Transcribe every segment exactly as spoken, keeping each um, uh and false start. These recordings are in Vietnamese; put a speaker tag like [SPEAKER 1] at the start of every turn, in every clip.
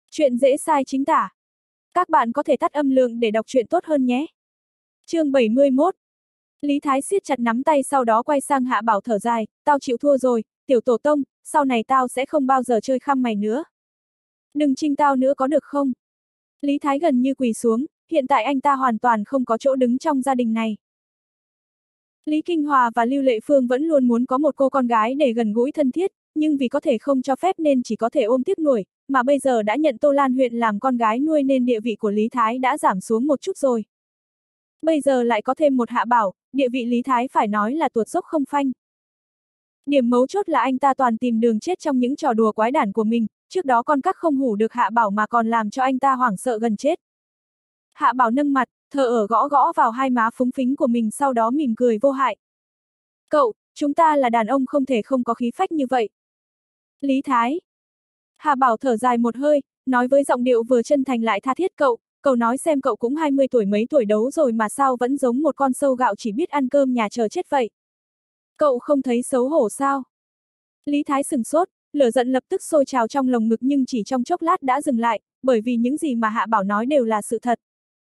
[SPEAKER 1] Chuyện dễ sai chính tả. Các bạn có thể tắt âm lượng để đọc truyện tốt hơn nhé. Chương bảy mươi mốt. Lý Thái siết chặt nắm tay sau đó quay sang Hạ Bảo thở dài, tao chịu thua rồi, tiểu tổ tông, sau này tao sẽ không bao giờ chơi khăm mày nữa. Đừng trinh tao nữa có được không? Lý Thái gần như quỳ xuống, hiện tại anh ta hoàn toàn không có chỗ đứng trong gia đình này. Lý Kinh Hòa và Lưu Lệ Phương vẫn luôn muốn có một cô con gái để gần gũi thân thiết, nhưng vì có thể không cho phép nên chỉ có thể ôm tiếc nuối, mà bây giờ đã nhận Tô Lan Huyện làm con gái nuôi nên địa vị của Lý Thái đã giảm xuống một chút rồi. Bây giờ lại có thêm một Hạ Bảo, địa vị Lý Thái phải nói là tuột dốc không phanh. Điểm mấu chốt là anh ta toàn tìm đường chết trong những trò đùa quái đản của mình, trước đó con các không hủ được Hạ Bảo mà còn làm cho anh ta hoảng sợ gần chết. Hạ Bảo nâng mặt, thờ ở gõ gõ vào hai má phúng phính của mình sau đó mỉm cười vô hại. Cậu, chúng ta là đàn ông không thể không có khí phách như vậy. Lý Thái. Hạ Bảo thở dài một hơi, nói với giọng điệu vừa chân thành lại tha thiết cậu, cậu nói xem cậu cũng hai mươi tuổi mấy tuổi đấu rồi mà sao vẫn giống một con sâu gạo chỉ biết ăn cơm nhà chờ chết vậy. Cậu không thấy xấu hổ sao? Lý Thái sừng sốt, lửa giận lập tức sôi trào trong lồng ngực nhưng chỉ trong chốc lát đã dừng lại, bởi vì những gì mà Hạ Bảo nói đều là sự thật.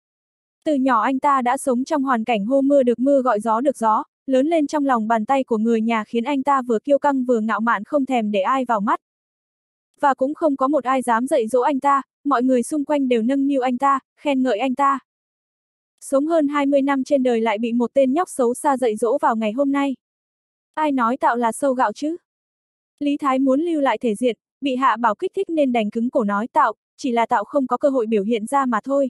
[SPEAKER 1] Từ nhỏ anh ta đã sống trong hoàn cảnh hô mưa được mưa gọi gió được gió, lớn lên trong lòng bàn tay của người nhà khiến anh ta vừa kiêu căng vừa ngạo mạn không thèm để ai vào mắt. Và cũng không có một ai dám dạy dỗ anh ta, mọi người xung quanh đều nâng niu anh ta, khen ngợi anh ta. Sống hơn hai mươi năm trên đời lại bị một tên nhóc xấu xa dạy dỗ vào ngày hôm nay. Ai nói tạo là sâu gạo chứ? Lý Thái muốn lưu lại thể diện, bị Hạ Bảo kích thích nên đành cứng cổ nói tạo, chỉ là tạo không có cơ hội biểu hiện ra mà thôi.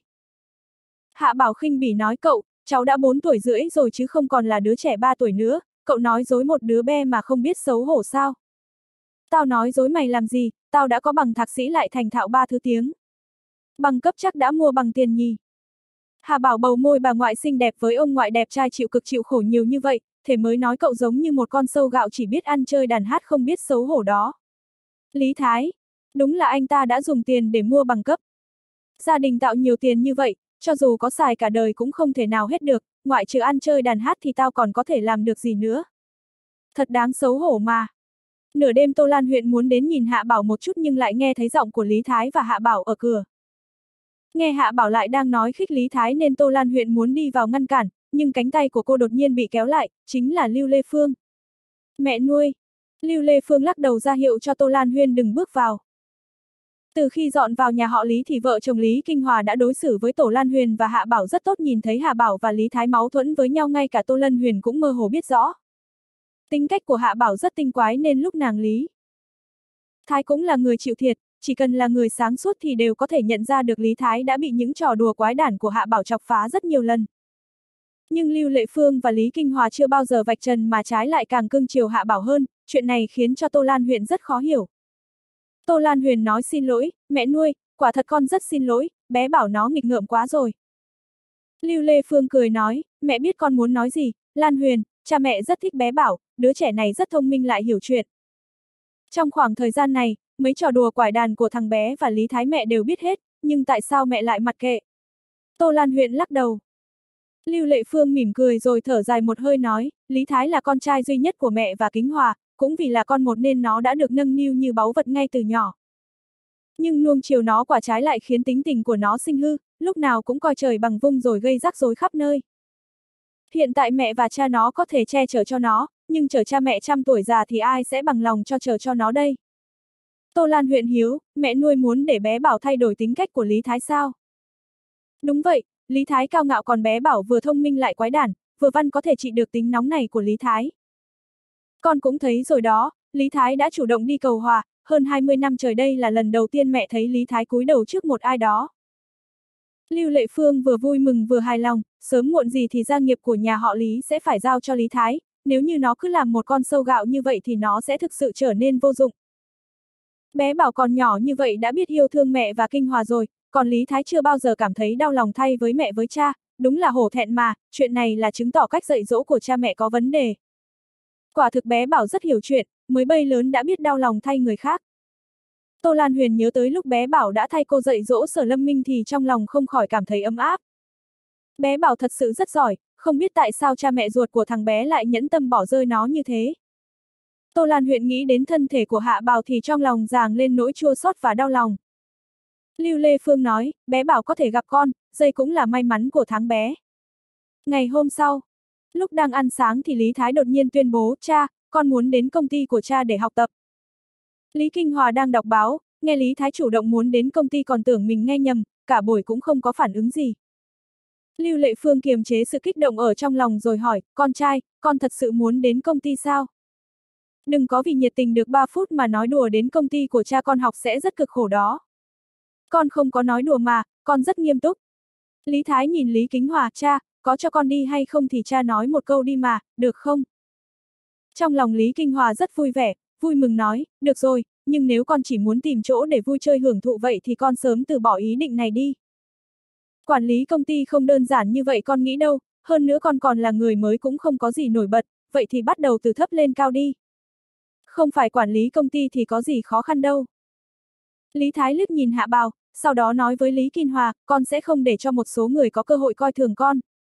[SPEAKER 1] Hạ Bảo khinh bỉ nói cậu, cháu đã bốn tuổi rưỡi rồi chứ không còn là đứa trẻ ba tuổi nữa, cậu nói dối một đứa bé mà không biết xấu hổ sao? Tao nói dối mày làm gì, tao đã có bằng thạc sĩ lại thành thạo ba thứ tiếng. Bằng cấp chắc đã mua bằng tiền nhì. Hạ Bảo bầu môi bà ngoại xinh đẹp với ông ngoại đẹp trai chịu cực chịu khổ nhiều như vậy, thế mới nói cậu giống như một con sâu gạo chỉ biết ăn chơi đàn hát không biết xấu hổ đó. Lý Thái, đúng là anh ta đã dùng tiền để mua bằng cấp. Gia đình tạo nhiều tiền như vậy, cho dù có xài cả đời cũng không thể nào hết được, ngoại trừ ăn chơi đàn hát thì tao còn có thể làm được gì nữa. Thật đáng xấu hổ mà. Nửa đêm Tô Lan Huyện muốn đến nhìn Hạ Bảo một chút nhưng lại nghe thấy giọng của Lý Thái và Hạ Bảo ở cửa. Nghe Hạ Bảo lại đang nói khích Lý Thái nên Tô Lan Huyện muốn đi vào ngăn cản, nhưng cánh tay của cô đột nhiên bị kéo lại, chính là Lưu Lê Phương. Mẹ nuôi. Lưu Lê Phương lắc đầu ra hiệu cho Tô Lan Huyên đừng bước vào. Từ khi dọn vào nhà họ Lý thì vợ chồng Lý Kinh Hòa đã đối xử với Tổ Lan Huyền và Hạ Bảo rất tốt, nhìn thấy Hạ Bảo và Lý Thái máu thuẫn với nhau ngay cả Tô Lân Huyền cũng mơ hồ biết rõ. Tính cách của Hạ Bảo rất tinh quái nên lúc nàng Lý Thái cũng là người chịu thiệt, chỉ cần là người sáng suốt thì đều có thể nhận ra được Lý Thái đã bị những trò đùa quái đản của Hạ Bảo chọc phá rất nhiều lần. Nhưng Lưu Lệ Phương và Lý Kinh Hòa chưa bao giờ vạch trần mà trái lại càng cưng chiều Hạ Bảo hơn, chuyện này khiến cho Tô Lan Huyền rất khó hiểu. Tô Lan Huyền nói xin lỗi, mẹ nuôi, quả thật con rất xin lỗi, bé Bảo nó nghịch ngợm quá rồi. Lưu Lê Phương cười nói, mẹ biết con muốn nói gì, Lan Huyền, cha mẹ rất thích bé Bảo, đứa trẻ này rất thông minh lại hiểu chuyện. Trong khoảng thời gian này, mấy trò đùa quải đàn của thằng bé và Lý Thái mẹ đều biết hết, nhưng tại sao mẹ lại mặc kệ? Tô Lan Huyền lắc đầu. Lưu Lệ Phương mỉm cười rồi thở dài một hơi nói, Lý Thái là con trai duy nhất của mẹ và Kính Hòa, cũng vì là con một nên nó đã được nâng niu như báu vật ngay từ nhỏ. Nhưng nuông chiều nó quả trái lại khiến tính tình của nó sinh hư, lúc nào cũng coi trời bằng vung rồi gây rắc rối khắp nơi. Hiện tại mẹ và cha nó có thể che chở cho nó, nhưng chờ cha mẹ trăm tuổi già thì ai sẽ bằng lòng cho chờ cho nó đây? Tô Lan Huyện hiếu, mẹ nuôi muốn để bé Bảo thay đổi tính cách của Lý Thái sao? Đúng vậy, Lý Thái cao ngạo còn bé Bảo vừa thông minh lại quái đản, vừa văn có thể trị được tính nóng này của Lý Thái. Con cũng thấy rồi đó, Lý Thái đã chủ động đi cầu hòa, hơn hai mươi năm trời đây là lần đầu tiên mẹ thấy Lý Thái cúi đầu trước một ai đó. Lưu Lệ Phương vừa vui mừng vừa hài lòng, sớm muộn gì thì gia nghiệp của nhà họ Lý sẽ phải giao cho Lý Thái, nếu như nó cứ làm một con sâu gạo như vậy thì nó sẽ thực sự trở nên vô dụng. Bé Bảo còn nhỏ như vậy đã biết yêu thương mẹ và Kinh Hòa rồi, còn Lý Thái chưa bao giờ cảm thấy đau lòng thay với mẹ với cha, đúng là hổ thẹn mà, chuyện này là chứng tỏ cách dạy dỗ của cha mẹ có vấn đề. Quả thực bé Bảo rất hiểu chuyện, mới bay lớn đã biết đau lòng thay người khác. Tô Lan Huyền nhớ tới lúc bé Bảo đã thay cô dạy dỗ Sở Lâm Minh thì trong lòng không khỏi cảm thấy ấm áp. Bé Bảo thật sự rất giỏi, không biết tại sao cha mẹ ruột của thằng bé lại nhẫn tâm bỏ rơi nó như thế. Tô Lan Huyền nghĩ đến thân thể của Hạ Bảo thì trong lòng dàng lên nỗi chua xót và đau lòng. Lưu Lê Phương nói, bé bảo có thể gặp con, đây cũng là may mắn của tháng bé. Ngày hôm sau, lúc đang ăn sáng thì Lý Thái đột nhiên tuyên bố, cha, con muốn đến công ty của cha để học tập. Lý Kinh Hòa đang đọc báo, nghe Lý Thái chủ động muốn đến công ty còn tưởng mình nghe nhầm, cả buổi cũng không có phản ứng gì. Lưu Lệ Phương kiềm chế sự kích động ở trong lòng rồi hỏi, con trai, con thật sự muốn đến công ty sao? Đừng có vì nhiệt tình được ba phút mà nói đùa, đến công ty của cha con học sẽ rất cực khổ đó. Con không có nói đùa mà, con rất nghiêm túc. Lý Thái nhìn Lý Kính Hòa, cha, có cho con đi hay không thì cha nói một câu đi mà, được không? Trong lòng Lý Kinh Hòa rất vui vẻ, vui mừng nói, được rồi, nhưng nếu con chỉ muốn tìm chỗ để vui chơi hưởng thụ vậy thì con sớm từ bỏ ý định này đi. Quản lý công ty không đơn giản như vậy con nghĩ đâu, hơn nữa con còn là người mới cũng không có gì nổi bật, vậy thì bắt đầu từ thấp lên cao đi. Không phải quản lý công ty thì có gì khó khăn đâu. Lý Thái liếc nhìn Hạ Bào, sau đó nói với Lý Kinh Hòa, con sẽ không để cho một số người có cơ hội coi thường con.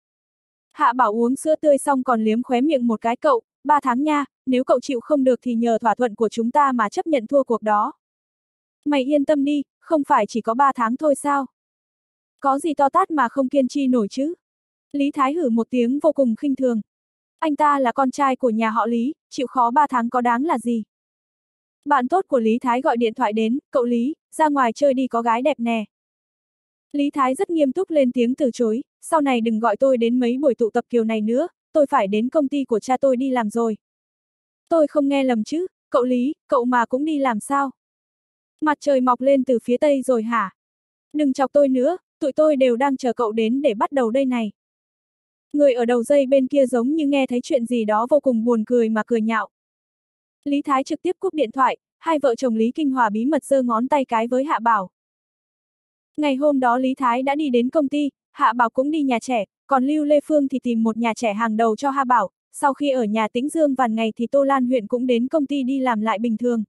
[SPEAKER 1] Hạ Bảo uống sữa tươi xong còn liếm khóe miệng một cái, cậu, ba tháng nha, nếu cậu chịu không được thì nhờ thỏa thuận của chúng ta mà chấp nhận thua cuộc đó. Mày yên tâm đi, không phải chỉ có ba tháng thôi sao? Có gì to tát mà không kiên trì nổi chứ? Lý Thái hử một tiếng vô cùng khinh thường. Anh ta là con trai của nhà họ Lý, chịu khó ba tháng có đáng là gì? Bạn tốt của Lý Thái gọi điện thoại đến, cậu Lý, ra ngoài chơi đi có gái đẹp nè. Lý Thái rất nghiêm túc lên tiếng từ chối, sau này đừng gọi tôi đến mấy buổi tụ tập kiểu này nữa, tôi phải đến công ty của cha tôi đi làm rồi. Tôi không nghe lầm chứ, cậu Lý, cậu mà cũng đi làm sao? Mặt trời mọc lên từ phía tây rồi hả? Đừng chọc tôi nữa, tụi tôi đều đang chờ cậu đến để bắt đầu đây này. Người ở đầu dây bên kia giống như nghe thấy chuyện gì đó vô cùng buồn cười mà cười nhạo. Lý Thái trực tiếp cúp điện thoại, hai vợ chồng Lý Kinh Hòa bí mật giơ ngón tay cái với Hạ Bảo. Ngày hôm đó Lý Thái đã đi đến công ty, Hạ Bảo cũng đi nhà trẻ, còn Lưu Lê Phương thì tìm một nhà trẻ hàng đầu cho Hạ Bảo, sau khi ở nhà Tĩnh Dương vài ngày thì Tô Lan Huyện cũng đến công ty đi làm lại bình thường.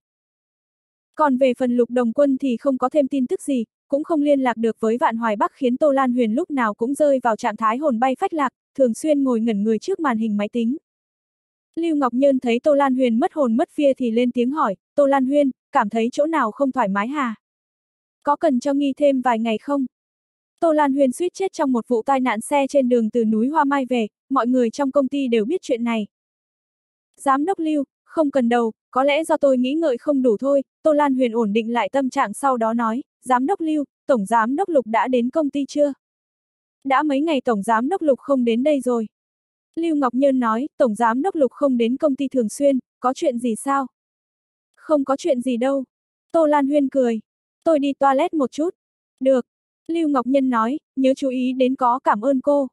[SPEAKER 1] Còn về phần Lục Đồng Quân thì không có thêm tin tức gì, cũng không liên lạc được với Vạn Hoài Bắc, khiến Tô Lan Huyền lúc nào cũng rơi vào trạng thái hồn bay phách lạc, thường xuyên ngồi ngẩn người trước màn hình máy tính. Lưu Ngọc Nhân thấy Tô Lan Huyền mất hồn mất vía thì lên tiếng hỏi, Tô Lan Huyền, cảm thấy chỗ nào không thoải mái hà? Có cần cho nghỉ thêm vài ngày không? Tô Lan Huyền suýt chết trong một vụ tai nạn xe trên đường từ núi Hoa Mai về, mọi người trong công ty đều biết chuyện này. Giám đốc Lưu, không cần đâu, có lẽ do tôi nghĩ ngợi không đủ thôi, Tô Lan Huyền ổn định lại tâm trạng sau đó nói, Giám đốc Lưu, Tổng Giám đốc Lục đã đến công ty chưa? Đã mấy ngày Tổng Giám đốc Lục không đến đây rồi. Lưu Ngọc Nhân nói, Tổng Giám đốc Lục không đến công ty thường xuyên, có chuyện gì sao? Không có chuyện gì đâu. Tô Lan Huyền cười. Tôi đi toilet một chút. Được. Lưu Ngọc Nhân nói, nhớ chú ý đến có cảm ơn cô.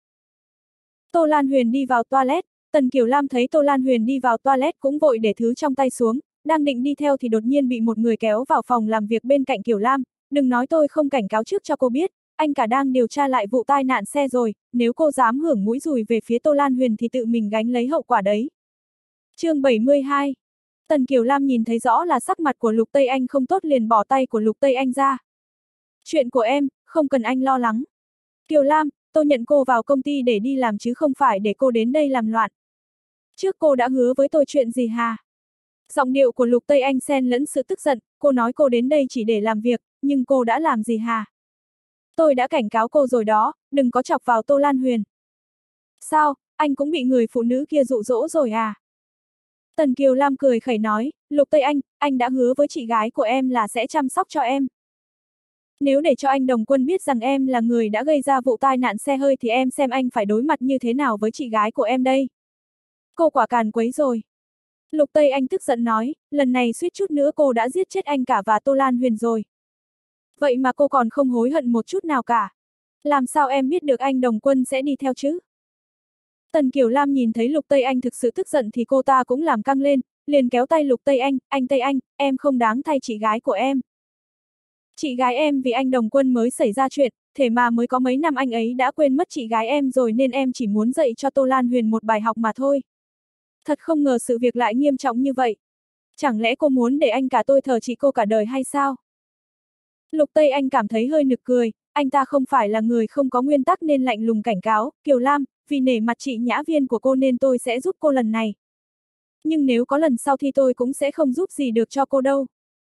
[SPEAKER 1] Tô Lan Huyền đi vào toilet, Tần Kiều Lam thấy Tô Lan Huyền đi vào toilet cũng vội để thứ trong tay xuống, đang định đi theo thì đột nhiên bị một người kéo vào phòng làm việc bên cạnh Kiều Lam, đừng nói tôi không cảnh cáo trước cho cô biết, anh cả đang điều tra lại vụ tai nạn xe rồi, nếu cô dám hưởng mũi dùi về phía Tô Lan Huyền thì tự mình gánh lấy hậu quả đấy. Chương bảy mươi hai. Tần Kiều Lam nhìn thấy rõ là sắc mặt của Lục Tây Anh không tốt liền bỏ tay của Lục Tây Anh ra. Chuyện của em, không cần anh lo lắng. Kiều Lam, tôi nhận cô vào công ty để đi làm chứ không phải để cô đến đây làm loạn. Trước cô đã hứa với tôi chuyện gì hả? Giọng điệu của Lục Tây Anh xen lẫn sự tức giận, cô nói cô đến đây chỉ để làm việc, nhưng cô đã làm gì hả? Tôi đã cảnh cáo cô rồi đó, đừng có chọc vào Tô Lan Huyền. Sao, anh cũng bị người phụ nữ kia dụ dỗ rồi à? Tần Kiều Lam cười khẩy nói, Lục Tây Anh, anh đã hứa với chị gái của em là sẽ chăm sóc cho em. Nếu để cho anh Đồng Quân biết rằng em là người đã gây ra vụ tai nạn xe hơi thì em xem anh phải đối mặt như thế nào với chị gái của em đây. Cô quả càn quấy rồi. Lục Tây Anh tức giận nói, lần này suýt chút nữa cô đã giết chết anh cả và Tô Lan Huyền rồi. Vậy mà cô còn không hối hận một chút nào cả. Làm sao em biết được anh Đồng Quân sẽ đi theo chứ? Tần Kiều Lam nhìn thấy Lục Tây Anh thực sự tức giận thì cô ta cũng làm căng lên, liền kéo tay Lục Tây Anh, anh Tây Anh, em không đáng thay chị gái của em. Chị gái em vì anh Đồng Quân mới xảy ra chuyện, thế mà mới có mấy năm anh ấy đã quên mất chị gái em rồi nên em chỉ muốn dạy cho Tô Lan Huyền một bài học mà thôi. Thật không ngờ sự việc lại nghiêm trọng như vậy. Chẳng lẽ cô muốn để anh cả tôi thờ chị cô cả đời hay sao? Lục Tây Anh cảm thấy hơi nực cười, anh ta không phải là người không có nguyên tắc nên lạnh lùng cảnh cáo, Kiều Lam, vì nể mặt chị nhã viên của cô nên tôi sẽ giúp cô lần này. Nhưng nếu có lần sau thì tôi cũng sẽ không giúp gì được cho cô đâu.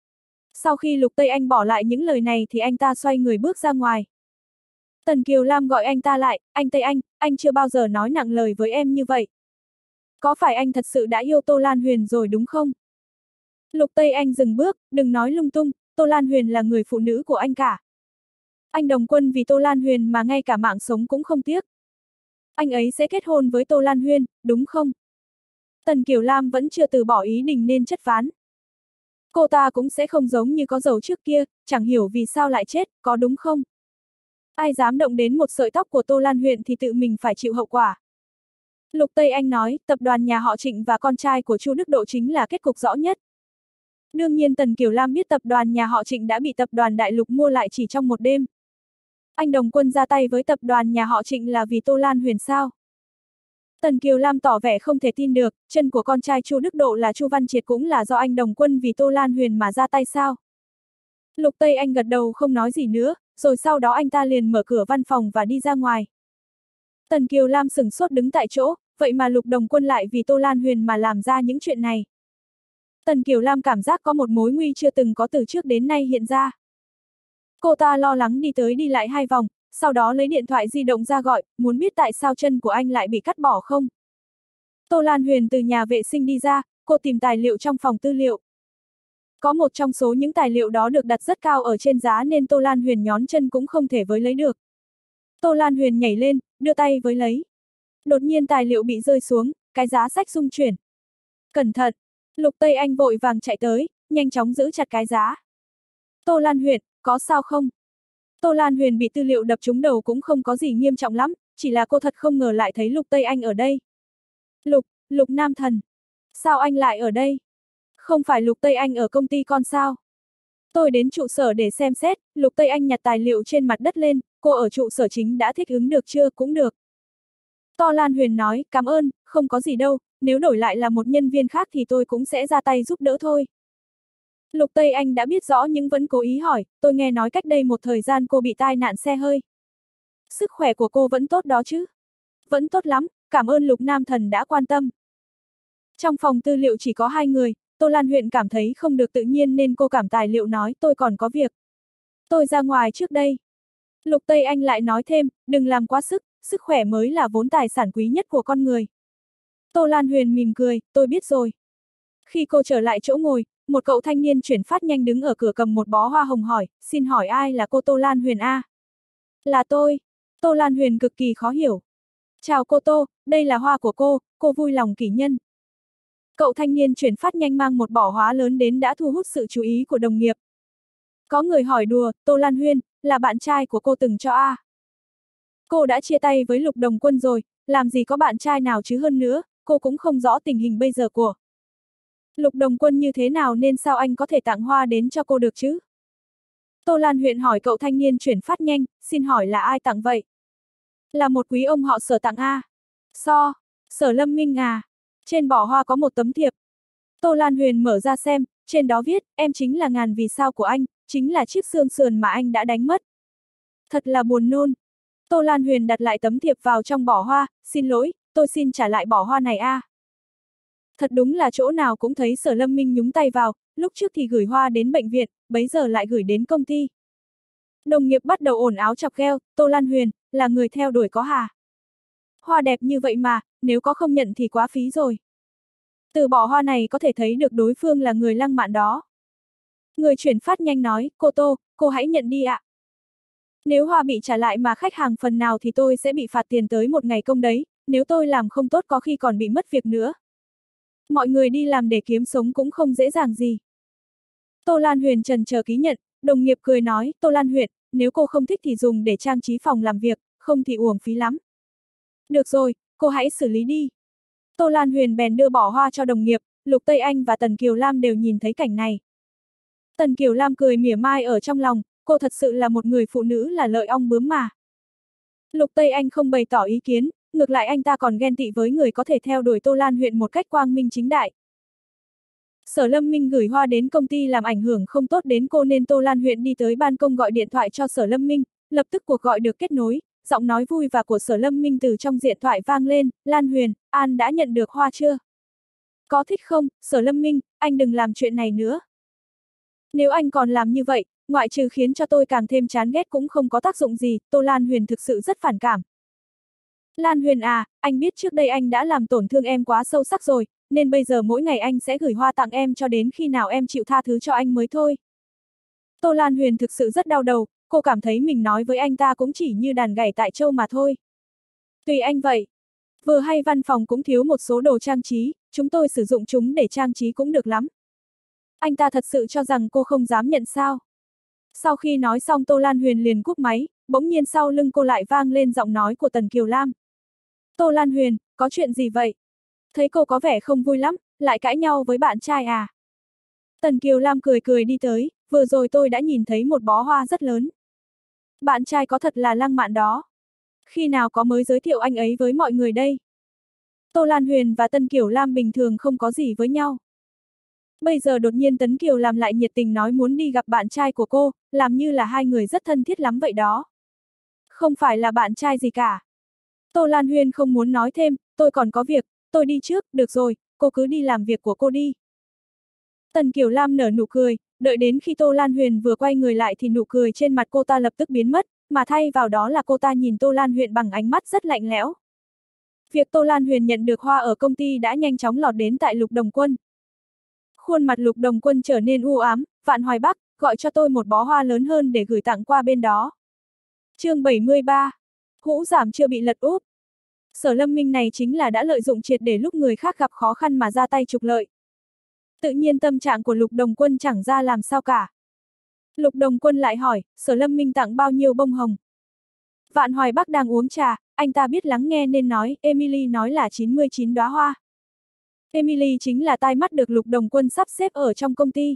[SPEAKER 1] Sau khi Lục Tây Anh bỏ lại những lời này thì anh ta xoay người bước ra ngoài. Tần Kiều Lam gọi anh ta lại, anh Tây Anh, anh chưa bao giờ nói nặng lời với em như vậy. Có phải anh thật sự đã yêu Tô Lan Huyền rồi đúng không? Lục Tây Anh dừng bước, đừng nói lung tung, Tô Lan Huyền là người phụ nữ của anh cả. Anh đồng quân vì Tô Lan Huyền mà ngay cả mạng sống cũng không tiếc. Anh ấy sẽ kết hôn với Tô Lan Huyền, đúng không? Tần Kiều Lam vẫn chưa từ bỏ ý định nên chất vấn. Cô ta cũng sẽ không giống như có dầu trước kia, chẳng hiểu vì sao lại chết, có đúng không? Ai dám động đến một sợi tóc của Tô Lan Huyền thì tự mình phải chịu hậu quả. Lục Tây Anh nói, tập đoàn nhà họ Trịnh và con trai của Chu Đức Độ chính là kết cục rõ nhất. Đương nhiên Tần Kiều Lam biết tập đoàn nhà họ Trịnh đã bị tập đoàn Đại Lục mua lại chỉ trong một đêm. Anh đồng quân ra tay với tập đoàn nhà họ Trịnh là vì Tô Lan Huyền sao? Tần Kiều Lam tỏ vẻ không thể tin được, chân của con trai Chu Đức Độ là Chu Văn Triệt cũng là do anh đồng quân vì Tô Lan Huyền mà ra tay sao? Lục Tây Anh gật đầu không nói gì nữa, rồi sau đó anh ta liền mở cửa văn phòng và đi ra ngoài. Tần Kiều Lam sửng sốt đứng tại chỗ, vậy mà Lục đồng quân lại vì Tô Lan Huyền mà làm ra những chuyện này. Tần Kiều Lam cảm giác có một mối nguy chưa từng có từ trước đến nay hiện ra. Cô ta lo lắng đi tới đi lại hai vòng, sau đó lấy điện thoại di động ra gọi, muốn biết tại sao chân của anh lại bị cắt bỏ không? Tô Lan Huyền từ nhà vệ sinh đi ra, cô tìm tài liệu trong phòng tư liệu. Có một trong số những tài liệu đó được đặt rất cao ở trên giá nên Tô Lan Huyền nhón chân cũng không thể với lấy được. Tô Lan Huyền nhảy lên, đưa tay với lấy. Đột nhiên tài liệu bị rơi xuống, cái giá sách rung chuyển. Cẩn thận! Lục Tây Anh vội vàng chạy tới, nhanh chóng giữ chặt cái giá. Tô Lan Huyền, có sao không? Tô Lan Huyền bị tư liệu đập trúng đầu cũng không có gì nghiêm trọng lắm, chỉ là cô thật không ngờ lại thấy Lục Tây Anh ở đây. Lục, Lục Nam Thần. Sao anh lại ở đây? Không phải Lục Tây Anh ở công ty con sao? Tôi đến trụ sở để xem xét, Lục Tây Anh nhặt tài liệu trên mặt đất lên, cô ở trụ sở chính đã thích ứng được chưa, cũng được. Tô Lan Huyền nói, cảm ơn, không có gì đâu, nếu đổi lại là một nhân viên khác thì tôi cũng sẽ ra tay giúp đỡ thôi. Lục Tây Anh đã biết rõ nhưng vẫn cố ý hỏi, tôi nghe nói cách đây một thời gian cô bị tai nạn xe hơi. Sức khỏe của cô vẫn tốt đó chứ? Vẫn tốt lắm, cảm ơn Lục Nam Thần đã quan tâm. Trong phòng tư liệu chỉ có hai người, Tô Lan Huyền cảm thấy không được tự nhiên nên cô cảm tài liệu nói tôi còn có việc. Tôi ra ngoài trước đây. Lục Tây Anh lại nói thêm, đừng làm quá sức, sức khỏe mới là vốn tài sản quý nhất của con người. Tô Lan Huyền mỉm cười, tôi biết rồi. Khi cô trở lại chỗ ngồi, một cậu thanh niên chuyển phát nhanh đứng ở cửa cầm một bó hoa hồng hỏi, xin hỏi ai là cô Tô Lan Huyền a? Là tôi. Tô Lan Huyền cực kỳ khó hiểu. Chào cô Tô, đây là hoa của cô, cô vui lòng kỷ nhân. Cậu thanh niên chuyển phát nhanh mang một bó hoa lớn đến đã thu hút sự chú ý của đồng nghiệp. Có người hỏi đùa, Tô Lan Huyền, là bạn trai của cô từng cho a? Cô đã chia tay với Lục đồng quân rồi, làm gì có bạn trai nào chứ hơn nữa, cô cũng không rõ tình hình bây giờ của Lục đồng quân như thế nào nên sao anh có thể tặng hoa đến cho cô được chứ? Tô Lan Huyền hỏi cậu thanh niên chuyển phát nhanh, xin hỏi là ai tặng vậy? Là một quý ông họ Sở tặng a. So, Sở Lâm Minh à? Trên bó hoa có một tấm thiệp. Tô Lan Huyền mở ra xem, trên đó viết, em chính là ngàn vì sao của anh, chính là chiếc xương sườn mà anh đã đánh mất. Thật là buồn nôn. Tô Lan Huyền đặt lại tấm thiệp vào trong bó hoa, xin lỗi, tôi xin trả lại bó hoa này a. À. Thật đúng là chỗ nào cũng thấy Sở Lâm Minh nhúng tay vào, lúc trước thì gửi hoa đến bệnh viện, bấy giờ lại gửi đến công ty. Đồng nghiệp bắt đầu ồn áo chọc gheo, Tô Lan Huyền, là người theo đuổi có hà. Hoa đẹp như vậy mà, nếu có không nhận thì quá phí rồi. Từ bó hoa này có thể thấy được đối phương là người lăng mạn đó. Người chuyển phát nhanh nói, cô Tô, cô hãy nhận đi ạ. Nếu hoa bị trả lại mà khách hàng phần nào thì tôi sẽ bị phạt tiền tới một ngày công đấy, nếu tôi làm không tốt có khi còn bị mất việc nữa. Mọi người đi làm để kiếm sống cũng không dễ dàng gì. Tô Lan Huyền trần chờ ký nhận, đồng nghiệp cười nói, Tô Lan Huyền, nếu cô không thích thì dùng để trang trí phòng làm việc, không thì uổng phí lắm. Được rồi, cô hãy xử lý đi. Tô Lan Huyền bèn đưa bỏ hoa cho đồng nghiệp, Lục Tây Anh và Tần Kiều Lam đều nhìn thấy cảnh này. Tần Kiều Lam cười mỉa mai ở trong lòng, cô thật sự là một người phụ nữ là lợi ong bướm mà. Lục Tây Anh không bày tỏ ý kiến, ngược lại anh ta còn ghen tị với người có thể theo đuổi Tô Lan Huyền một cách quang minh chính đại. Sở Lâm Minh gửi hoa đến công ty làm ảnh hưởng không tốt đến cô nên Tô Lan Huyền đi tới ban công gọi điện thoại cho Sở Lâm Minh, lập tức cuộc gọi được kết nối, giọng nói vui và của Sở Lâm Minh từ trong điện thoại vang lên, Lan Huyền, An đã nhận được hoa chưa? Có thích không, Sở Lâm Minh, anh đừng làm chuyện này nữa. Nếu anh còn làm như vậy, ngoại trừ khiến cho tôi càng thêm chán ghét cũng không có tác dụng gì, Tô Lan Huyền thực sự rất phản cảm. Lan Huyền à, anh biết trước đây anh đã làm tổn thương em quá sâu sắc rồi, nên bây giờ mỗi ngày anh sẽ gửi hoa tặng em cho đến khi nào em chịu tha thứ cho anh mới thôi. Tô Lan Huyền thực sự rất đau đầu, cô cảm thấy mình nói với anh ta cũng chỉ như đàn gảy tại châu mà thôi. Tùy anh vậy. Vừa hay văn phòng cũng thiếu một số đồ trang trí, chúng tôi sử dụng chúng để trang trí cũng được lắm. Anh ta thật sự cho rằng cô không dám nhận sao. Sau khi nói xong Tô Lan Huyền liền cúp máy, bỗng nhiên sau lưng cô lại vang lên giọng nói của Tần Kiều Lam. Tô Lan Huyền, có chuyện gì vậy? Thấy cô có vẻ không vui lắm, lại cãi nhau với bạn trai à? Tần Kiều Lam cười cười đi tới, vừa rồi tôi đã nhìn thấy một bó hoa rất lớn. Bạn trai có thật là lăng mạn đó. Khi nào có mới giới thiệu anh ấy với mọi người đây? Tô Lan Huyền và Tần Kiều Lam bình thường không có gì với nhau. Bây giờ đột nhiên Tấn Kiều Lam lại nhiệt tình nói muốn đi gặp bạn trai của cô, làm như là hai người rất thân thiết lắm vậy đó. Không phải là bạn trai gì cả. Tô Lan Huyền không muốn nói thêm, tôi còn có việc, tôi đi trước, được rồi, cô cứ đi làm việc của cô đi. Tần Kiều Lam nở nụ cười, đợi đến khi Tô Lan Huyền vừa quay người lại thì nụ cười trên mặt cô ta lập tức biến mất, mà thay vào đó là cô ta nhìn Tô Lan Huyền bằng ánh mắt rất lạnh lẽo. Việc Tô Lan Huyền nhận được hoa ở công ty đã nhanh chóng lọt đến tại Lục Đồng Quân. Khuôn mặt Lục Đồng Quân trở nên u ám, Vạn Hoài Bắc, gọi cho tôi một bó hoa lớn hơn để gửi tặng qua bên đó. Chương bảy mươi ba. Hũ giảm chưa bị lật úp. Sở Lâm Minh này chính là đã lợi dụng triệt để lúc người khác gặp khó khăn mà ra tay trục lợi. Tự nhiên tâm trạng của Lục Đồng Quân chẳng ra làm sao cả. Lục Đồng Quân lại hỏi, Sở Lâm Minh tặng bao nhiêu bông hồng? Vạn Hoài Bắc đang uống trà, anh ta biết lắng nghe nên nói, Emily nói là chín mươi chín đóa hoa. Emily chính là tai mắt được Lục Đồng Quân sắp xếp ở trong công ty.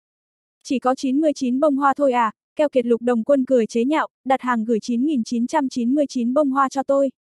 [SPEAKER 1] Chỉ có chín mươi chín bông hoa thôi à, keo kiệt. Lục Đồng Quân cười chế nhạo, đặt hàng gửi chín nghìn chín trăm chín mươi chín bông hoa cho tôi.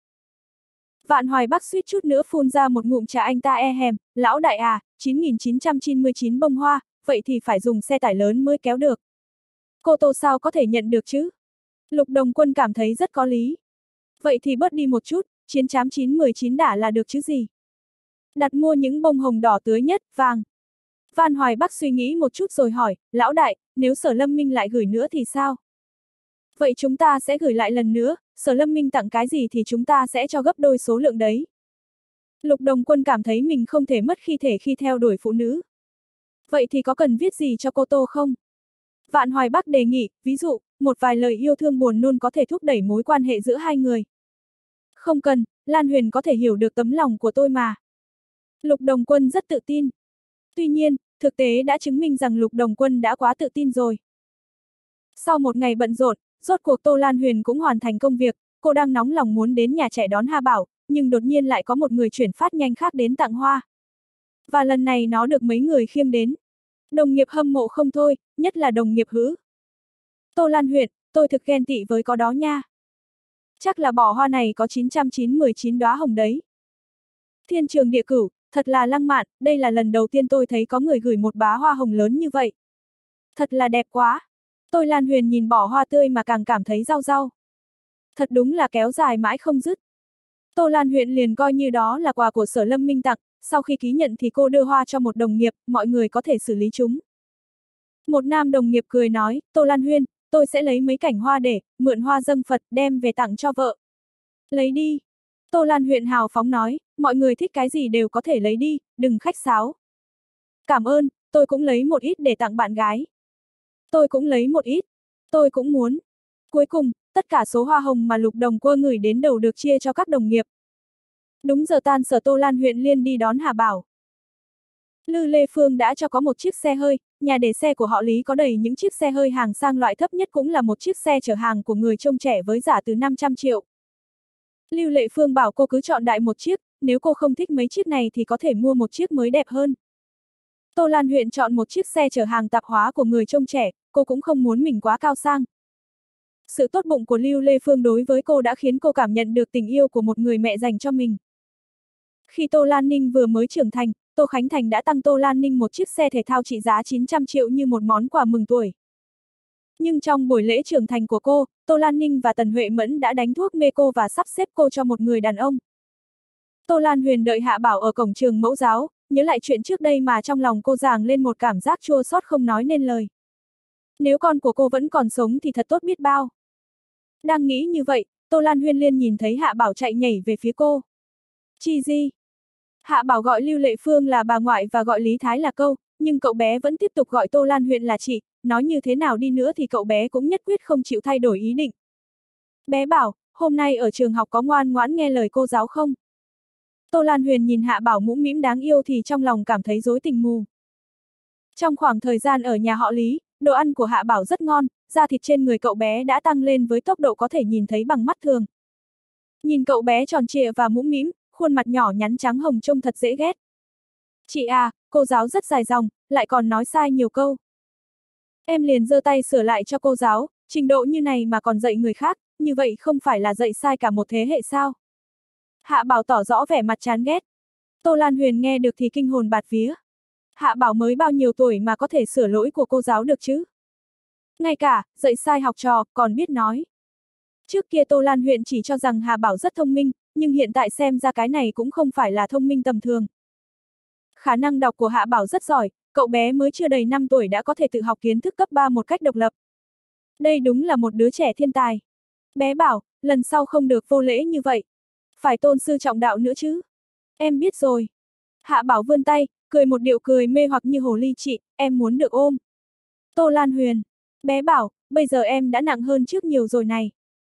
[SPEAKER 1] Vạn Hoài Bắc suýt chút nữa phun ra một ngụm trà. Anh ta e hèm, lão đại à, chín nghìn chín trăm chín mươi chín bông hoa, vậy thì phải dùng xe tải lớn mới kéo được. Cô Tô sao có thể nhận được chứ? Lục Đồng Quân cảm thấy rất có lý. Vậy thì bớt đi một chút, chiến chám chín mười chín đả là được chứ gì. Đặt mua những bông hồng đỏ tươi nhất, vàng. Vạn Hoài Bắc suy nghĩ một chút rồi hỏi, lão đại, nếu Sở Lâm Minh lại gửi nữa thì sao? Vậy chúng ta sẽ gửi lại lần nữa, Sở Lâm Minh tặng cái gì thì chúng ta sẽ cho gấp đôi số lượng đấy. Lục Đồng Quân cảm thấy mình không thể mất khi thể khi theo đuổi phụ nữ. Vậy thì có cần viết gì cho cô Tô không? Vạn Hoài Bắc đề nghị, ví dụ, một vài lời yêu thương buồn nôn có thể thúc đẩy mối quan hệ giữa hai người. Không cần, Lan Huyền có thể hiểu được tấm lòng của tôi mà. Lục Đồng Quân rất tự tin. Tuy nhiên, thực tế đã chứng minh rằng Lục Đồng Quân đã quá tự tin rồi. Sau một ngày bận rộn, rốt cuộc Tô Lan Huyền cũng hoàn thành công việc, cô đang nóng lòng muốn đến nhà trẻ đón Hà Bảo, nhưng đột nhiên lại có một người chuyển phát nhanh khác đến tặng hoa. Và lần này nó được mấy người khiêng đến. Đồng nghiệp hâm mộ không thôi, nhất là đồng nghiệp Hữ. Tô Lan Huyền, tôi thực ghen tị với có đó nha. Chắc là bó hoa này có chín trăm chín mươi chín đóa hồng đấy. Thiên trường địa cửu, thật là lăng mạn, đây là lần đầu tiên tôi thấy có người gửi một bá hoa hồng lớn như vậy. Thật là đẹp quá. Tô Lan Huyền nhìn bó hoa tươi mà càng cảm thấy rau rau. Thật đúng là kéo dài mãi không dứt. Tô Lan Huyền liền coi như đó là quà của Sở Lâm Minh tặng, sau khi ký nhận thì cô đưa hoa cho một đồng nghiệp, mọi người có thể xử lý chúng. Một nam đồng nghiệp cười nói, Tô Lan Huyền, tôi sẽ lấy mấy cảnh hoa để, mượn hoa dâng Phật, đem về tặng cho vợ. Lấy đi. Tô Lan Huyền hào phóng nói, mọi người thích cái gì đều có thể lấy đi, đừng khách sáo. Cảm ơn, tôi cũng lấy một ít để tặng bạn gái. Tôi cũng lấy một ít. Tôi cũng muốn. Cuối cùng, tất cả số hoa hồng mà Lục Đồng Quân gửi đến đầu được chia cho các đồng nghiệp. Đúng giờ tan sở Tô Lan Huyền liền đi đón Hà Bảo. Lư Lê Phương đã cho có một chiếc xe hơi, nhà để xe của họ Lý có đầy những chiếc xe hơi hàng sang, loại thấp nhất cũng là một chiếc xe chở hàng của người trông trẻ với giá từ năm trăm triệu. Lưu Lệ Phương bảo cô cứ chọn đại một chiếc, nếu cô không thích mấy chiếc này thì có thể mua một chiếc mới đẹp hơn. Tô Lan Huyền chọn một chiếc xe chở hàng tạp hóa của người trông trẻ, cô cũng không muốn mình quá cao sang. Sự tốt bụng của Lưu Lê Phương đối với cô đã khiến cô cảm nhận được tình yêu của một người mẹ dành cho mình. Khi Tô Lan Ninh vừa mới trưởng thành, Tô Khánh Thành đã tặng Tô Lan Ninh một chiếc xe thể thao trị giá chín trăm triệu như một món quà mừng tuổi. Nhưng trong buổi lễ trưởng thành của cô, Tô Lan Ninh và Tần Huệ Mẫn đã đánh thuốc mê cô và sắp xếp cô cho một người đàn ông. Tô Lan Huyền đợi Hạ Bảo ở cổng trường mẫu giáo, nhớ lại chuyện trước đây mà trong lòng cô dàng lên một cảm giác chua xót không nói nên lời. Nếu con của cô vẫn còn sống thì thật tốt biết bao. Đang nghĩ như vậy, Tô Lan Huyên liền nhìn thấy Hạ Bảo chạy nhảy về phía cô. Chi Di. Hạ Bảo gọi Lưu Lệ Phương là bà ngoại và gọi Lý Thái là câu, nhưng cậu bé vẫn tiếp tục gọi Tô Lan Huyên là chị, nói như thế nào đi nữa thì cậu bé cũng nhất quyết không chịu thay đổi ý định. Bé bảo, hôm nay ở trường học có ngoan ngoãn nghe lời cô giáo không? Tô Lan Huyền nhìn Hạ Bảo mũm mĩm đáng yêu thì trong lòng cảm thấy rối tình mù. Trong khoảng thời gian ở nhà họ Lý, đồ ăn của Hạ Bảo rất ngon, da thịt trên người cậu bé đã tăng lên với tốc độ có thể nhìn thấy bằng mắt thường. Nhìn cậu bé tròn trịa và mũm mĩm, khuôn mặt nhỏ nhắn trắng hồng trông thật dễ ghét. Chị à, cô giáo rất dài dòng, lại còn nói sai nhiều câu. Em liền giơ tay sửa lại cho cô giáo, trình độ như này mà còn dạy người khác, như vậy không phải là dạy sai cả một thế hệ sao? Hạ Bảo tỏ rõ vẻ mặt chán ghét. Tô Lan Huyền nghe được thì kinh hồn bạt vía. Hạ Bảo mới bao nhiêu tuổi mà có thể sửa lỗi của cô giáo được chứ? Ngay cả, dạy sai học trò, còn biết nói. Trước kia Tô Lan Huyền chỉ cho rằng Hạ Bảo rất thông minh, nhưng hiện tại xem ra cái này cũng không phải là thông minh tầm thường. Khả năng đọc của Hạ Bảo rất giỏi, cậu bé mới chưa đầy năm tuổi đã có thể tự học kiến thức cấp ba một cách độc lập. Đây đúng là một đứa trẻ thiên tài. Bé bảo, lần sau không được vô lễ như vậy. Phải tôn sư trọng đạo nữa chứ. Em biết rồi. Hạ Bảo vươn tay, cười một điệu cười mê hoặc như hồ ly chị, em muốn được ôm. Tô Lan Huyền. Bé bảo, bây giờ em đã nặng hơn trước nhiều rồi này.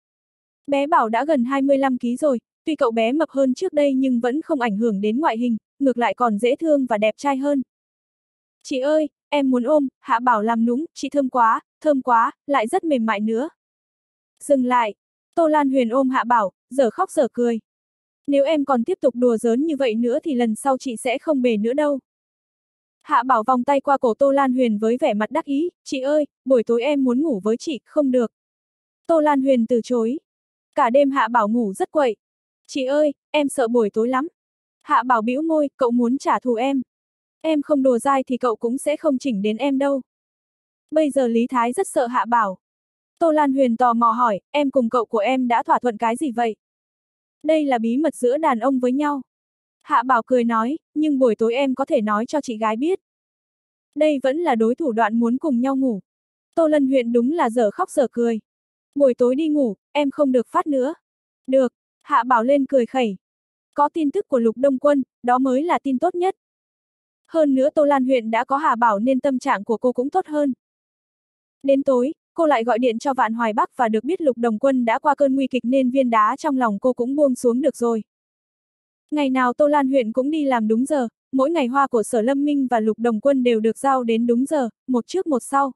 [SPEAKER 1] Bé bảo đã gần hai mươi lăm ki lô gam rồi, tuy cậu bé mập hơn trước đây nhưng vẫn không ảnh hưởng đến ngoại hình, ngược lại còn dễ thương và đẹp trai hơn. Chị ơi, em muốn ôm, Hạ Bảo làm nũng, chị thơm quá, thơm quá, lại rất mềm mại nữa. Dừng lại. Tô Lan Huyền ôm Hạ Bảo, dở khóc dở cười. Nếu em còn tiếp tục đùa giỡn như vậy nữa thì lần sau chị sẽ không bề nữa đâu. Hạ Bảo vòng tay qua cổ Tô Lan Huyền với vẻ mặt đắc ý, chị ơi, buổi tối em muốn ngủ với chị, không được. Tô Lan Huyền từ chối. Cả đêm Hạ Bảo ngủ rất quậy. Chị ơi, em sợ buổi tối lắm. Hạ Bảo bĩu môi, cậu muốn trả thù em. Em không đùa dai thì cậu cũng sẽ không chỉnh đến em đâu. Bây giờ Lý Thái rất sợ Hạ Bảo. Tô Lan Huyền tò mò hỏi, em cùng cậu của em đã thỏa thuận cái gì vậy? Đây là bí mật giữa đàn ông với nhau. Hạ Bảo cười nói, nhưng buổi tối em có thể nói cho chị gái biết. Đây vẫn là đối thủ đoạn muốn cùng nhau ngủ. Tô Lân Huyền đúng là dở khóc dở cười. Buổi tối đi ngủ, em không được phát nữa. Được, Hạ Bảo lên cười khẩy. Có tin tức của Lục Đông Quân, đó mới là tin tốt nhất. Hơn nữa Tô Lan Huyền đã có Hạ Bảo nên tâm trạng của cô cũng tốt hơn. Đến tối, cô lại gọi điện cho Vạn Hoài Bắc và được biết Lục Đồng Quân đã qua cơn nguy kịch nên viên đá trong lòng cô cũng buông xuống được rồi. Ngày nào Tô Lan Huyền cũng đi làm đúng giờ, mỗi ngày hoa của Sở Lâm Minh và Lục Đồng Quân đều được giao đến đúng giờ, một trước một sau.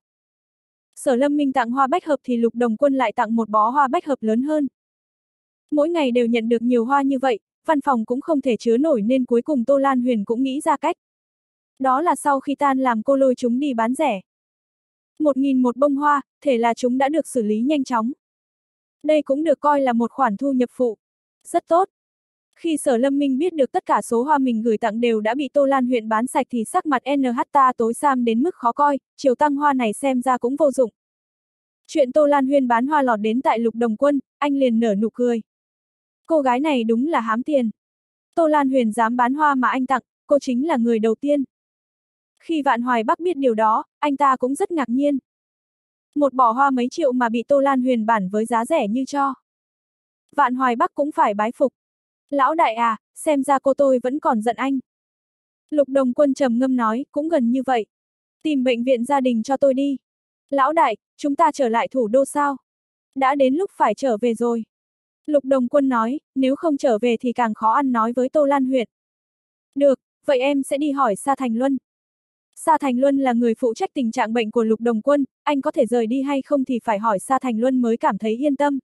[SPEAKER 1] Sở Lâm Minh tặng hoa bách hợp thì Lục Đồng Quân lại tặng một bó hoa bách hợp lớn hơn. Mỗi ngày đều nhận được nhiều hoa như vậy, văn phòng cũng không thể chứa nổi nên cuối cùng Tô Lan Huyền cũng nghĩ ra cách. Đó là sau khi tan làm cô lôi chúng đi bán rẻ. Một nghìn một bông hoa, thể là chúng đã được xử lý nhanh chóng. Đây cũng được coi là một khoản thu nhập phụ. Rất tốt. Khi Sở Lâm Minh biết được tất cả số hoa mình gửi tặng đều đã bị Tô Lan Huyền bán sạch thì sắc mặt en hát ta tối sam đến mức khó coi, chiều tăng hoa này xem ra cũng vô dụng. Chuyện Tô Lan Huyền bán hoa lọt đến tại Lục Đồng Quân, anh liền nở nụ cười. Cô gái này đúng là hám tiền. Tô Lan Huyền dám bán hoa mà anh tặng, cô chính là người đầu tiên. Khi Vạn Hoài Bắc biết điều đó, anh ta cũng rất ngạc nhiên. Một bó hoa mấy triệu mà bị Tô Lan Huyền bản với giá rẻ như cho. Vạn Hoài Bắc cũng phải bái phục. Lão đại à, xem ra cô tôi vẫn còn giận anh. Lục Đồng Quân trầm ngâm nói, cũng gần như vậy. Tìm bệnh viện gia đình cho tôi đi. Lão đại, chúng ta trở lại thủ đô sao? Đã đến lúc phải trở về rồi. Lục Đồng Quân nói, nếu không trở về thì càng khó ăn nói với Tô Lan Huyền. Được, vậy em sẽ đi hỏi Sa Thành Luân. Sa Thành Luân là người phụ trách tình trạng bệnh của Lục Đồng Quân, anh có thể rời đi hay không thì phải hỏi Sa Thành Luân mới cảm thấy yên tâm.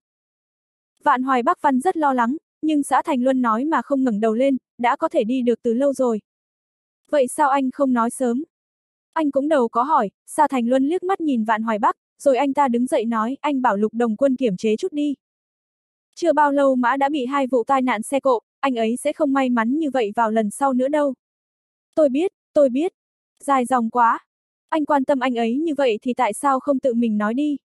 [SPEAKER 1] Vạn Hoài Bắc Văn rất lo lắng, nhưng Sa Thành Luân nói mà không ngẩng đầu lên, đã có thể đi được từ lâu rồi. Vậy sao anh không nói sớm? Anh cũng đầu có hỏi, Sa Thành Luân liếc mắt nhìn Vạn Hoài Bắc, rồi anh ta đứng dậy nói, anh bảo Lục Đồng Quân kiểm chế chút đi. Chưa bao lâu Mã đã bị hai vụ tai nạn xe cộ, anh ấy sẽ không may mắn như vậy vào lần sau nữa đâu. Tôi biết, tôi biết. Dài dòng quá. Anh quan tâm anh ấy như vậy thì tại sao không tự mình nói đi?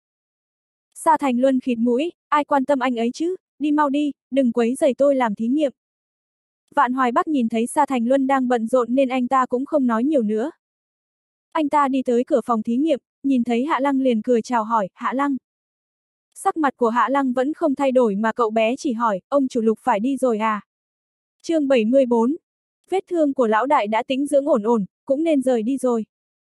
[SPEAKER 1] Sa Thành Luân khịt mũi, ai quan tâm anh ấy chứ, đi mau đi, đừng quấy rầy tôi làm thí nghiệm. Vạn Hoài Bắc nhìn thấy Sa Thành Luân đang bận rộn nên anh ta cũng không nói nhiều nữa. Anh ta đi tới cửa phòng thí nghiệm, nhìn thấy Hạ Lăng liền cười chào hỏi, Hạ Lăng. Sắc mặt của Hạ Lăng vẫn không thay đổi mà cậu bé chỉ hỏi, ông chủ Lục phải đi rồi à? Chương bảy mươi bốn. Vết thương của lão đại đã tĩnh dưỡng ổn ổn, cũng nên rời đi rồi.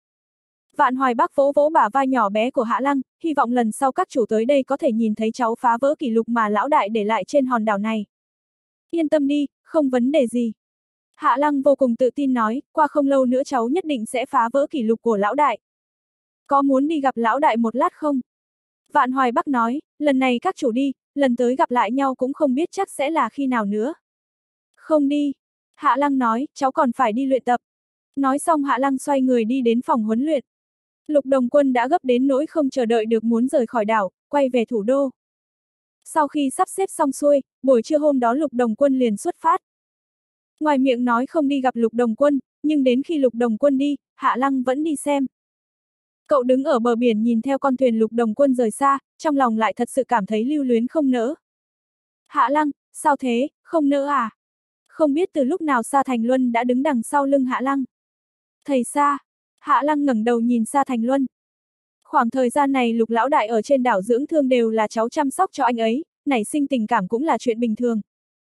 [SPEAKER 1] Vạn Hoài Bắc vỗ vỗ bả vai nhỏ bé của Hạ Lăng, hy vọng lần sau các chủ tới đây có thể nhìn thấy cháu phá vỡ kỷ lục mà lão đại để lại trên hòn đảo này. Yên tâm đi, không vấn đề gì. Hạ Lăng vô cùng tự tin nói, qua không lâu nữa cháu nhất định sẽ phá vỡ kỷ lục của lão đại. Có muốn đi gặp lão đại một lát không? Vạn Hoài Bắc nói, lần này các chủ đi, lần tới gặp lại nhau cũng không biết chắc sẽ là khi nào nữa. Không đi. Hạ Lăng nói, cháu còn phải đi luyện tập. Nói xong Hạ Lăng xoay người đi đến phòng huấn luyện. Lục Đồng Quân đã gấp đến nỗi không chờ đợi được muốn rời khỏi đảo, quay về thủ đô. Sau khi sắp xếp xong xuôi, buổi trưa hôm đó Lục Đồng Quân liền xuất phát. Ngoài miệng nói không đi gặp Lục Đồng Quân, nhưng đến khi Lục Đồng Quân đi, Hạ Lăng vẫn đi xem. Cậu đứng ở bờ biển nhìn theo con thuyền Lục Đồng Quân rời xa, trong lòng lại thật sự cảm thấy lưu luyến không nỡ. Hạ Lăng, sao thế, không nỡ à? Không biết từ lúc nào Sa Thành Luân đã đứng đằng sau lưng Hạ Lăng. Thầy Sa. Hạ Lăng ngẩng đầu nhìn Sa Thành Luân. Khoảng thời gian này Lục lão đại ở trên đảo dưỡng thương đều là cháu chăm sóc cho anh ấy, nảy sinh tình cảm cũng là chuyện bình thường.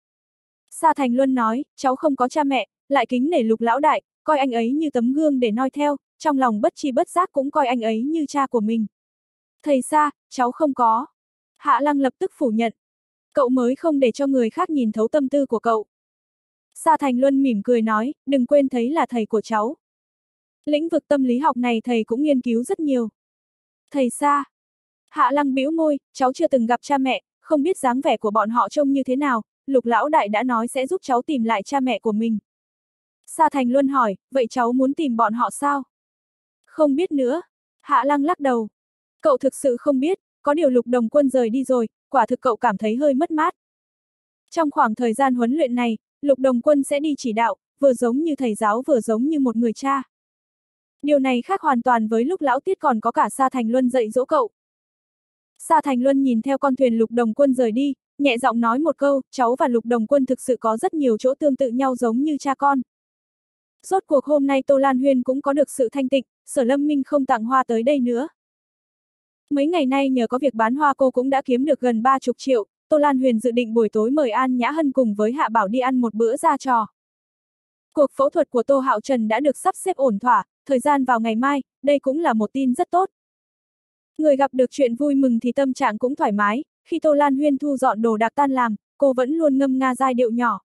[SPEAKER 1] Sa Thành Luân nói, cháu không có cha mẹ, lại kính nể Lục lão đại, coi anh ấy như tấm gương để noi theo, trong lòng bất tri bất giác cũng coi anh ấy như cha của mình. Thầy Sa, cháu không có. Hạ Lăng lập tức phủ nhận. Cậu mới không để cho người khác nhìn thấu tâm tư của cậu. Sa Thành Luân mỉm cười nói, đừng quên thấy là thầy của cháu. Lĩnh vực tâm lý học này thầy cũng nghiên cứu rất nhiều. Thầy Sa. Hạ Lăng bĩu môi, cháu chưa từng gặp cha mẹ, không biết dáng vẻ của bọn họ trông như thế nào, Lục lão đại đã nói sẽ giúp cháu tìm lại cha mẹ của mình. Sa Thành Luân hỏi, vậy cháu muốn tìm bọn họ sao? Không biết nữa. Hạ Lăng lắc đầu. Cậu thực sự không biết, có điều Lục Đồng Quân rời đi rồi, quả thực cậu cảm thấy hơi mất mát. Trong khoảng thời gian huấn luyện này, Lục Đồng Quân sẽ đi chỉ đạo, vừa giống như thầy giáo vừa giống như một người cha. Điều này khác hoàn toàn với lúc lão Tiết còn có cả Sa Thành Luân dạy dỗ cậu. Sa Thành Luân nhìn theo con thuyền Lục Đồng Quân rời đi, nhẹ giọng nói một câu, cháu và Lục Đồng Quân thực sự có rất nhiều chỗ tương tự nhau giống như cha con. Rốt cuộc hôm nay Tô Lan Huyên cũng có được sự thanh tịnh, Sở Lâm Minh không tặng hoa tới đây nữa. Mấy ngày nay nhờ có việc bán hoa cô cũng đã kiếm được gần ba chục triệu, Tô Lan Huyền dự định buổi tối mời An Nhã Hân cùng với Hạ Bảo đi ăn một bữa ra trò. Cuộc phẫu thuật của Tô Hạo Trần đã được sắp xếp ổn thỏa, thời gian vào ngày mai, đây cũng là một tin rất tốt. Người gặp được chuyện vui mừng thì tâm trạng cũng thoải mái, khi Tô Lan Huyên thu dọn đồ đạc tan làm, cô vẫn luôn ngâm nga giai điệu nhỏ.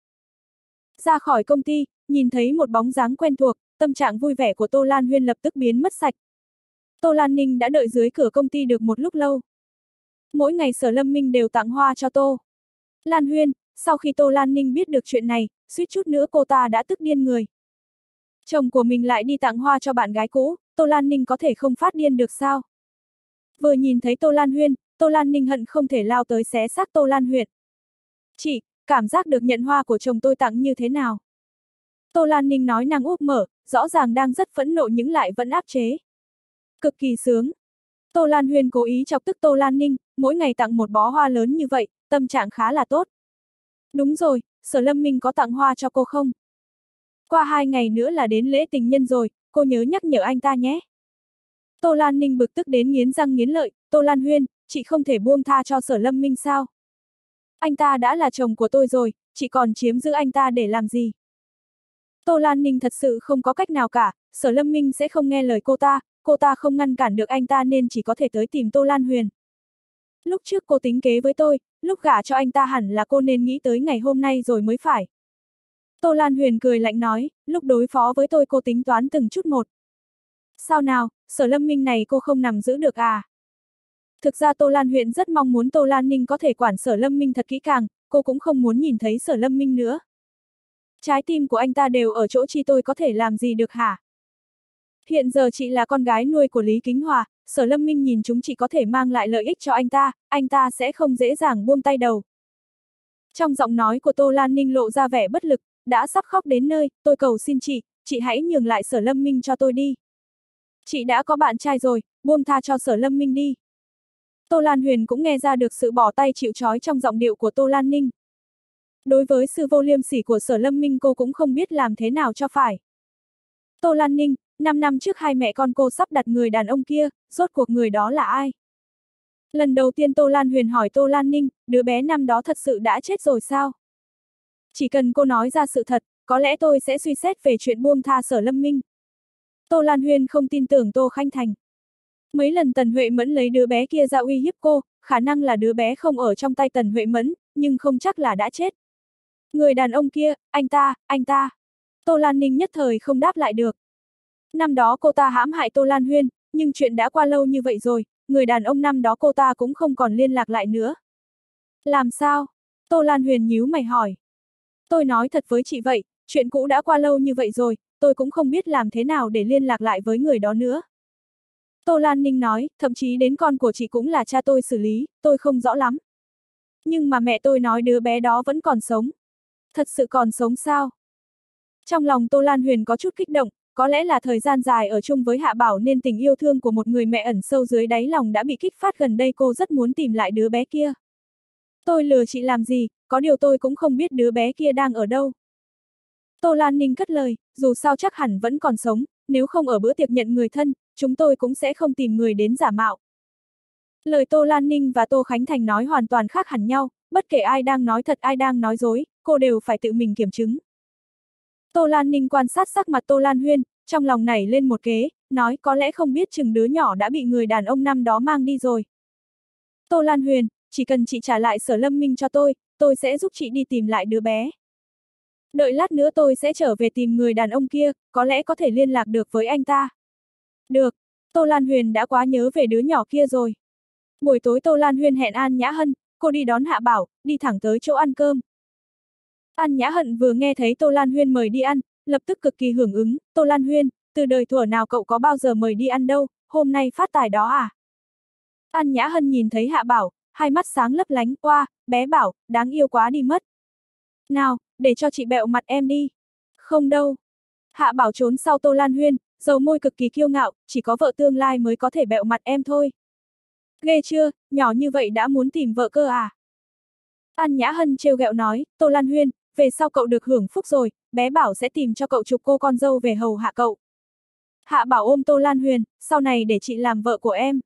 [SPEAKER 1] Ra khỏi công ty, nhìn thấy một bóng dáng quen thuộc, tâm trạng vui vẻ của Tô Lan Huyên lập tức biến mất sạch. Tô Lan Ninh đã đợi dưới cửa công ty được một lúc lâu. Mỗi ngày Sở Lâm Minh đều tặng hoa cho Tô Lan Huyên, sau khi Tô Lan Ninh biết được chuyện này, suýt chút nữa cô ta đã tức điên người. Chồng của mình lại đi tặng hoa cho bạn gái cũ, Tô Lan Ninh có thể không phát điên được sao? Vừa nhìn thấy Tô Lan Huyên, Tô Lan Ninh hận không thể lao tới xé xác Tô Lan Huyên. Chị, cảm giác được nhận hoa của chồng tôi tặng như thế nào? Tô Lan Ninh nói năng úp mở, rõ ràng đang rất phẫn nộ nhưng lại vẫn áp chế. Cực kỳ sướng. Tô Lan Huyên cố ý chọc tức Tô Lan Ninh, mỗi ngày tặng một bó hoa lớn như vậy, tâm trạng khá là tốt. Đúng rồi, Sở Lâm Minh có tặng hoa cho cô không? Qua hai ngày nữa là đến lễ tình nhân rồi, cô nhớ nhắc nhở anh ta nhé. Tô Lan Ninh bực tức đến nghiến răng nghiến lợi, Tô Lan Huyên, chị không thể buông tha cho Sở Lâm Minh sao? Anh ta đã là chồng của tôi rồi, chị còn chiếm giữ anh ta để làm gì? Tô Lan Ninh thật sự không có cách nào cả, Sở Lâm Minh sẽ không nghe lời cô ta, cô ta không ngăn cản được anh ta nên chỉ có thể tới tìm Tô Lan Huyền. Lúc trước cô tính kế với tôi, lúc gả cho anh ta hẳn là cô nên nghĩ tới ngày hôm nay rồi mới phải. Tô Lan Huyền cười lạnh nói, lúc đối phó với tôi cô tính toán từng chút một. Sao nào, Sở Lâm Minh này cô không nằm giữ được à? Thực ra Tô Lan Huyền rất mong muốn Tô Lan Ninh có thể quản Sở Lâm Minh thật kỹ càng, cô cũng không muốn nhìn thấy Sở Lâm Minh nữa. Trái tim của anh ta đều ở chỗ chị tôi có thể làm gì được hả? Hiện giờ chị là con gái nuôi của Lý Kính Hòa, Sở Lâm Minh nhìn chúng chị có thể mang lại lợi ích cho anh ta, anh ta sẽ không dễ dàng buông tay đầu. Trong giọng nói của Tô Lan Ninh lộ ra vẻ bất lực, đã sắp khóc đến nơi, tôi cầu xin chị, chị hãy nhường lại Sở Lâm Minh cho tôi đi. Chị đã có bạn trai rồi, buông tha cho Sở Lâm Minh đi. Tô Lan Huyền cũng nghe ra được sự bỏ tay chịu trói trong giọng điệu của Tô Lan Ninh. Đối với sự vô liêm sỉ của Sở Lâm Minh cô cũng không biết làm thế nào cho phải. Tô Lan Ninh, Năm năm trước hai mẹ con cô sắp đặt người đàn ông kia, rốt cuộc người đó là ai? Lần đầu tiên Tô Lan Huyền hỏi Tô Lan Ninh, đứa bé năm đó thật sự đã chết rồi sao? Chỉ cần cô nói ra sự thật, có lẽ tôi sẽ suy xét về chuyện buông tha Sở Lâm Minh. Tô Lan Huyền không tin tưởng Tô Khanh Thành. Mấy lần Tần Huệ Mẫn lấy đứa bé kia ra uy hiếp cô, khả năng là đứa bé không ở trong tay Tần Huệ Mẫn, nhưng không chắc là đã chết. Người đàn ông kia, anh ta, anh ta. Tô Lan Ninh nhất thời không đáp lại được. Năm đó cô ta hãm hại Tô Lan Huyên, nhưng chuyện đã qua lâu như vậy rồi, người đàn ông năm đó cô ta cũng không còn liên lạc lại nữa. Làm sao? Tô Lan Huyền nhíu mày hỏi. Tôi nói thật với chị vậy, chuyện cũ đã qua lâu như vậy rồi, tôi cũng không biết làm thế nào để liên lạc lại với người đó nữa. Tô Lan Ninh nói, thậm chí đến con của chị cũng là cha tôi xử lý, tôi không rõ lắm. Nhưng mà mẹ tôi nói đứa bé đó vẫn còn sống. Thật sự còn sống sao? Trong lòng Tô Lan Huyền có chút kích động, có lẽ là thời gian dài ở chung với Hạ Bảo nên tình yêu thương của một người mẹ ẩn sâu dưới đáy lòng đã bị kích phát, gần đây cô rất muốn tìm lại đứa bé kia. Tôi lừa chị làm gì, có điều tôi cũng không biết đứa bé kia đang ở đâu. Tô Lan Ninh cất lời, dù sao chắc hẳn vẫn còn sống, nếu không ở bữa tiệc nhận người thân, chúng tôi cũng sẽ không tìm người đến giả mạo. Lời Tô Lan Ninh và Tô Khánh Thành nói hoàn toàn khác hẳn nhau, bất kể ai đang nói thật ai đang nói dối, cô đều phải tự mình kiểm chứng. Tô Lan Ninh quan sát sắc mặt Tô Lan Huyên, trong lòng nảy lên một kế, nói có lẽ không biết chừng đứa nhỏ đã bị người đàn ông năm đó mang đi rồi. Tô Lan Huyền, chỉ cần chị trả lại Sở Lâm Minh cho tôi, tôi sẽ giúp chị đi tìm lại đứa bé. Đợi lát nữa tôi sẽ trở về tìm người đàn ông kia, có lẽ có thể liên lạc được với anh ta. Được, Tô Lan Huyền đã quá nhớ về đứa nhỏ kia rồi. Buổi tối Tô Lan Huyền hẹn An Nhã Hân, cô đi đón Hạ Bảo, đi thẳng tới chỗ ăn cơm. An Nhã Hân vừa nghe thấy Tô Lan Huyên mời đi ăn, lập tức cực kỳ hưởng ứng, Tô Lan Huyên, từ đời thuở nào cậu có bao giờ mời đi ăn đâu, hôm nay phát tài đó à? An Nhã Hân nhìn thấy Hạ Bảo, hai mắt sáng lấp lánh, oa, bé Bảo, đáng yêu quá đi mất. Nào, để cho chị bẹo mặt em đi. Không đâu. Hạ Bảo trốn sau Tô Lan Huyên, dầu môi cực kỳ kiêu ngạo, chỉ có vợ tương lai mới có thể bẹo mặt em thôi. Ghê chưa, nhỏ như vậy đã muốn tìm vợ cơ à? An Nhã Hân trêu ghẹo nói, Tô Lan Huyên, về sau cậu được hưởng phúc rồi, bé Bảo sẽ tìm cho cậu chụp cô con dâu về hầu hạ cậu. Hạ Bảo ôm Tô Lan Huyền, sau này để chị làm vợ của em.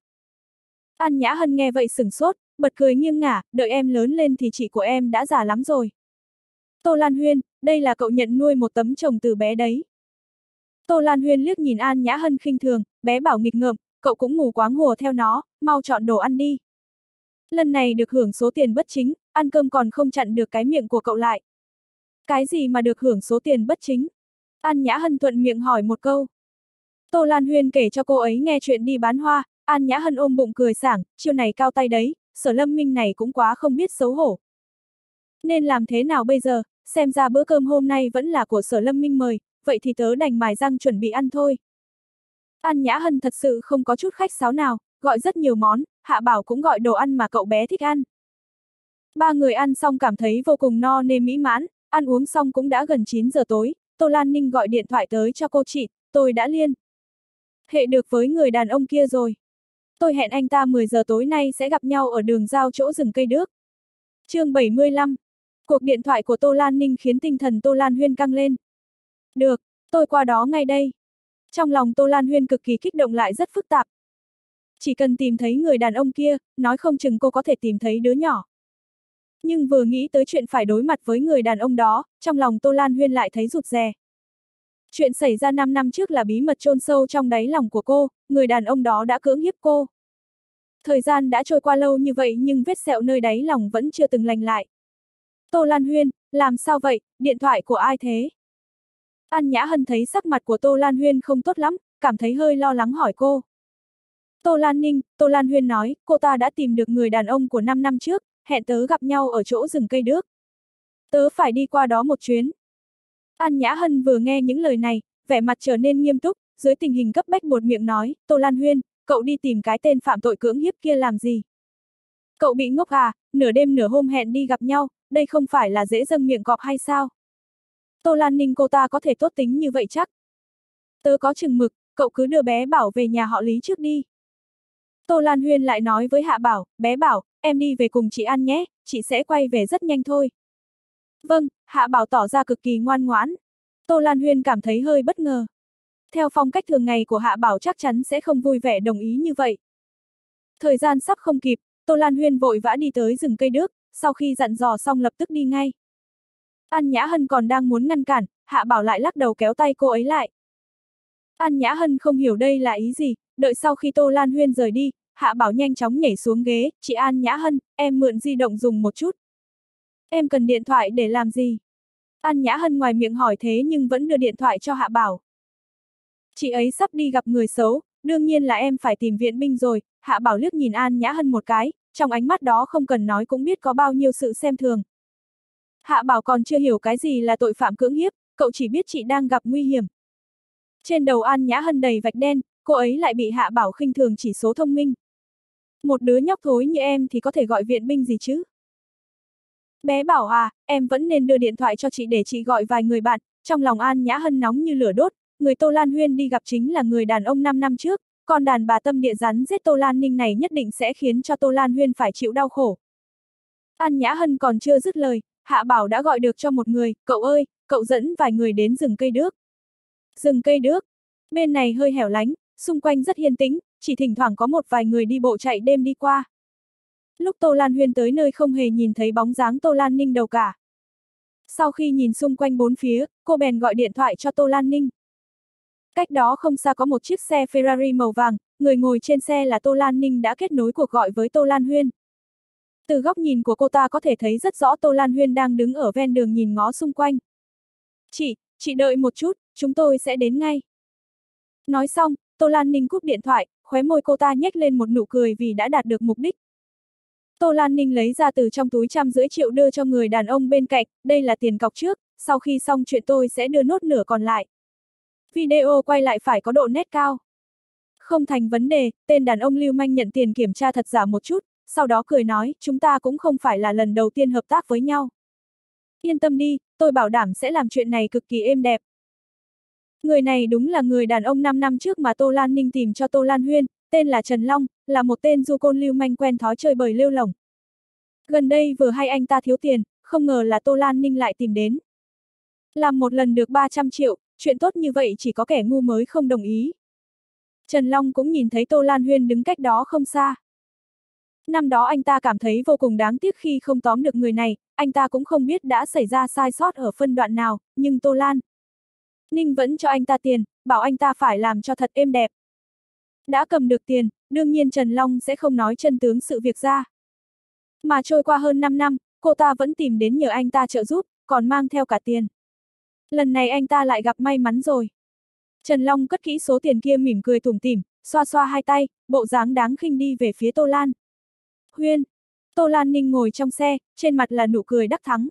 [SPEAKER 1] An Nhã Hân nghe vậy sửng sốt, bật cười nghiêng ngả, đợi em lớn lên thì chị của em đã già lắm rồi. Tô Lan Huyên, đây là cậu nhận nuôi một tấm chồng từ bé đấy. Tô Lan Huyên liếc nhìn An Nhã Hân khinh thường, bé Bảo nghịch ngợm, cậu cũng mù quáng hùa theo nó, mau chọn đồ ăn đi. Lần này được hưởng số tiền bất chính, ăn cơm còn không chặn được cái miệng của cậu lại. Cái gì mà được hưởng số tiền bất chính? An Nhã Hân thuận miệng hỏi một câu. Tô Lan Huyên kể cho cô ấy nghe chuyện đi bán hoa, An Nhã Hân ôm bụng cười sảng, chiêu này cao tay đấy, Sở Lâm Minh này cũng quá không biết xấu hổ. Nên làm thế nào bây giờ, xem ra bữa cơm hôm nay vẫn là của Sở Lâm Minh mời, vậy thì tớ đành mài răng chuẩn bị ăn thôi. An Nhã Hân thật sự không có chút khách sáo nào, gọi rất nhiều món, Hạ Bảo cũng gọi đồ ăn mà cậu bé thích ăn. Ba người ăn xong cảm thấy vô cùng no nê mỹ mãn, ăn uống xong cũng đã gần chín giờ tối, Tô Lan Ninh gọi điện thoại tới cho cô chị, tôi đã liên hệ được với người đàn ông kia rồi. Tôi hẹn anh ta mười giờ tối nay sẽ gặp nhau ở đường giao chỗ rừng cây đước. Chương bảy mươi lăm. Cuộc điện thoại của Tô Lan Ninh khiến tinh thần Tô Lan Huyên căng lên. Được, tôi qua đó ngay đây. Trong lòng Tô Lan Huyên cực kỳ kích động lại rất phức tạp. Chỉ cần tìm thấy người đàn ông kia, nói không chừng cô có thể tìm thấy đứa nhỏ. Nhưng vừa nghĩ tới chuyện phải đối mặt với người đàn ông đó, trong lòng Tô Lan Huyên lại thấy rụt rè. Chuyện xảy ra năm năm trước là bí mật chôn sâu trong đáy lòng của cô, người đàn ông đó đã cưỡng hiếp cô. Thời gian đã trôi qua lâu như vậy nhưng vết sẹo nơi đáy lòng vẫn chưa từng lành lại. Tô Lan Huyên, làm sao vậy, điện thoại của ai thế? An Nhã Hân thấy sắc mặt của Tô Lan Huyên không tốt lắm, cảm thấy hơi lo lắng hỏi cô. Tô Lan Ninh, Tô Lan Huyên nói, cô ta đã tìm được người đàn ông của năm năm trước, hẹn tớ gặp nhau ở chỗ rừng cây đước. Tớ phải đi qua đó một chuyến. An Nhã Hân vừa nghe những lời này, vẻ mặt trở nên nghiêm túc, dưới tình hình cấp bách buột miệng nói, Tô Lan Huyên, cậu đi tìm cái tên phạm tội cưỡng hiếp kia làm gì? Cậu bị ngốc à, nửa đêm nửa hôm hẹn đi gặp nhau, đây không phải là dễ dâng miệng cọp hay sao? Tô Lan Ninh cô ta có thể tốt tính như vậy chắc? Tớ có chừng mực, cậu cứ đưa bé Bảo về nhà họ Lý trước đi. Tô Lan Huyên lại nói với Hạ Bảo, bé Bảo, em đi về cùng chị An nhé, chị sẽ quay về rất nhanh thôi. Vâng, Hạ Bảo tỏ ra cực kỳ ngoan ngoãn. Tô Lan Huyên cảm thấy hơi bất ngờ. Theo phong cách thường ngày của Hạ Bảo chắc chắn sẽ không vui vẻ đồng ý như vậy. Thời gian sắp không kịp, Tô Lan Huyên vội vã đi tới rừng cây đước, sau khi dặn dò xong lập tức đi ngay. An Nhã Hân còn đang muốn ngăn cản, Hạ Bảo lại lắc đầu kéo tay cô ấy lại. An Nhã Hân không hiểu đây là ý gì, đợi sau khi Tô Lan Huyên rời đi, Hạ Bảo nhanh chóng nhảy xuống ghế, chị An Nhã Hân, em mượn di động dùng một chút. Em cần điện thoại để làm gì? An Nhã Hân ngoài miệng hỏi thế nhưng vẫn đưa điện thoại cho Hạ Bảo. Chị ấy sắp đi gặp người xấu, đương nhiên là em phải tìm viện binh rồi, Hạ Bảo liếc nhìn An Nhã Hân một cái, trong ánh mắt đó không cần nói cũng biết có bao nhiêu sự xem thường. Hạ Bảo còn chưa hiểu cái gì là tội phạm cưỡng hiếp, cậu chỉ biết chị đang gặp nguy hiểm. Trên đầu An Nhã Hân đầy vạch đen, cô ấy lại bị Hạ Bảo khinh thường chỉ số thông minh. Một đứa nhóc thối như em thì có thể gọi viện binh gì chứ? Bé Bảo à, em vẫn nên đưa điện thoại cho chị để chị gọi vài người bạn, trong lòng An Nhã Hân nóng như lửa đốt, người Tô Lan Huyên đi gặp chính là người đàn ông năm năm trước, còn đàn bà tâm địa rắn giết Tô Lan Ninh này nhất định sẽ khiến cho Tô Lan Huyên phải chịu đau khổ. An Nhã Hân còn chưa dứt lời, Hạ Bảo đã gọi được cho một người, cậu ơi, cậu dẫn vài người đến rừng cây đước. Rừng cây đước, bên này hơi hẻo lánh, xung quanh rất yên tĩnh, chỉ thỉnh thoảng có một vài người đi bộ chạy đêm đi qua. Lúc Tô Lan Huyên tới nơi không hề nhìn thấy bóng dáng Tô Lan Ninh đâu cả. Sau khi nhìn xung quanh bốn phía, cô bèn gọi điện thoại cho Tô Lan Ninh. Cách đó không xa có một chiếc xe Ferrari màu vàng, người ngồi trên xe là Tô Lan Ninh đã kết nối cuộc gọi với Tô Lan Huyên. Từ góc nhìn của cô ta có thể thấy rất rõ Tô Lan Huyên đang đứng ở ven đường nhìn ngó xung quanh. Chị, chị đợi một chút, chúng tôi sẽ đến ngay. Nói xong, Tô Lan Ninh cúp điện thoại, khóe môi cô ta nhếch lên một nụ cười vì đã đạt được mục đích. Tô Lan Ninh lấy ra từ trong túi trăm rưỡi triệu đưa cho người đàn ông bên cạnh, đây là tiền cọc trước, sau khi xong chuyện tôi sẽ đưa nốt nửa còn lại. Video quay lại phải có độ nét cao. Không thành vấn đề, tên đàn ông lưu manh nhận tiền kiểm tra thật giả một chút, sau đó cười nói, chúng ta cũng không phải là lần đầu tiên hợp tác với nhau. Yên tâm đi, tôi bảo đảm sẽ làm chuyện này cực kỳ êm đẹp. Người này đúng là người đàn ông năm năm trước mà Tô Lan Ninh tìm cho Tô Lan Huyên, tên là Trần Long, là một tên du côn lưu manh quen thói chơi bời lêu lổng. Gần đây vừa hay anh ta thiếu tiền, không ngờ là Tô Lan Ninh lại tìm đến. Làm một lần được ba trăm triệu, chuyện tốt như vậy chỉ có kẻ ngu mới không đồng ý. Trần Long cũng nhìn thấy Tô Lan Huyên đứng cách đó không xa. Năm đó anh ta cảm thấy vô cùng đáng tiếc khi không tóm được người này, anh ta cũng không biết đã xảy ra sai sót ở phân đoạn nào, nhưng Tô Lan Ninh vẫn cho anh ta tiền, bảo anh ta phải làm cho thật êm đẹp. Đã cầm được tiền, đương nhiên Trần Long sẽ không nói chân tướng sự việc ra. Mà trôi qua hơn năm năm, cô ta vẫn tìm đến nhờ anh ta trợ giúp, còn mang theo cả tiền. Lần này anh ta lại gặp may mắn rồi. Trần Long cất kỹ số tiền kia mỉm cười tủm tỉm, xoa xoa hai tay, bộ dáng đáng khinh đi về phía Tô Lan Huyên. Tô Lan Ninh ngồi trong xe, trên mặt là nụ cười đắc thắng.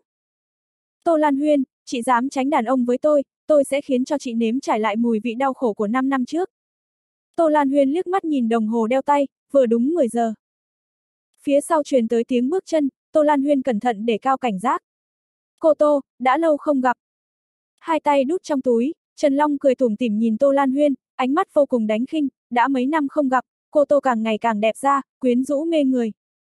[SPEAKER 1] Tô Lan Huyên, chị dám tránh đàn ông với tôi, tôi sẽ khiến cho chị nếm trải lại mùi vị đau khổ của năm năm trước. Tô Lan Huyên liếc mắt nhìn đồng hồ đeo tay, vừa đúng mười giờ. Phía sau truyền tới tiếng bước chân, Tô Lan Huyên cẩn thận để cao cảnh giác. Cô Tô, đã lâu không gặp. Hai tay đút trong túi, Trần Long cười tủm tỉm nhìn Tô Lan Huyên, ánh mắt vô cùng đánh khinh, đã mấy năm không gặp, cô Tô càng ngày càng đẹp ra, quyến rũ mê người.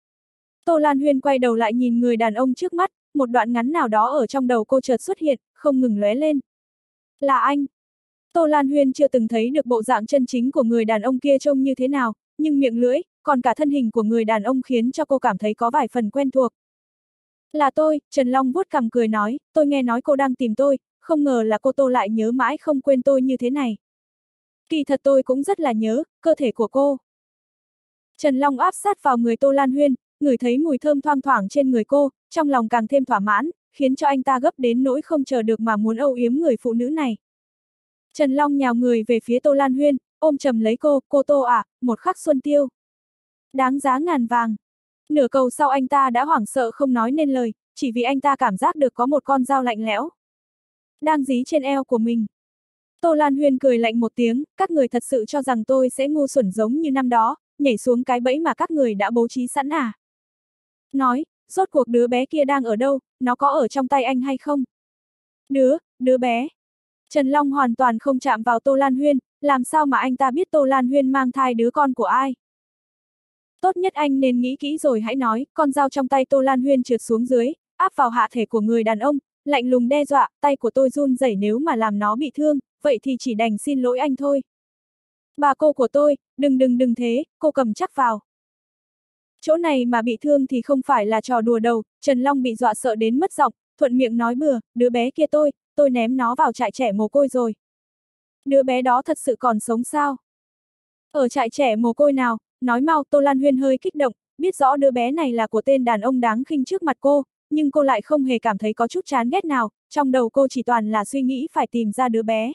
[SPEAKER 1] Tô Lan Huyên quay đầu lại nhìn người đàn ông trước mắt, một đoạn ngắn nào đó ở trong đầu cô chợt xuất hiện, không ngừng lóe lên. Là anh. Tô Lan Huyên chưa từng thấy được bộ dạng chân chính của người đàn ông kia trông như thế nào, nhưng miệng lưỡi, còn cả thân hình của người đàn ông khiến cho cô cảm thấy có vài phần quen thuộc. Là tôi, Trần Long vuốt cằm cười nói, tôi nghe nói cô đang tìm tôi, không ngờ là cô Tô lại nhớ mãi không quên tôi như thế này. Kỳ thật tôi cũng rất là nhớ, cơ thể của cô. Trần Long áp sát vào người Tô Lan Huyên, ngửi thấy mùi thơm thoang thoảng trên người cô, trong lòng càng thêm thỏa mãn, khiến cho anh ta gấp đến nỗi không chờ được mà muốn âu yếm người phụ nữ này. Trần Long nhào người về phía Tô Lan Huyên, ôm chầm lấy cô, cô Tô à, một khắc xuân tiêu. Đáng giá ngàn vàng. Nửa cầu sau anh ta đã hoảng sợ không nói nên lời, chỉ vì anh ta cảm giác được có một con dao lạnh lẽo đang dí trên eo của mình. Tô Lan Huyên cười lạnh một tiếng, các người thật sự cho rằng tôi sẽ ngu xuẩn giống như năm đó, nhảy xuống cái bẫy mà các người đã bố trí sẵn à? Nói, rốt cuộc đứa bé kia đang ở đâu, nó có ở trong tay anh hay không? Đứa, đứa bé. Trần Long hoàn toàn không chạm vào Tô Lan Huyên, làm sao mà anh ta biết Tô Lan Huyên mang thai đứa con của ai? Tốt nhất anh nên nghĩ kỹ rồi hãy nói, con dao trong tay Tô Lan Huyên trượt xuống dưới, áp vào hạ thể của người đàn ông, lạnh lùng đe dọa, tay của tôi run rẩy nếu mà làm nó bị thương, vậy thì chỉ đành xin lỗi anh thôi. Bà cô của tôi, đừng đừng đừng thế, cô cầm chắc vào. Chỗ này mà bị thương thì không phải là trò đùa đâu, Trần Long bị dọa sợ đến mất giọng, thuận miệng nói bừa, đứa bé kia tôi, tôi ném nó vào trại trẻ mồ côi rồi. Đứa bé đó thật sự còn sống sao? Ở trại trẻ mồ côi nào, nói mau. Tô Lan Huyên hơi kích động, biết rõ đứa bé này là của tên đàn ông đáng khinh trước mặt cô, nhưng cô lại không hề cảm thấy có chút chán ghét nào, trong đầu cô chỉ toàn là suy nghĩ phải tìm ra đứa bé.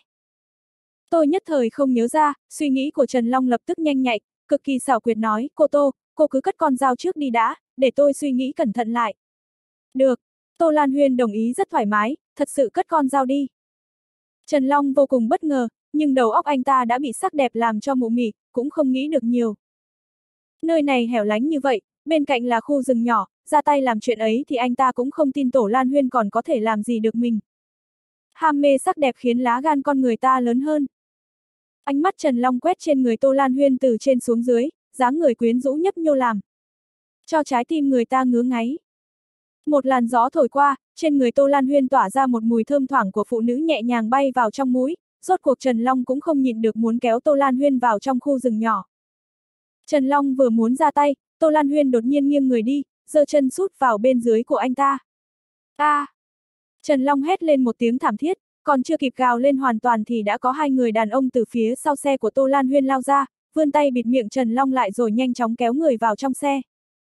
[SPEAKER 1] Tôi nhất thời không nhớ ra, suy nghĩ của Trần Long lập tức nhanh nhạy, cực kỳ xảo quyệt nói, cô Tô, cô cứ cất con dao trước đi đã, để tôi suy nghĩ cẩn thận lại. Được, Tô Lan Huyên đồng ý rất thoải mái, thật sự cất con dao đi. Trần Long vô cùng bất ngờ, nhưng đầu óc anh ta đã bị sắc đẹp làm cho mụ mị, cũng không nghĩ được nhiều. Nơi này hẻo lánh như vậy, bên cạnh là khu rừng nhỏ, ra tay làm chuyện ấy thì anh ta cũng không tin Tô Lan Huyên còn có thể làm gì được mình. Ham mê sắc đẹp khiến lá gan con người ta lớn hơn. Ánh mắt Trần Long quét trên người Tô Lan Huyên từ trên xuống dưới, dáng người quyến rũ nhấp nhô làm cho trái tim người ta ngứa ngáy. Một làn gió thổi qua, trên người Tô Lan Huyên tỏa ra một mùi thơm thoảng của phụ nữ nhẹ nhàng bay vào trong mũi, rốt cuộc Trần Long cũng không nhịn được muốn kéo Tô Lan Huyên vào trong khu rừng nhỏ. Trần Long vừa muốn ra tay, Tô Lan Huyên đột nhiên nghiêng người đi, giơ chân sút vào bên dưới của anh ta. A! À! Trần Long hét lên một tiếng thảm thiết, còn chưa kịp gào lên hoàn toàn thì đã có hai người đàn ông từ phía sau xe của Tô Lan Huyên lao ra, vươn tay bịt miệng Trần Long lại rồi nhanh chóng kéo người vào trong xe.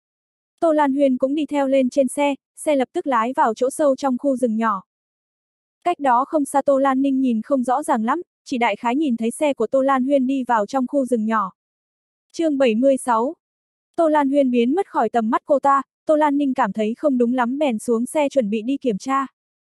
[SPEAKER 1] Tô Lan Huyên cũng đi theo lên trên xe, xe lập tức lái vào chỗ sâu trong khu rừng nhỏ. Cách đó không xa Tô Lan Ninh nhìn không rõ ràng lắm, chỉ đại khái nhìn thấy xe của Tô Lan Huyên đi vào trong khu rừng nhỏ. Chương bảy mươi sáu. Tô Lan Huyên biến mất khỏi tầm mắt cô ta, Tô Lan Ninh cảm thấy không đúng lắm bèn xuống xe chuẩn bị đi kiểm tra.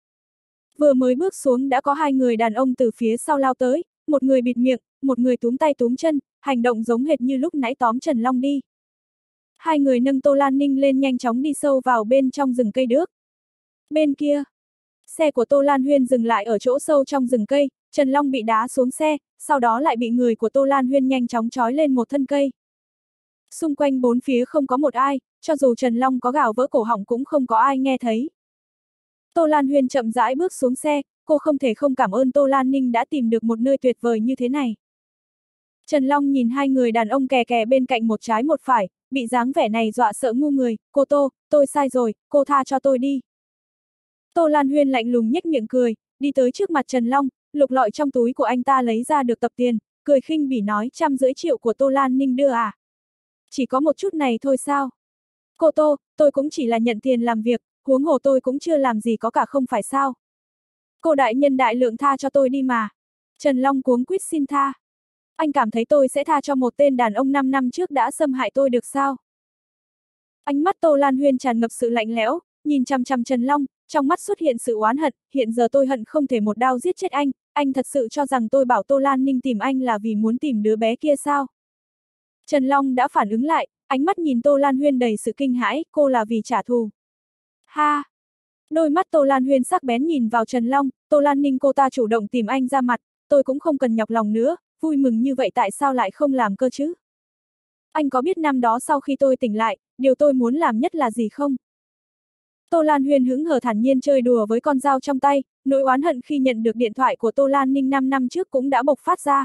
[SPEAKER 1] Vừa mới bước xuống đã có hai người đàn ông từ phía sau lao tới, một người bịt miệng, một người túm tay túm chân, hành động giống hệt như lúc nãy tóm Trần Long đi. Hai người nâng Tô Lan Ninh lên nhanh chóng đi sâu vào bên trong rừng cây đước. Bên kia, xe của Tô Lan Huyên dừng lại ở chỗ sâu trong rừng cây, Trần Long bị đá xuống xe, sau đó lại bị người của Tô Lan Huyên nhanh chóng trói lên một thân cây. Xung quanh bốn phía không có một ai, cho dù Trần Long có gào vỡ cổ họng cũng không có ai nghe thấy. Tô Lan Huyên chậm rãi bước xuống xe, cô không thể không cảm ơn Tô Lan Ninh đã tìm được một nơi tuyệt vời như thế này. Trần Long nhìn hai người đàn ông kè kè bên cạnh một trái một phải, bị dáng vẻ này dọa sợ ngu người, cô Tô, tôi sai rồi, cô tha cho tôi đi. Tô Lan Huyên lạnh lùng nhếch miệng cười, đi tới trước mặt Trần Long, lục lọi trong túi của anh ta lấy ra được tập tiền, cười khinh bỉ nói trăm rưỡi triệu của Tô Lan Ninh đưa à. Chỉ có một chút này thôi sao? Cô Tô, tôi cũng chỉ là nhận tiền làm việc, huống hồ tôi cũng chưa làm gì có cả không phải sao? Cô đại nhân đại lượng tha cho tôi đi mà. Trần Long cuống quýt xin tha. Anh cảm thấy tôi sẽ tha cho một tên đàn ông năm năm trước đã xâm hại tôi được sao? Ánh mắt Tô Lan Huyên tràn ngập sự lạnh lẽo, nhìn chằm chằm Trần Long, trong mắt xuất hiện sự oán hận, hiện giờ tôi hận không thể một đao giết chết anh, anh thật sự cho rằng tôi bảo Tô Lan Ninh tìm anh là vì muốn tìm đứa bé kia sao? Trần Long đã phản ứng lại, ánh mắt nhìn Tô Lan Huyên đầy sự kinh hãi, cô là vì trả thù. Ha! Đôi mắt Tô Lan Huyên sắc bén nhìn vào Trần Long, Tô Lan Ninh cô ta chủ động tìm anh ra mặt, tôi cũng không cần nhọc lòng nữa, vui mừng như vậy tại sao lại không làm cơ chứ? Anh có biết năm đó sau khi tôi tỉnh lại, điều tôi muốn làm nhất là gì không? Tô Lan Huyên hững hờ thản nhiên chơi đùa với con dao trong tay, nỗi oán hận khi nhận được điện thoại của Tô Lan Ninh năm năm trước cũng đã bộc phát ra.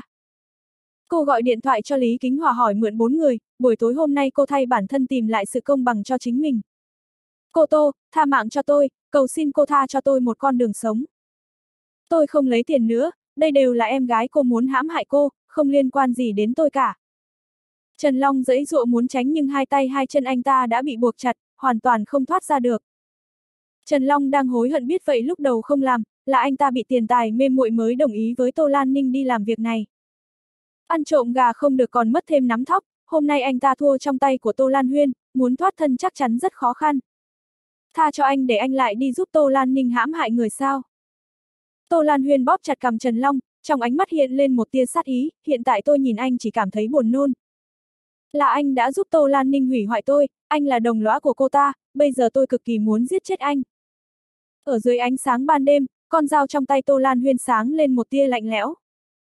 [SPEAKER 1] Cô gọi điện thoại cho Lý Kính Hòa hỏi mượn bốn người, buổi tối hôm nay cô thay bản thân tìm lại sự công bằng cho chính mình. Cô Tô, tha mạng cho tôi, cầu xin cô tha cho tôi một con đường sống. Tôi không lấy tiền nữa, đây đều là em gái cô muốn hãm hại cô, không liên quan gì đến tôi cả. Trần Long giãy giụa muốn tránh nhưng hai tay hai chân anh ta đã bị buộc chặt, hoàn toàn không thoát ra được. Trần Long đang hối hận biết vậy lúc đầu không làm, là anh ta bị tiền tài mê muội mới đồng ý với Tô Lan Ninh đi làm việc này. Ăn trộm gà không được còn mất thêm nắm thóc, hôm nay anh ta thua trong tay của Tô Lan Huyên, muốn thoát thân chắc chắn rất khó khăn. Tha cho anh để anh lại đi giúp Tô Lan Ninh hãm hại người sao? Tô Lan Huyên bóp chặt cằm Trần Long, trong ánh mắt hiện lên một tia sát ý, hiện tại tôi nhìn anh chỉ cảm thấy buồn nôn. Là anh đã giúp Tô Lan Ninh hủy hoại tôi, anh là đồng lõa của cô ta, bây giờ tôi cực kỳ muốn giết chết anh. Ở dưới ánh sáng ban đêm, con dao trong tay Tô Lan Huyên sáng lên một tia lạnh lẽo.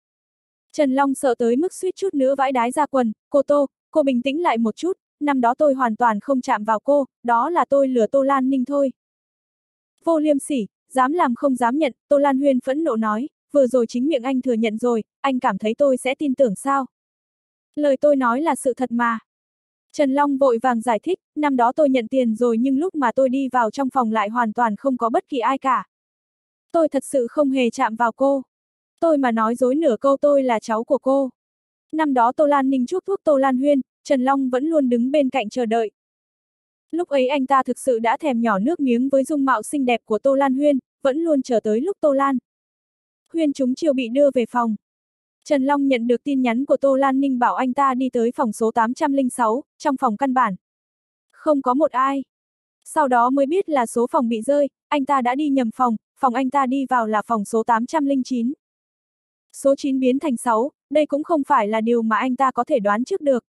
[SPEAKER 1] Trần Long sợ tới mức suýt chút nữa vãi đái ra quần, cô Tô, cô bình tĩnh lại một chút, năm đó tôi hoàn toàn không chạm vào cô, đó là tôi lừa Tô Lan Ninh thôi. Vô liêm sỉ, dám làm không dám nhận, Tô Lan Huyên phẫn nộ nói, vừa rồi chính miệng anh thừa nhận rồi, anh cảm thấy tôi sẽ tin tưởng sao? Lời tôi nói là sự thật mà. Trần Long vội vàng giải thích, năm đó tôi nhận tiền rồi nhưng lúc mà tôi đi vào trong phòng lại hoàn toàn không có bất kỳ ai cả. Tôi thật sự không hề chạm vào cô. Tôi mà nói dối nửa câu tôi là cháu của cô. Năm đó Tô Lan Ninh chuốc thuốc Tô Lan Huyên, Trần Long vẫn luôn đứng bên cạnh chờ đợi. Lúc ấy anh ta thực sự đã thèm nhỏ nước miếng với dung mạo xinh đẹp của Tô Lan Huyên, vẫn luôn chờ tới lúc Tô Lan Huyên trúng chiêu bị đưa về phòng. Trần Long nhận được tin nhắn của Tô Lan Ninh bảo anh ta đi tới phòng số tám trăm lẻ sáu, trong phòng căn bản không có một ai. Sau đó mới biết là số phòng bị rơi, anh ta đã đi nhầm phòng, phòng anh ta đi vào là phòng số tám trăm lẻ chín. Số chín biến thành sáu, đây cũng không phải là điều mà anh ta có thể đoán trước được.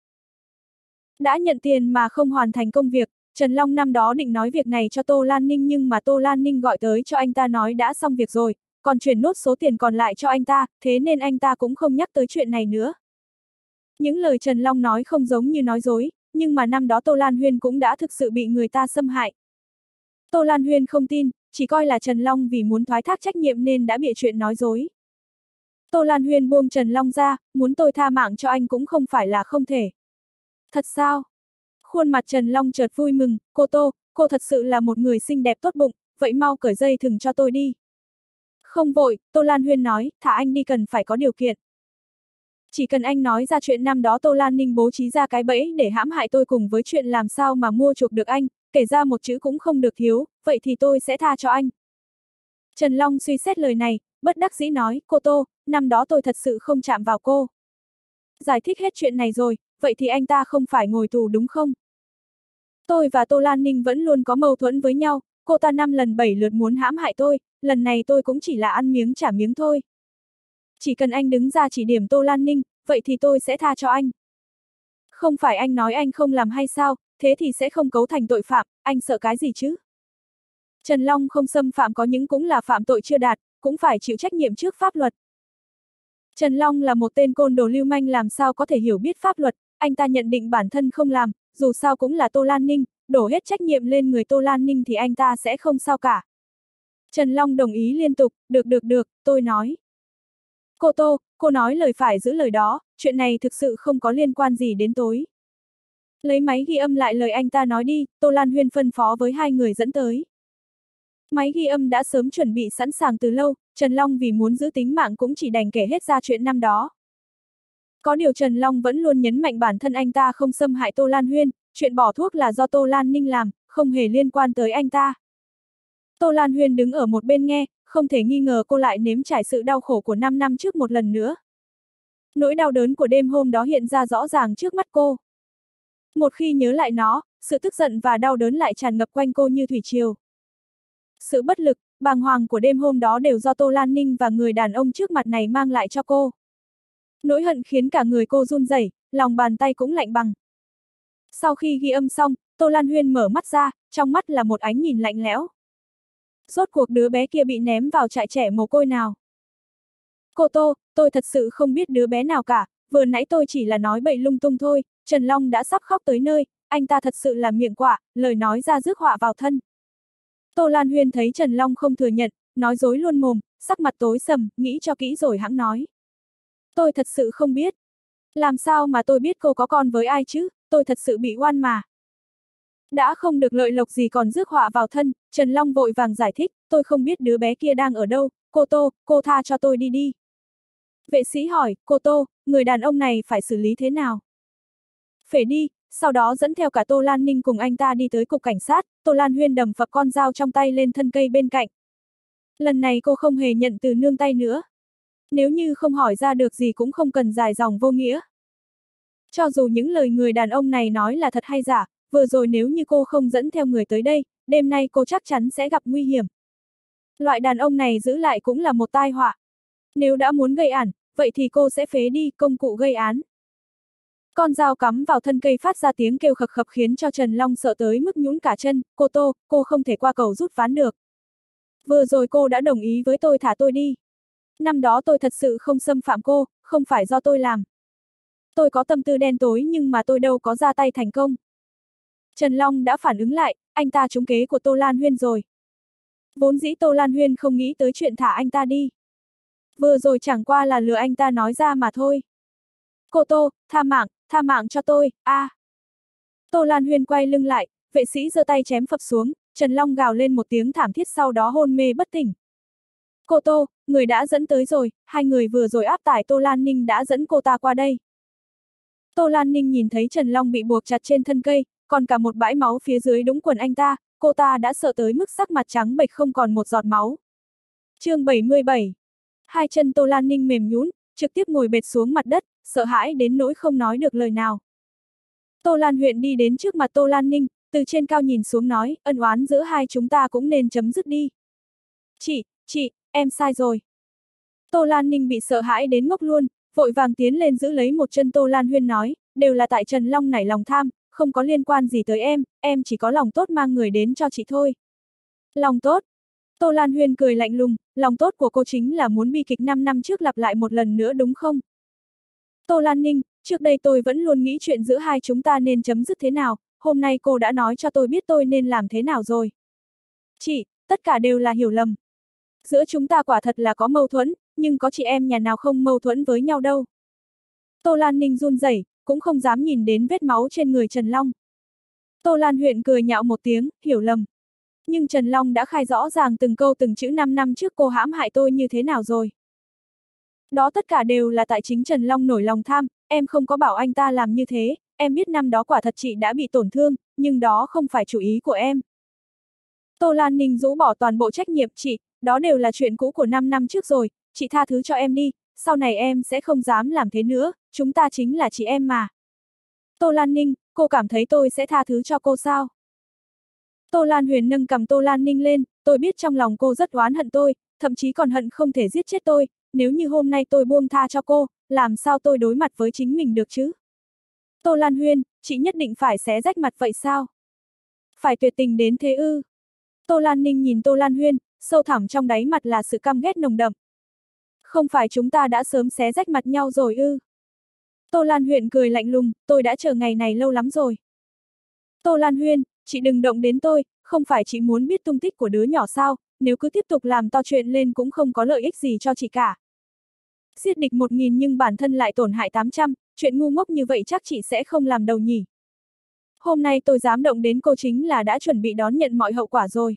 [SPEAKER 1] Đã nhận tiền mà không hoàn thành công việc, Trần Long năm đó định nói việc này cho Tô Lan Ninh nhưng mà Tô Lan Ninh gọi tới cho anh ta nói đã xong việc rồi, còn chuyển nốt số tiền còn lại cho anh ta, thế nên anh ta cũng không nhắc tới chuyện này nữa. Những lời Trần Long nói không giống như nói dối, nhưng mà năm đó Tô Lan Huyên cũng đã thực sự bị người ta xâm hại. Tô Lan Huyên không tin, chỉ coi là Trần Long vì muốn thoái thác trách nhiệm nên đã bịa chuyện nói dối. Tô Lan Huyên buông Trần Long ra, muốn tôi tha mạng cho anh cũng không phải là không thể. Thật sao? Khuôn mặt Trần Long chợt vui mừng, cô Tô, cô thật sự là một người xinh đẹp tốt bụng, vậy mau cởi dây thừng cho tôi đi. Không vội, Tô Lan Huyên nói, thả anh đi cần phải có điều kiện. Chỉ cần anh nói ra chuyện năm đó Tô Lan Ninh bố trí ra cái bẫy để hãm hại tôi cùng với chuyện làm sao mà mua chuộc được anh, kể ra một chữ cũng không được thiếu, vậy thì tôi sẽ tha cho anh. Trần Long suy xét lời này, bất đắc dĩ nói, cô Tô, năm đó tôi thật sự không chạm vào cô. Giải thích hết chuyện này rồi, vậy thì anh ta không phải ngồi tù đúng không? Tôi và Tô Lan Ninh vẫn luôn có mâu thuẫn với nhau, cô ta năm lần bảy lượt muốn hãm hại tôi, lần này tôi cũng chỉ là ăn miếng trả miếng thôi. Chỉ cần anh đứng ra chỉ điểm Tô Lan Ninh, vậy thì tôi sẽ tha cho anh. Không phải anh nói anh không làm hay sao, thế thì sẽ không cấu thành tội phạm, anh sợ cái gì chứ? Trần Long không xâm phạm có những cũng là phạm tội chưa đạt, cũng phải chịu trách nhiệm trước pháp luật. Trần Long là một tên côn đồ lưu manh làm sao có thể hiểu biết pháp luật, anh ta nhận định bản thân không làm, dù sao cũng là Tô Lan Ninh, đổ hết trách nhiệm lên người Tô Lan Ninh thì anh ta sẽ không sao cả. Trần Long đồng ý liên tục, được được được, tôi nói. Cô Tô, cô nói lời phải giữ lời đó, chuyện này thực sự không có liên quan gì đến tối. Lấy máy ghi âm lại lời anh ta nói đi, Tô Lan Huyên phân phó với hai người dẫn tới. Máy ghi âm đã sớm chuẩn bị sẵn sàng từ lâu, Trần Long vì muốn giữ tính mạng cũng chỉ đành kể hết ra chuyện năm đó. Có điều Trần Long vẫn luôn nhấn mạnh bản thân anh ta không xâm hại Tô Lan Huyên, chuyện bỏ thuốc là do Tô Lan Ninh làm, không hề liên quan tới anh ta. Tô Lan Huyên đứng ở một bên nghe, không thể nghi ngờ cô lại nếm trải sự đau khổ của năm năm trước một lần nữa. Nỗi đau đớn của đêm hôm đó hiện ra rõ ràng trước mắt cô. Một khi nhớ lại nó, sự tức giận và đau đớn lại tràn ngập quanh cô như thủy triều. Sự bất lực, bàng hoàng của đêm hôm đó đều do Tô Lan Ninh và người đàn ông trước mặt này mang lại cho cô. Nỗi hận khiến cả người cô run rẩy, lòng bàn tay cũng lạnh băng. Sau khi ghi âm xong, Tô Lan Huyên mở mắt ra, trong mắt là một ánh nhìn lạnh lẽo. Rốt cuộc đứa bé kia bị ném vào trại trẻ mồ côi nào? Cô Tô, tôi thật sự không biết đứa bé nào cả, vừa nãy tôi chỉ là nói bậy lung tung thôi, Trần Long đã sắp khóc tới nơi, anh ta thật sự là miệng quạ, lời nói ra rước họa vào thân. Tô Lan Huyên thấy Trần Long không thừa nhận, nói dối luôn mồm, sắc mặt tối sầm, nghĩ cho kỹ rồi hẵng nói. Tôi thật sự không biết. Làm sao mà tôi biết cô có con với ai chứ, tôi thật sự bị oan mà. Đã không được lợi lộc gì còn rước họa vào thân, Trần Long vội vàng giải thích, tôi không biết đứa bé kia đang ở đâu, cô Tô, cô tha cho tôi đi đi. Vệ sĩ hỏi, cô Tô, người đàn ông này phải xử lý thế nào? Phể đi, sau đó dẫn theo cả Tô Lan Ninh cùng anh ta đi tới cục cảnh sát, Tô Lan Huyên đầm phập con dao trong tay lên thân cây bên cạnh. Lần này cô không hề nhận từ nương tay nữa. Nếu như không hỏi ra được gì cũng không cần dài dòng vô nghĩa. Cho dù những lời người đàn ông này nói là thật hay giả, vừa rồi nếu như cô không dẫn theo người tới đây, đêm nay cô chắc chắn sẽ gặp nguy hiểm. Loại đàn ông này giữ lại cũng là một tai họa. Nếu đã muốn gây ản, vậy thì cô sẽ phế đi công cụ gây án. Con dao cắm vào thân cây phát ra tiếng kêu khập khập khiến cho Trần Long sợ tới mức nhũn cả chân, cô Tô, cô không thể qua cầu rút ván được. Vừa rồi cô đã đồng ý với tôi thả tôi đi. Năm đó tôi thật sự không xâm phạm cô, không phải do tôi làm. Tôi có tâm tư đen tối nhưng mà tôi đâu có ra tay thành công. Trần Long đã phản ứng lại, anh ta trúng kế của Tô Lan Huyên rồi. Vốn dĩ Tô Lan Huyên không nghĩ tới chuyện thả anh ta đi. Vừa rồi chẳng qua là lừa anh ta nói ra mà thôi. Cô Tô, tha mạng, tha mạng cho tôi, a. À. Tô Lan Huyên quay lưng lại, vệ sĩ giơ tay chém phập xuống, Trần Long gào lên một tiếng thảm thiết sau đó hôn mê bất tỉnh. Cô Tô, người đã dẫn tới rồi, hai người vừa rồi áp tải Tô Lan Ninh đã dẫn cô ta qua đây. Tô Lan Ninh nhìn thấy Trần Long bị buộc chặt trên thân cây, còn cả một bãi máu phía dưới đũng quần anh ta, cô ta đã sợ tới mức sắc mặt trắng bệch không còn một giọt máu. Chương bảy mươi bảy. Hai chân Tô Lan Ninh mềm nhũn, trực tiếp ngồi bệt xuống mặt đất, sợ hãi đến nỗi không nói được lời nào. Tô Lan Huyên đi đến trước mặt Tô Lan Ninh, từ trên cao nhìn xuống nói, ân oán giữa hai chúng ta cũng nên chấm dứt đi. Chị, chị, em sai rồi. Tô Lan Ninh bị sợ hãi đến ngốc luôn, vội vàng tiến lên giữ lấy một chân Tô Lan Huyên nói, đều là tại Trần Long nảy lòng tham, không có liên quan gì tới em, em chỉ có lòng tốt mang người đến cho chị thôi. Lòng tốt? Tô Lan Huyên cười lạnh lùng, lòng tốt của cô chính là muốn bi kịch năm năm trước lặp lại một lần nữa đúng không? Tô Lan Ninh, trước đây tôi vẫn luôn nghĩ chuyện giữa hai chúng ta nên chấm dứt thế nào, hôm nay cô đã nói cho tôi biết tôi nên làm thế nào rồi. Chị, tất cả đều là hiểu lầm. Giữa chúng ta quả thật là có mâu thuẫn, nhưng có chị em nhà nào không mâu thuẫn với nhau đâu. Tô Lan Ninh run rẩy, cũng không dám nhìn đến vết máu trên người Trần Long. Tô Lan Huyên cười nhạo một tiếng, hiểu lầm. Nhưng Trần Long đã khai rõ ràng từng câu từng chữ năm năm trước cô hãm hại tôi như thế nào rồi. Đó tất cả đều là tại chính Trần Long nổi lòng tham, em không có bảo anh ta làm như thế, em biết năm đó quả thật chị đã bị tổn thương, nhưng đó không phải chủ ý của em. Tô Lan Ninh rũ bỏ toàn bộ trách nhiệm chị, đó đều là chuyện cũ của năm năm trước rồi, chị tha thứ cho em đi, sau này em sẽ không dám làm thế nữa, chúng ta chính là chị em mà. Tô Lan Ninh, cô cảm thấy tôi sẽ tha thứ cho cô sao? Tô Lan Huyên nâng cầm Tô Lan Ninh lên, tôi biết trong lòng cô rất oán hận tôi, thậm chí còn hận không thể giết chết tôi, nếu như hôm nay tôi buông tha cho cô, làm sao tôi đối mặt với chính mình được chứ? Tô Lan Huyên, chị nhất định phải xé rách mặt vậy sao? Phải tuyệt tình đến thế ư? Tô Lan Ninh nhìn Tô Lan Huyên, sâu thẳm trong đáy mặt là sự căm ghét nồng đậm. Không phải chúng ta đã sớm xé rách mặt nhau rồi ư? Tô Lan Huyên cười lạnh lùng, tôi đã chờ ngày này lâu lắm rồi. Tô Lan Huyên, chị đừng động đến tôi, không phải chị muốn biết tung tích của đứa nhỏ sao, nếu cứ tiếp tục làm to chuyện lên cũng không có lợi ích gì cho chị cả. Giết địch một nghìn nhưng bản thân lại tổn hại tám trăm, chuyện ngu ngốc như vậy chắc chị sẽ không làm đầu nhỉ. Hôm nay tôi dám động đến cô chính là đã chuẩn bị đón nhận mọi hậu quả rồi.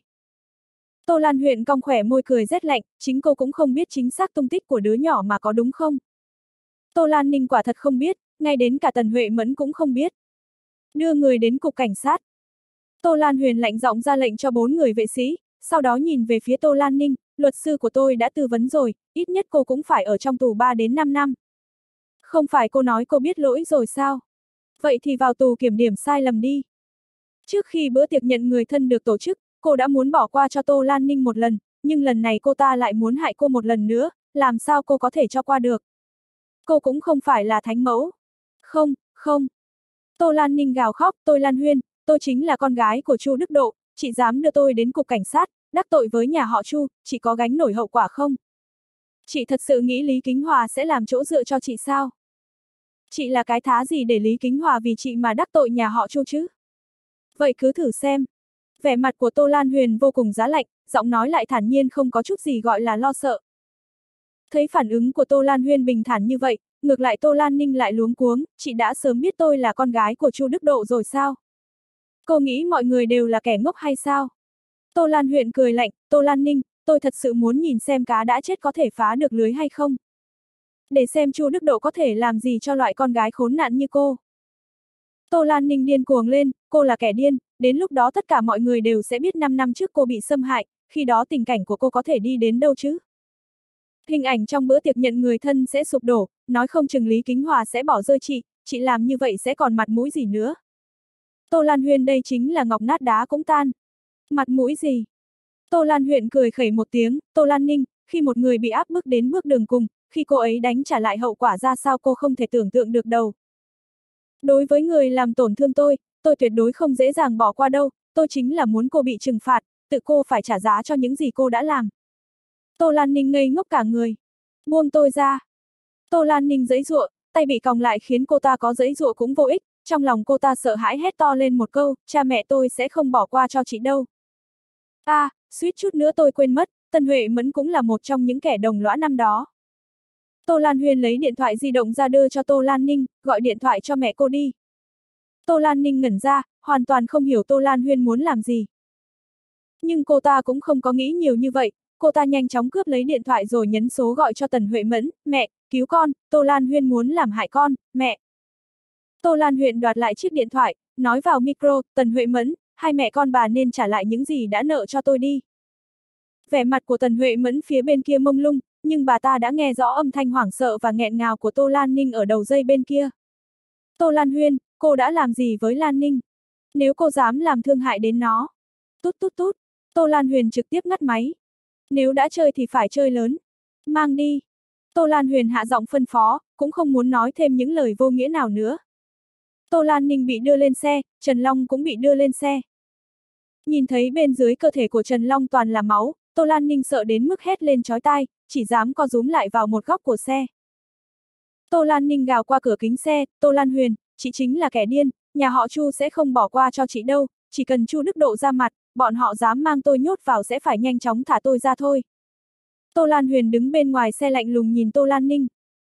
[SPEAKER 1] Tô Lan Huyên cong khỏe môi cười rét lạnh, chính cô cũng không biết chính xác tung tích của đứa nhỏ mà có đúng không? Tô Lan Ninh quả thật không biết, ngay đến cả Tần Huệ Mẫn cũng không biết. Đưa người đến cục cảnh sát. Tô Lan Huyên lạnh giọng ra lệnh cho bốn người vệ sĩ, sau đó nhìn về phía Tô Lan Ninh, luật sư của tôi đã tư vấn rồi, ít nhất cô cũng phải ở trong tù ba đến năm năm. Không phải cô nói cô biết lỗi rồi sao? Vậy thì vào tù kiểm điểm sai lầm đi. Trước khi bữa tiệc nhận người thân được tổ chức, cô đã muốn bỏ qua cho Tô Lan Ninh một lần, nhưng lần này cô ta lại muốn hại cô một lần nữa, làm sao cô có thể cho qua được? Cô cũng không phải là thánh mẫu. Không, không. Tô Lan Ninh gào khóc, tôi Lan Huyên, tôi chính là con gái của Chu Đức Độ, chị dám đưa tôi đến cục cảnh sát, đắc tội với nhà họ Chu, chị có gánh nổi hậu quả không? Chị thật sự nghĩ Lý Kính Hòa sẽ làm chỗ dựa cho chị sao? Chị là cái thá gì để Lý Kính Hòa vì chị mà đắc tội nhà họ Chu chứ? Vậy cứ thử xem. Vẻ mặt của Tô Lan Huyên vô cùng giá lạnh, giọng nói lại thản nhiên không có chút gì gọi là lo sợ. Thấy phản ứng của Tô Lan Huyên bình thản như vậy, ngược lại Tô Lan Ninh lại luống cuống, chị đã sớm biết tôi là con gái của Chu Đức Độ rồi sao? Cô nghĩ mọi người đều là kẻ ngốc hay sao? Tô Lan Huyên cười lạnh, Tô Lan Ninh, tôi thật sự muốn nhìn xem cá đã chết có thể phá được lưới hay không. Để xem Chu Đức Độ có thể làm gì cho loại con gái khốn nạn như cô. Tô Lan Ninh điên cuồng lên, cô là kẻ điên, đến lúc đó tất cả mọi người đều sẽ biết năm năm trước cô bị xâm hại, khi đó tình cảnh của cô có thể đi đến đâu chứ? Hình ảnh trong bữa tiệc nhận người thân sẽ sụp đổ, nói không chừng Lý Kính Hòa sẽ bỏ rơi chị, chị làm như vậy sẽ còn mặt mũi gì nữa. Tô Lan Huyên đây chính là ngọc nát đá cũng tan. Mặt mũi gì? Tô Lan Huyên cười khẩy một tiếng, Tô Lan Ninh, khi một người bị áp bức đến bước đường cùng, khi cô ấy đánh trả lại hậu quả ra sao cô không thể tưởng tượng được đâu. Đối với người làm tổn thương tôi, tôi tuyệt đối không dễ dàng bỏ qua đâu, tôi chính là muốn cô bị trừng phạt, tự cô phải trả giá cho những gì cô đã làm. Tô Lan Ninh ngây ngốc cả người. Buông tôi ra. Tô Lan Ninh giãy giụa, tay bị còng lại khiến cô ta có giãy giụa cũng vô ích, trong lòng cô ta sợ hãi hét to lên một câu, cha mẹ tôi sẽ không bỏ qua cho chị đâu. À, suýt chút nữa tôi quên mất, Tân Huệ Mẫn cũng là một trong những kẻ đồng lõa năm đó. Tô Lan Huyên lấy điện thoại di động ra đưa cho Tô Lan Ninh, gọi điện thoại cho mẹ cô đi. Tô Lan Ninh ngẩn ra, hoàn toàn không hiểu Tô Lan Huyên muốn làm gì. Nhưng cô ta cũng không có nghĩ nhiều như vậy, cô ta nhanh chóng cướp lấy điện thoại rồi nhấn số gọi cho Tần Huệ Mẫn, mẹ, cứu con, Tô Lan Huyên muốn làm hại con, mẹ. Tô Lan Huyên đoạt lại chiếc điện thoại, nói vào micro, Tần Huệ Mẫn, hai mẹ con bà nên trả lại những gì đã nợ cho tôi đi. Vẻ mặt của Tần Huệ Mẫn phía bên kia mông lung, nhưng bà ta đã nghe rõ âm thanh hoảng sợ và nghẹn ngào của Tô Lan Ninh ở đầu dây bên kia. Tô Lan Huyên, cô đã làm gì với Lan Ninh? Nếu cô dám làm thương hại đến nó. Tút tút tút, Tô Lan Huyền trực tiếp ngắt máy. Nếu đã chơi thì phải chơi lớn. Mang đi. Tô Lan Huyền hạ giọng phân phó, cũng không muốn nói thêm những lời vô nghĩa nào nữa. Tô Lan Ninh bị đưa lên xe, Trần Long cũng bị đưa lên xe. Nhìn thấy bên dưới cơ thể của Trần Long toàn là máu, Tô Lan Ninh sợ đến mức hét lên chói tai, chỉ dám co rúm lại vào một góc của xe. Tô Lan Ninh gào qua cửa kính xe, Tô Lan Huyền, chị chính là kẻ điên, nhà họ Chu sẽ không bỏ qua cho chị đâu, chỉ cần Chu Đức Độ ra mặt, bọn họ dám mang tôi nhốt vào sẽ phải nhanh chóng thả tôi ra thôi. Tô Lan Huyền đứng bên ngoài xe lạnh lùng nhìn Tô Lan Ninh.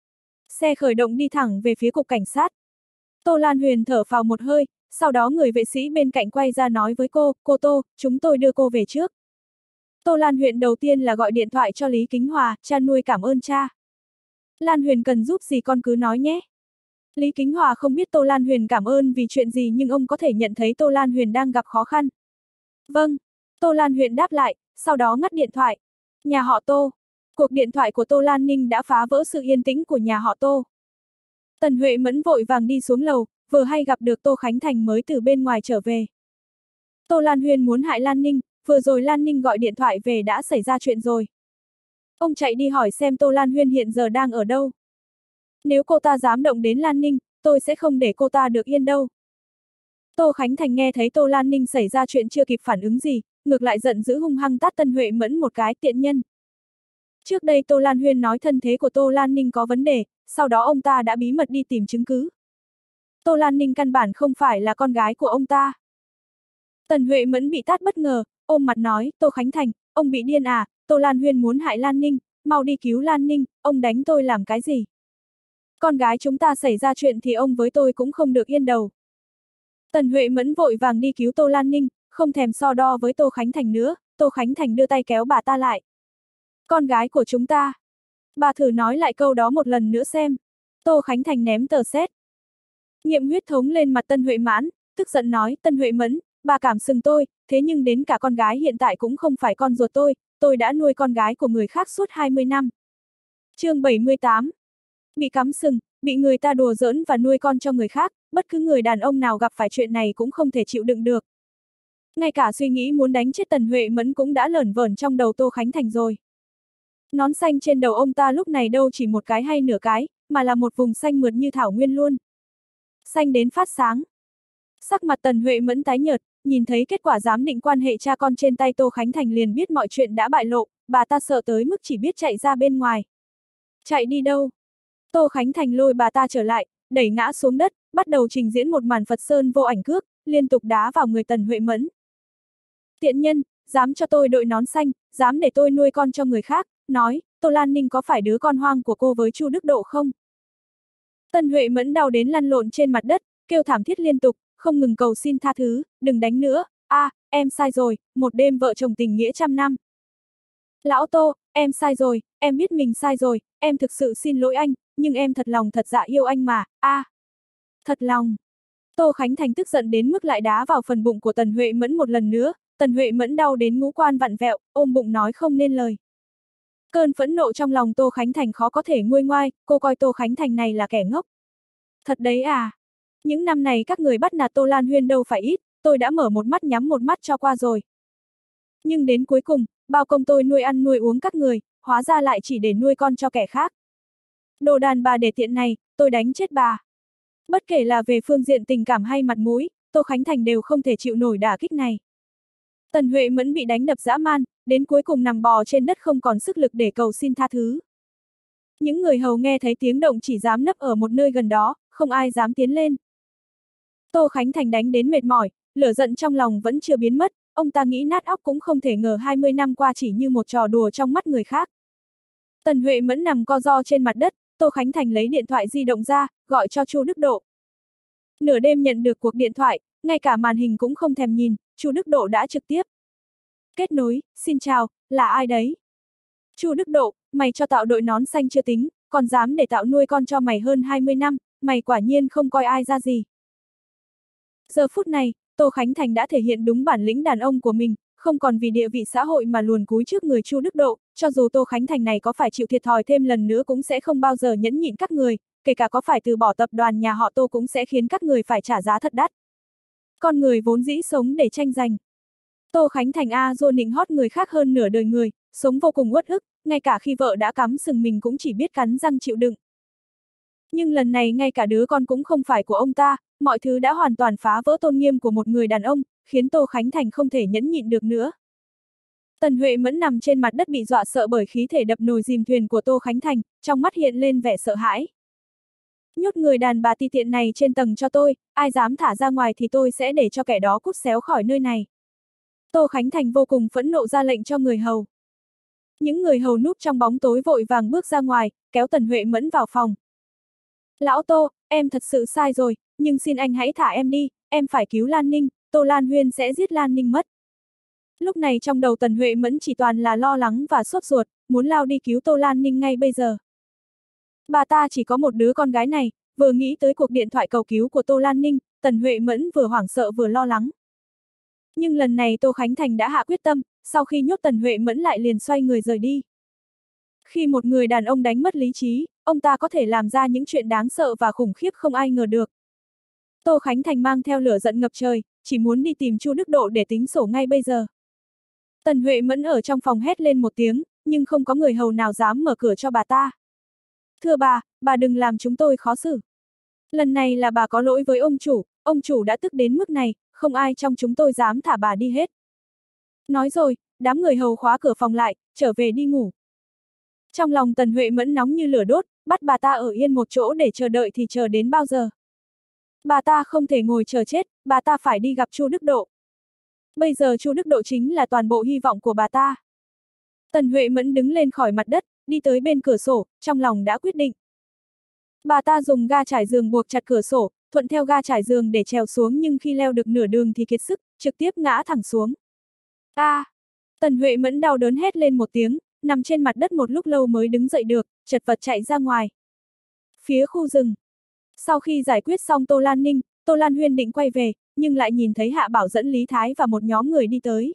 [SPEAKER 1] Xe khởi động đi thẳng về phía cục cảnh sát. Tô Lan Huyền thở phào một hơi, sau đó người vệ sĩ bên cạnh quay ra nói với cô, cô Tô, chúng tôi đưa cô về trước. Tô Lan Huyền đầu tiên là gọi điện thoại cho Lý Kính Hòa, cha nuôi cảm ơn cha. Lan Huyền cần giúp gì con cứ nói nhé. Lý Kính Hòa không biết Tô Lan Huyền cảm ơn vì chuyện gì nhưng ông có thể nhận thấy Tô Lan Huyền đang gặp khó khăn. Vâng. Tô Lan Huyền đáp lại, sau đó ngắt điện thoại. Nhà họ Tô. Cuộc điện thoại của Tô Lan Ninh đã phá vỡ sự yên tĩnh của nhà họ Tô. Tần Huệ Mẫn vội vàng đi xuống lầu, vừa hay gặp được Tô Khánh Thành mới từ bên ngoài trở về. Tô Lan Huyền muốn hại Lan Ninh, vừa rồi Lan Ninh gọi điện thoại về đã xảy ra chuyện rồi. Ông chạy đi hỏi xem Tô Lan Huyền hiện giờ đang ở đâu. Nếu cô ta dám động đến Lan Ninh, tôi sẽ không để cô ta được yên đâu. Tô Khánh Thành nghe thấy Tô Lan Ninh xảy ra chuyện chưa kịp phản ứng gì, ngược lại giận dữ hung hăng tát Tân Huệ Mẫn một cái tiện nhân. Trước đây Tô Lan Huyên nói thân thế của Tô Lan Ninh có vấn đề, sau đó ông ta đã bí mật đi tìm chứng cứ. Tô Lan Ninh căn bản không phải là con gái của ông ta. Tần Huệ Mẫn bị tát bất ngờ, ôm mặt nói, Tô Khánh Thành, ông bị điên à, Tô Lan Huyên muốn hại Lan Ninh, mau đi cứu Lan Ninh, ông đánh tôi làm cái gì? Con gái chúng ta xảy ra chuyện thì ông với tôi cũng không được yên đầu. Tần Huệ Mẫn vội vàng đi cứu Tô Lan Ninh, không thèm so đo với Tô Khánh Thành nữa, Tô Khánh Thành đưa tay kéo bà ta lại. Con gái của chúng ta. Bà thử nói lại câu đó một lần nữa xem. Tô Khánh Thành ném tờ xét. Nghiệm huyết thống lên mặt Tân Huệ Mãn, tức giận nói, Tân Huệ Mẫn, bà cảm sừng tôi, thế nhưng đến cả con gái hiện tại cũng không phải con ruột tôi, tôi đã nuôi con gái của người khác suốt hai mươi năm. Chương bảy mươi tám. Bị cắm sừng, bị người ta đùa giỡn và nuôi con cho người khác, bất cứ người đàn ông nào gặp phải chuyện này cũng không thể chịu đựng được. Ngay cả suy nghĩ muốn đánh chết Tần Huệ Mẫn cũng đã lởn vởn trong đầu Tô Khánh Thành rồi. Nón xanh trên đầu ông ta lúc này đâu chỉ một cái hay nửa cái, mà là một vùng xanh mượt như thảo nguyên luôn. Xanh đến phát sáng. Sắc mặt Tần Huệ Mẫn tái nhợt, nhìn thấy kết quả giám định quan hệ cha con trên tay Tô Khánh Thành liền biết mọi chuyện đã bại lộ, bà ta sợ tới mức chỉ biết chạy ra bên ngoài. Chạy đi đâu? Tô Khánh Thành lôi bà ta trở lại, đẩy ngã xuống đất, bắt đầu trình diễn một màn Phật Sơn vô ảnh cước, liên tục đá vào người Tần Huệ Mẫn. Tiện nhân, dám cho tôi đội nón xanh, dám để tôi nuôi con cho người khác, nói, Tô Lan Ninh có phải đứa con hoang của cô với Chu Đức Độ không? Tần Huệ Mẫn đau đến lăn lộn trên mặt đất, kêu thảm thiết liên tục, không ngừng cầu xin tha thứ, đừng đánh nữa, a, à, em sai rồi, một đêm vợ chồng tình nghĩa trăm năm. Lão Tô, em sai rồi, em biết mình sai rồi, em thực sự xin lỗi anh, nhưng em thật lòng thật dạ yêu anh mà, a. À. Thật lòng. Tô Khánh Thành tức giận đến mức lại đá vào phần bụng của Tần Huệ Mẫn một lần nữa, Tần Huệ Mẫn đau đến ngũ quan vặn vẹo, ôm bụng nói không nên lời. Cơn phẫn nộ trong lòng Tô Khánh Thành khó có thể nguôi ngoai, cô coi Tô Khánh Thành này là kẻ ngốc. Thật đấy à? Những năm này các người bắt nạt Tô Lan Huyên đâu phải ít, tôi đã mở một mắt nhắm một mắt cho qua rồi. Nhưng đến cuối cùng, bao công tôi nuôi ăn nuôi uống các người, hóa ra lại chỉ để nuôi con cho kẻ khác. Đồ đàn bà để tiện này, tôi đánh chết bà. Bất kể là về phương diện tình cảm hay mặt mũi, Tô Khánh Thành đều không thể chịu nổi đả kích này. Tần Huệ Mẫn bị đánh đập dã man, đến cuối cùng nằm bò trên đất không còn sức lực để cầu xin tha thứ. Những người hầu nghe thấy tiếng động chỉ dám nấp ở một nơi gần đó, không ai dám tiến lên. Tô Khánh Thành đánh đến mệt mỏi, lửa giận trong lòng vẫn chưa biến mất, ông ta nghĩ nát óc cũng không thể ngờ hai mươi năm qua chỉ như một trò đùa trong mắt người khác. Tần Huệ Mẫn nằm co ro trên mặt đất, Tô Khánh Thành lấy điện thoại di động ra, gọi cho Chu Đức Độ. Nửa đêm nhận được cuộc điện thoại, ngay cả màn hình cũng không thèm nhìn, Chu Đức Độ đã trực tiếp kết nối, xin chào, là ai đấy? Chu Đức Độ, mày cho tạo đội nón xanh chưa tính, còn dám để tạo nuôi con cho mày hơn hai mươi năm, mày quả nhiên không coi ai ra gì. Giờ phút này, Tô Khánh Thành đã thể hiện đúng bản lĩnh đàn ông của mình, không còn vì địa vị xã hội mà luồn cúi trước người Chu Đức Độ, cho dù Tô Khánh Thành này có phải chịu thiệt thòi thêm lần nữa cũng sẽ không bao giờ nhẫn nhịn các người, kể cả có phải từ bỏ tập đoàn nhà họ Tô cũng sẽ khiến các người phải trả giá thật đắt. Con người vốn dĩ sống để tranh giành. Tô Khánh Thành a dô nịnh hót người khác hơn nửa đời người, sống vô cùng uất ức, ngay cả khi vợ đã cắm sừng mình cũng chỉ biết cắn răng chịu đựng. Nhưng lần này ngay cả đứa con cũng không phải của ông ta, mọi thứ đã hoàn toàn phá vỡ tôn nghiêm của một người đàn ông, khiến Tô Khánh Thành không thể nhẫn nhịn được nữa. Tần Huệ Mẫn nằm trên mặt đất bị dọa sợ bởi khí thể đập nồi dìm thuyền của Tô Khánh Thành, trong mắt hiện lên vẻ sợ hãi. Nhốt người đàn bà ti tiện này trên tầng cho tôi, ai dám thả ra ngoài thì tôi sẽ để cho kẻ đó cút xéo khỏi nơi này. Tô Khánh Thành vô cùng phẫn nộ ra lệnh cho người hầu. Những người hầu núp trong bóng tối vội vàng bước ra ngoài, kéo Tần Huệ Mẫn vào phòng. Lão Tô, em thật sự sai rồi, nhưng xin anh hãy thả em đi, em phải cứu Lan Ninh, Tô Lan Huyên sẽ giết Lan Ninh mất. Lúc này trong đầu Tần Huệ Mẫn chỉ toàn là lo lắng và sốt ruột, muốn lao đi cứu Tô Lan Ninh ngay bây giờ. Bà ta chỉ có một đứa con gái này, vừa nghĩ tới cuộc điện thoại cầu cứu của Tô Lan Ninh, Tần Huệ Mẫn vừa hoảng sợ vừa lo lắng. Nhưng lần này Tô Khánh Thành đã hạ quyết tâm, sau khi nhốt Tần Huệ Mẫn lại liền xoay người rời đi. Khi một người đàn ông đánh mất lý trí, ông ta có thể làm ra những chuyện đáng sợ và khủng khiếp không ai ngờ được. Tô Khánh Thành mang theo lửa giận ngập trời, chỉ muốn đi tìm Chu Đức Độ để tính sổ ngay bây giờ. Tần Huệ Mẫn ở trong phòng hét lên một tiếng, nhưng không có người hầu nào dám mở cửa cho bà ta. Thưa bà, bà đừng làm chúng tôi khó xử. Lần này là bà có lỗi với ông chủ, ông chủ đã tức đến mức này, không ai trong chúng tôi dám thả bà đi hết. Nói rồi, đám người hầu khóa cửa phòng lại, trở về đi ngủ. Trong lòng Tần Huệ Mẫn nóng như lửa đốt, bắt bà ta ở yên một chỗ để chờ đợi thì chờ đến bao giờ. Bà ta không thể ngồi chờ chết, bà ta phải đi gặp Chu Đức Độ. Bây giờ Chu Đức Độ chính là toàn bộ hy vọng của bà ta. Tần Huệ Mẫn đứng lên khỏi mặt đất, đi tới bên cửa sổ, trong lòng đã quyết định. Bà ta dùng ga trải giường buộc chặt cửa sổ, thuận theo ga trải giường để trèo xuống nhưng khi leo được nửa đường thì kiệt sức, trực tiếp ngã thẳng xuống. A! À, Tần Huệ Mẫn đau đớn hét lên một tiếng, nằm trên mặt đất một lúc lâu mới đứng dậy được, chật vật chạy ra ngoài. Phía khu rừng. Sau khi giải quyết xong Tô Lan Ninh, Tô Lan Huyên định quay về, nhưng lại nhìn thấy Hạ Bảo dẫn Lý Thái và một nhóm người đi tới.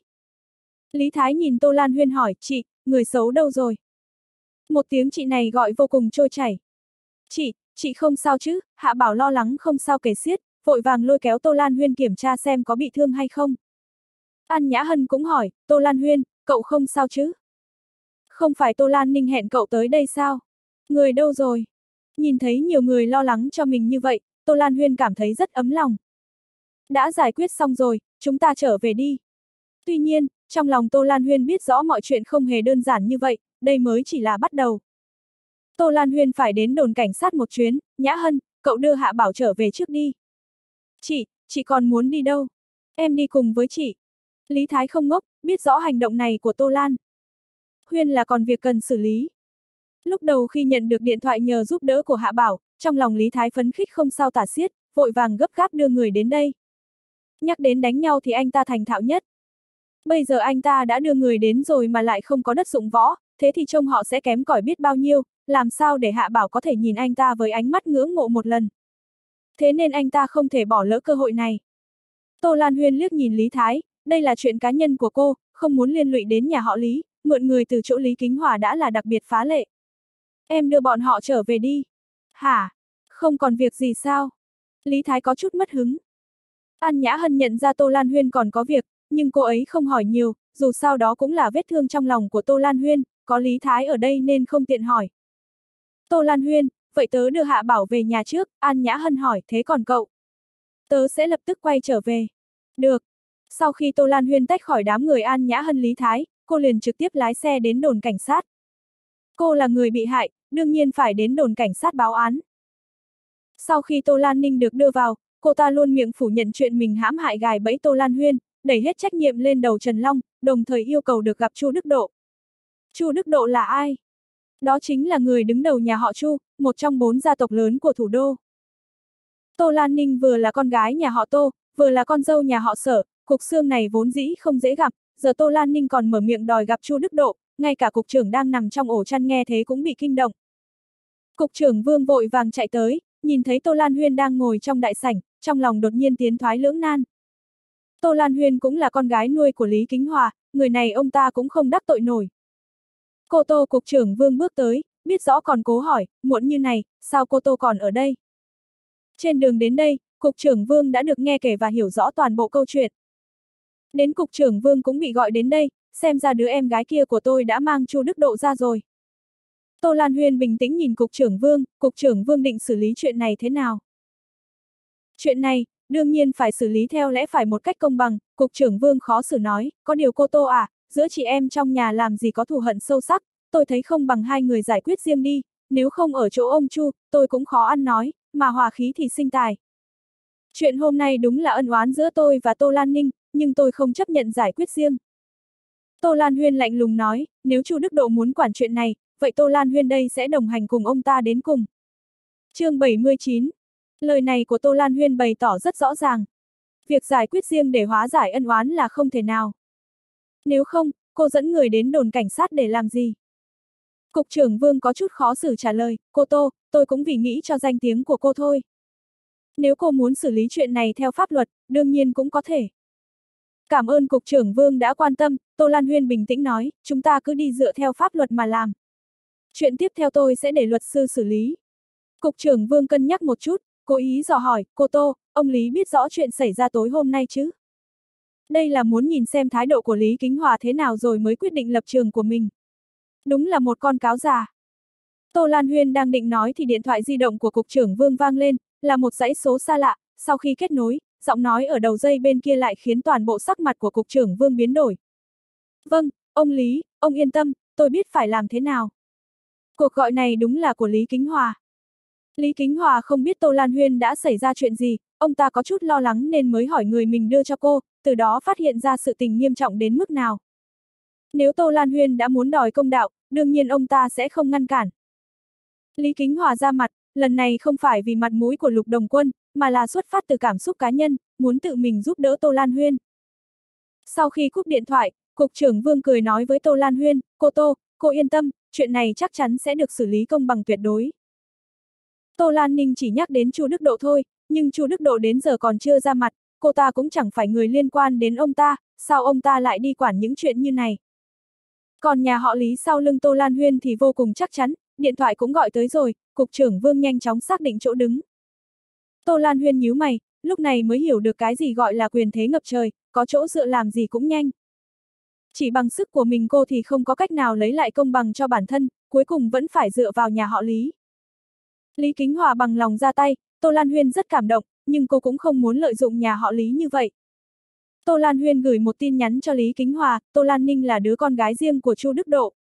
[SPEAKER 1] Lý Thái nhìn Tô Lan Huyên hỏi, chị, người xấu đâu rồi? Một tiếng chị này gọi vô cùng trôi chảy. Chị, chị không sao chứ? Hạ Bảo lo lắng không sao kể xiết, vội vàng lôi kéo Tô Lan Huyên kiểm tra xem có bị thương hay không. An Nhã Hân cũng hỏi, Tô Lan Huyên, cậu không sao chứ? Không phải Tô Lan Ninh hẹn cậu tới đây sao? Người đâu rồi? Nhìn thấy nhiều người lo lắng cho mình như vậy, Tô Lan Huyên cảm thấy rất ấm lòng. Đã giải quyết xong rồi, chúng ta trở về đi. Tuy nhiên, trong lòng Tô Lan Huyên biết rõ mọi chuyện không hề đơn giản như vậy, đây mới chỉ là bắt đầu. Tô Lan Huyên phải đến đồn cảnh sát một chuyến, Nhã Hân, cậu đưa Hạ Bảo trở về trước đi. Chị, chị còn muốn đi đâu? Em đi cùng với chị. Lý Thái không ngốc, biết rõ hành động này của Tô Lan Huyên là còn việc cần xử lý. Lúc đầu khi nhận được điện thoại nhờ giúp đỡ của Hạ Bảo, trong lòng Lý Thái phấn khích không sao tả xiết, vội vàng gấp gáp đưa người đến đây. Nhắc đến đánh nhau thì anh ta thành thạo nhất. Bây giờ anh ta đã đưa người đến rồi mà lại không có đất dụng võ, thế thì trông họ sẽ kém cỏi biết bao nhiêu, làm sao để Hạ Bảo có thể nhìn anh ta với ánh mắt ngưỡng mộ một lần. Thế nên anh ta không thể bỏ lỡ cơ hội này. Tô Lan Huyên liếc nhìn Lý Thái, đây là chuyện cá nhân của cô, không muốn liên lụy đến nhà họ Lý, mượn người từ chỗ Lý Kính Hòa đã là đặc biệt phá lệ. Em đưa bọn họ trở về đi. Hả? Không còn việc gì sao? Lý Thái có chút mất hứng. An Nhã Hân nhận ra Tô Lan Huyên còn có việc, nhưng cô ấy không hỏi nhiều, dù sao đó cũng là vết thương trong lòng của Tô Lan Huyên, có Lý Thái ở đây nên không tiện hỏi. Tô Lan Huyên, vậy tớ đưa Hạ Bảo về nhà trước, An Nhã Hân hỏi, thế còn cậu? Tớ sẽ lập tức quay trở về. Được. Sau khi Tô Lan Huyên tách khỏi đám người An Nhã Hân Lý Thái, cô liền trực tiếp lái xe đến đồn cảnh sát. Cô là người bị hại, đương nhiên phải đến đồn cảnh sát báo án. Sau khi Tô Lan Ninh được đưa vào, cô ta luôn miệng phủ nhận chuyện mình hãm hại gài bẫy Tô Lan Huyên, đẩy hết trách nhiệm lên đầu Trần Long, đồng thời yêu cầu được gặp Chu Đức Độ. Chu Đức Độ là ai? Đó chính là người đứng đầu nhà họ Chu, một trong bốn gia tộc lớn của thủ đô. Tô Lan Ninh vừa là con gái nhà họ Tô, vừa là con dâu nhà họ Sở, cục xương này vốn dĩ không dễ gặp, giờ Tô Lan Ninh còn mở miệng đòi gặp Chu Đức Độ, ngay cả cục trưởng đang nằm trong ổ chăn nghe thế cũng bị kinh động. Cục trưởng Vương vội vàng chạy tới, nhìn thấy Tô Lan Huyên đang ngồi trong đại sảnh, trong lòng đột nhiên tiến thoái lưỡng nan. Tô Lan Huyên cũng là con gái nuôi của Lý Kính Hòa, người này ông ta cũng không đắc tội nổi. Cô Tô cục trưởng Vương bước tới, biết rõ còn cố hỏi, muộn như này, sao cô Tô còn ở đây? Trên đường đến đây, cục trưởng Vương đã được nghe kể và hiểu rõ toàn bộ câu chuyện. Đến cục trưởng Vương cũng bị gọi đến đây, xem ra đứa em gái kia của tôi đã mang Chu Đức Độ ra rồi. Tô Lan Huyên bình tĩnh nhìn cục trưởng Vương, cục trưởng Vương định xử lý chuyện này thế nào? Chuyện này, đương nhiên phải xử lý theo lẽ phải một cách công bằng, cục trưởng Vương khó xử nói, có điều cô Tô à, giữa chị em trong nhà làm gì có thù hận sâu sắc, tôi thấy không bằng hai người giải quyết riêng đi, nếu không ở chỗ ông Chu, tôi cũng khó ăn nói, mà hòa khí thì sinh tài. Chuyện hôm nay đúng là ân oán giữa tôi và Tô Lan Ninh, nhưng tôi không chấp nhận giải quyết riêng. Tô Lan Huyên lạnh lùng nói, nếu Chu Đức Độ muốn quản chuyện này, vậy Tô Lan Huyên đây sẽ đồng hành cùng ông ta đến cùng. Chương bảy mươi chín. Lời này của Tô Lan Huyên bày tỏ rất rõ ràng. Việc giải quyết riêng để hóa giải ân oán là không thể nào. Nếu không, cô dẫn người đến đồn cảnh sát để làm gì? Cục trưởng Vương có chút khó xử trả lời, cô Tô, tôi cũng vì nghĩ cho danh tiếng của cô thôi. Nếu cô muốn xử lý chuyện này theo pháp luật, đương nhiên cũng có thể. Cảm ơn Cục trưởng Vương đã quan tâm, Tô Lan Huyên bình tĩnh nói, chúng ta cứ đi dựa theo pháp luật mà làm. Chuyện tiếp theo tôi sẽ để luật sư xử lý. Cục trưởng Vương cân nhắc một chút, cố ý dò hỏi, cô Tô, ông Lý biết rõ chuyện xảy ra tối hôm nay chứ? Đây là muốn nhìn xem thái độ của Lý Kính Hòa thế nào rồi mới quyết định lập trường của mình. Đúng là một con cáo già. Tô Lan Huyên đang định nói thì điện thoại di động của Cục trưởng Vương vang lên, là một dãy số xa lạ, sau khi kết nối, giọng nói ở đầu dây bên kia lại khiến toàn bộ sắc mặt của Cục trưởng Vương biến đổi. Vâng, ông Lý, ông yên tâm, tôi biết phải làm thế nào. Cuộc gọi này đúng là của Lý Kính Hòa. Lý Kính Hòa không biết Tô Lan Huyên đã xảy ra chuyện gì, ông ta có chút lo lắng nên mới hỏi người mình đưa cho cô, từ đó phát hiện ra sự tình nghiêm trọng đến mức nào. Nếu Tô Lan Huyên đã muốn đòi công đạo, đương nhiên ông ta sẽ không ngăn cản. Lý Kính Hòa ra mặt, lần này không phải vì mặt mũi của Lục Đồng Quân, mà là xuất phát từ cảm xúc cá nhân, muốn tự mình giúp đỡ Tô Lan Huyên. Sau khi cúp điện thoại, Cục trưởng Vương cười nói với Tô Lan Huyên, cô Tô, cô yên tâm, chuyện này chắc chắn sẽ được xử lý công bằng tuyệt đối. Tô Lan Ninh chỉ nhắc đến Chu Đức Độ thôi, nhưng Chu Đức Độ đến giờ còn chưa ra mặt, cô ta cũng chẳng phải người liên quan đến ông ta, sao ông ta lại đi quản những chuyện như này. Còn nhà họ Lý sau lưng Tô Lan Huyên thì vô cùng chắc chắn, điện thoại cũng gọi tới rồi, Cục trưởng Vương nhanh chóng xác định chỗ đứng. Tô Lan Huyên nhíu mày, lúc này mới hiểu được cái gì gọi là quyền thế ngập trời, có chỗ dựa làm gì cũng nhanh. Chỉ bằng sức của mình cô thì không có cách nào lấy lại công bằng cho bản thân, cuối cùng vẫn phải dựa vào nhà họ Lý. Lý Kính Hòa bằng lòng ra tay, Tô Lan Huyên rất cảm động, nhưng cô cũng không muốn lợi dụng nhà họ Lý như vậy. Tô Lan Huyên gửi một tin nhắn cho Lý Kính Hòa, Tô Lan Ninh là đứa con gái riêng của Chu Đức Độ.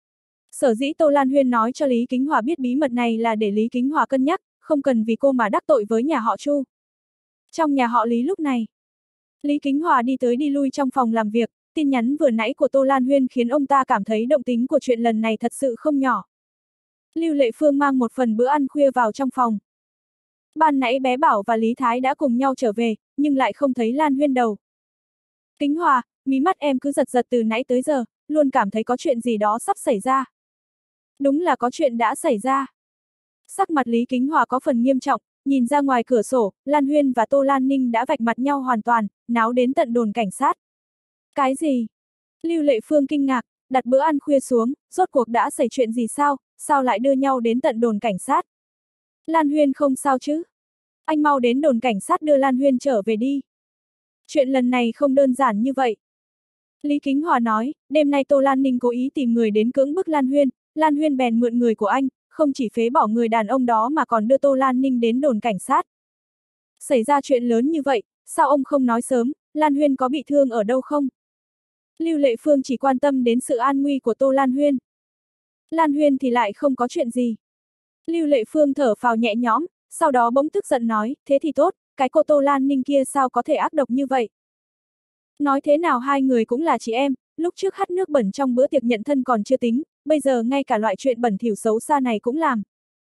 [SPEAKER 1] Sở dĩ Tô Lan Huyên nói cho Lý Kính Hòa biết bí mật này là để Lý Kính Hòa cân nhắc, không cần vì cô mà đắc tội với nhà họ Chu. Trong nhà họ Lý lúc này, Lý Kính Hòa đi tới đi lui trong phòng làm việc, tin nhắn vừa nãy của Tô Lan Huyên khiến ông ta cảm thấy động tính của chuyện lần này thật sự không nhỏ. Lưu Lệ Phương mang một phần bữa ăn khuya vào trong phòng. Ban nãy bé Bảo và Lý Thái đã cùng nhau trở về, nhưng lại không thấy Lan Huyên đâu. Kính Hòa, mí mắt em cứ giật giật từ nãy tới giờ, luôn cảm thấy có chuyện gì đó sắp xảy ra. Đúng là có chuyện đã xảy ra. Sắc mặt Lý Kính Hòa có phần nghiêm trọng, nhìn ra ngoài cửa sổ, Lan Huyên và Tô Lan Ninh đã vạch mặt nhau hoàn toàn, náo đến tận đồn cảnh sát. Cái gì? Lưu Lệ Phương kinh ngạc, đặt bữa ăn khuya xuống, rốt cuộc đã xảy chuyện gì sao, sao lại đưa nhau đến tận đồn cảnh sát? Lan Huyên không sao chứ? Anh mau đến đồn cảnh sát đưa Lan Huyên trở về đi. Chuyện lần này không đơn giản như vậy. Lý Kính Hòa nói, đêm nay Tô Lan Ninh cố ý tìm người đến cưỡng bức Lan Huyên, Lan Huyên bèn mượn người của anh, không chỉ phế bỏ người đàn ông đó mà còn đưa Tô Lan Ninh đến đồn cảnh sát. Xảy ra chuyện lớn như vậy, sao ông không nói sớm, Lan Huyên có bị thương ở đâu không? Lưu Lệ Phương chỉ quan tâm đến sự an nguy của Tô Lan Huyên. Lan Huyên thì lại không có chuyện gì. Lưu Lệ Phương thở phào nhẹ nhõm, sau đó bỗng tức giận nói, thế thì tốt, cái cô Tô Lan Ninh kia sao có thể ác độc như vậy? Nói thế nào hai người cũng là chị em, lúc trước hắt nước bẩn trong bữa tiệc nhận thân còn chưa tính, bây giờ ngay cả loại chuyện bẩn thỉu xấu xa này cũng làm.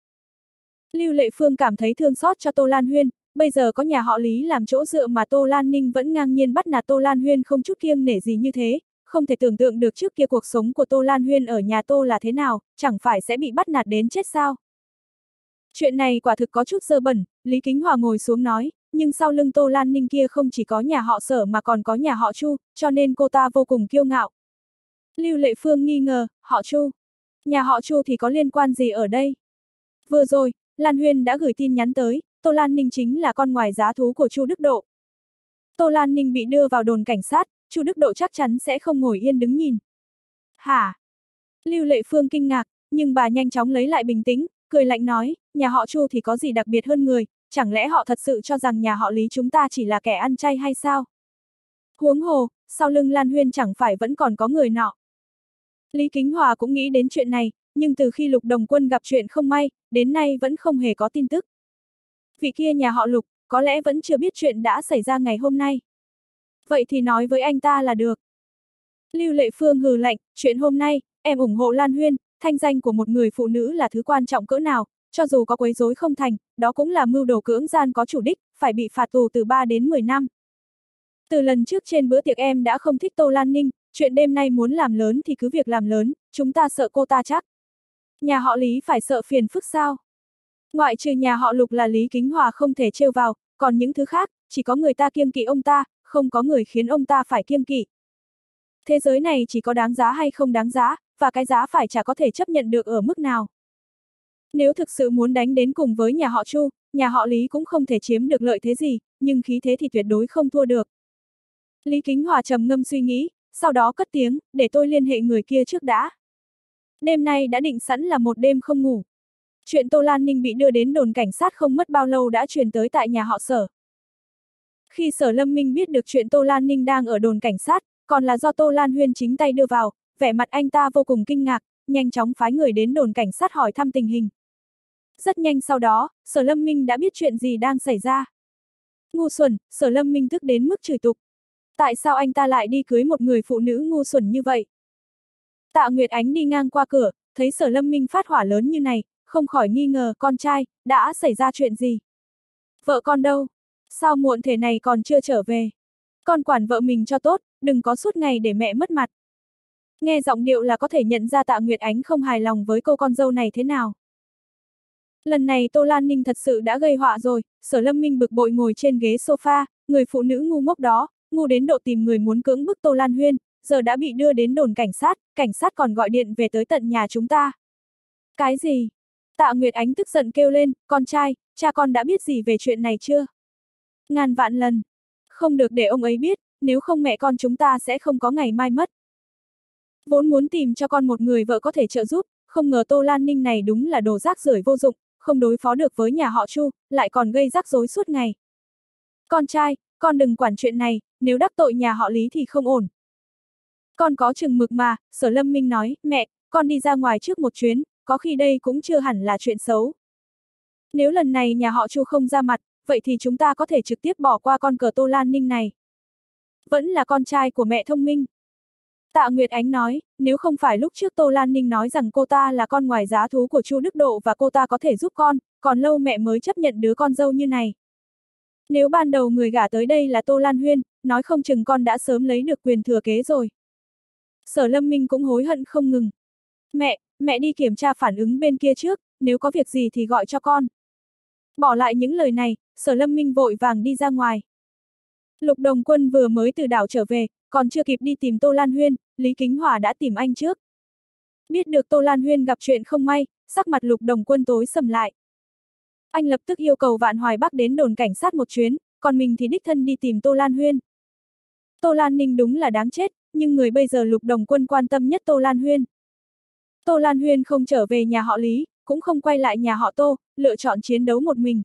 [SPEAKER 1] Lưu Lệ Phương cảm thấy thương xót cho Tô Lan Huyên, bây giờ có nhà họ Lý làm chỗ dựa mà Tô Lan Ninh vẫn ngang nhiên bắt nạt Tô Lan Huyên không chút kiêng nể gì như thế, không thể tưởng tượng được trước kia cuộc sống của Tô Lan Huyên ở nhà Tô là thế nào, chẳng phải sẽ bị bắt nạt đến chết sao. Chuyện này quả thực có chút dơ bẩn, Lý Kính Hòa ngồi xuống nói, nhưng sau lưng Tô Lan Ninh kia không chỉ có nhà họ Sở mà còn có nhà họ Chu, cho nên cô ta vô cùng kiêu ngạo. Lưu Lệ Phương nghi ngờ, họ Chu. Nhà họ Chu thì có liên quan gì ở đây? Vừa rồi, Lan Huyên đã gửi tin nhắn tới, Tô Lan Ninh chính là con ngoài giá thú của Chu Đức Độ. Tô Lan Ninh bị đưa vào đồn cảnh sát, Chu Đức Độ chắc chắn sẽ không ngồi yên đứng nhìn. Hả? Lưu Lệ Phương kinh ngạc, nhưng bà nhanh chóng lấy lại bình tĩnh, cười lạnh nói, nhà họ Chu thì có gì đặc biệt hơn người, chẳng lẽ họ thật sự cho rằng nhà họ Lý chúng ta chỉ là kẻ ăn chay hay sao? Huống hồ, sau lưng Lan Huyên chẳng phải vẫn còn có người nọ. Lý Kính Hòa cũng nghĩ đến chuyện này, nhưng từ khi Lục Đồng Quân gặp chuyện không may, đến nay vẫn không hề có tin tức. Vị kia nhà họ Lục, có lẽ vẫn chưa biết chuyện đã xảy ra ngày hôm nay. Vậy thì nói với anh ta là được. Lưu Lệ Phương hừ lạnh, chuyện hôm nay, em ủng hộ Lan Huyên, thanh danh của một người phụ nữ là thứ quan trọng cỡ nào, cho dù có quấy rối không thành, đó cũng là mưu đồ cưỡng gian có chủ đích, phải bị phạt tù từ ba đến mười năm. Từ lần trước trên bữa tiệc em đã không thích Tô Lan Ninh, chuyện đêm nay muốn làm lớn thì cứ việc làm lớn, chúng ta sợ cô ta chắc. Nhà họ Lý phải sợ phiền phức sao? Ngoại trừ nhà họ Lục là Lý Kính Hòa không thể trêu vào, còn những thứ khác, chỉ có người ta kiêng kỵ ông ta, không có người khiến ông ta phải kiêng kỵ. Thế giới này chỉ có đáng giá hay không đáng giá, và cái giá phải chả có thể chấp nhận được ở mức nào. Nếu thực sự muốn đánh đến cùng với nhà họ Chu, nhà họ Lý cũng không thể chiếm được lợi thế gì, nhưng khí thế thì tuyệt đối không thua được. Lý Kính Hòa trầm ngâm suy nghĩ, sau đó cất tiếng, để tôi liên hệ người kia trước đã. Đêm nay đã định sẵn là một đêm không ngủ. Chuyện Tô Lan Ninh bị đưa đến đồn cảnh sát không mất bao lâu đã truyền tới tại nhà họ Sở. Khi Sở Lâm Minh biết được chuyện Tô Lan Ninh đang ở đồn cảnh sát, còn là do Tô Lan Huyên chính tay đưa vào, vẻ mặt anh ta vô cùng kinh ngạc, nhanh chóng phái người đến đồn cảnh sát hỏi thăm tình hình. Rất nhanh sau đó, Sở Lâm Minh đã biết chuyện gì đang xảy ra. Ngu xuẩn, Sở Lâm Minh tức đến mức chửi tục. Tại sao anh ta lại đi cưới một người phụ nữ ngu xuẩn như vậy? Tạ Nguyệt Ánh đi ngang qua cửa, thấy Sở Lâm Minh phát hỏa lớn như này, không khỏi nghi ngờ, con trai, đã xảy ra chuyện gì? Vợ con đâu? Sao muộn thế này còn chưa trở về? Con quản vợ mình cho tốt, đừng có suốt ngày để mẹ mất mặt. Nghe giọng điệu là có thể nhận ra Tạ Nguyệt Ánh không hài lòng với cô con dâu này thế nào. Lần này Tô Lan Ninh thật sự đã gây họa rồi, Sở Lâm Minh bực bội ngồi trên ghế sofa, người phụ nữ ngu ngốc đó, ngu đến độ tìm người muốn cưỡng bức Tô Lan Huyên, giờ đã bị đưa đến đồn cảnh sát, cảnh sát còn gọi điện về tới tận nhà chúng ta. Cái gì? Tạ Nguyệt Ánh tức giận kêu lên, con trai, cha con đã biết gì về chuyện này chưa? Ngàn vạn lần. Không được để ông ấy biết, nếu không mẹ con chúng ta sẽ không có ngày mai mất. Vốn muốn tìm cho con một người vợ có thể trợ giúp, không ngờ Tô Lan Ninh này đúng là đồ rác rưởi vô dụng, không đối phó được với nhà họ Chu, lại còn gây rắc rối suốt ngày. Con trai, con đừng quản chuyện này, nếu đắc tội nhà họ Lý thì không ổn. Con có chừng mực mà, Sở Lâm Minh nói, mẹ, con đi ra ngoài trước một chuyến, có khi đây cũng chưa hẳn là chuyện xấu. Nếu lần này nhà họ Chu không ra mặt, vậy thì chúng ta có thể trực tiếp bỏ qua con cờ Tô Lan Ninh này. Vẫn là con trai của mẹ thông minh. Tạ Nguyệt Ánh nói, nếu không phải lúc trước Tô Lan Ninh nói rằng cô ta là con ngoài giá thú của Chu Đức Độ và cô ta có thể giúp con, còn lâu mẹ mới chấp nhận đứa con dâu như này. Nếu ban đầu người gả tới đây là Tô Lan Huyên, nói không chừng con đã sớm lấy được quyền thừa kế rồi. Sở Lâm Minh cũng hối hận không ngừng. Mẹ, mẹ đi kiểm tra phản ứng bên kia trước, nếu có việc gì thì gọi cho con. Bỏ lại những lời này, Sở Lâm Minh vội vàng đi ra ngoài. Lục Đồng Quân vừa mới từ đảo trở về, còn chưa kịp đi tìm Tô Lan Huyên, Lý Kính Hòa đã tìm anh trước. Biết được Tô Lan Huyên gặp chuyện không may, sắc mặt Lục Đồng Quân tối sầm lại. Anh lập tức yêu cầu Vạn Hoài Bắc đến đồn cảnh sát một chuyến, còn mình thì đích thân đi tìm Tô Lan Huyên. Tô Lan Ninh đúng là đáng chết, nhưng người bây giờ Lục Đồng Quân quan tâm nhất Tô Lan Huyên. Tô Lan Huyên không trở về nhà họ Lý, cũng không quay lại nhà họ Tô, lựa chọn chiến đấu một mình.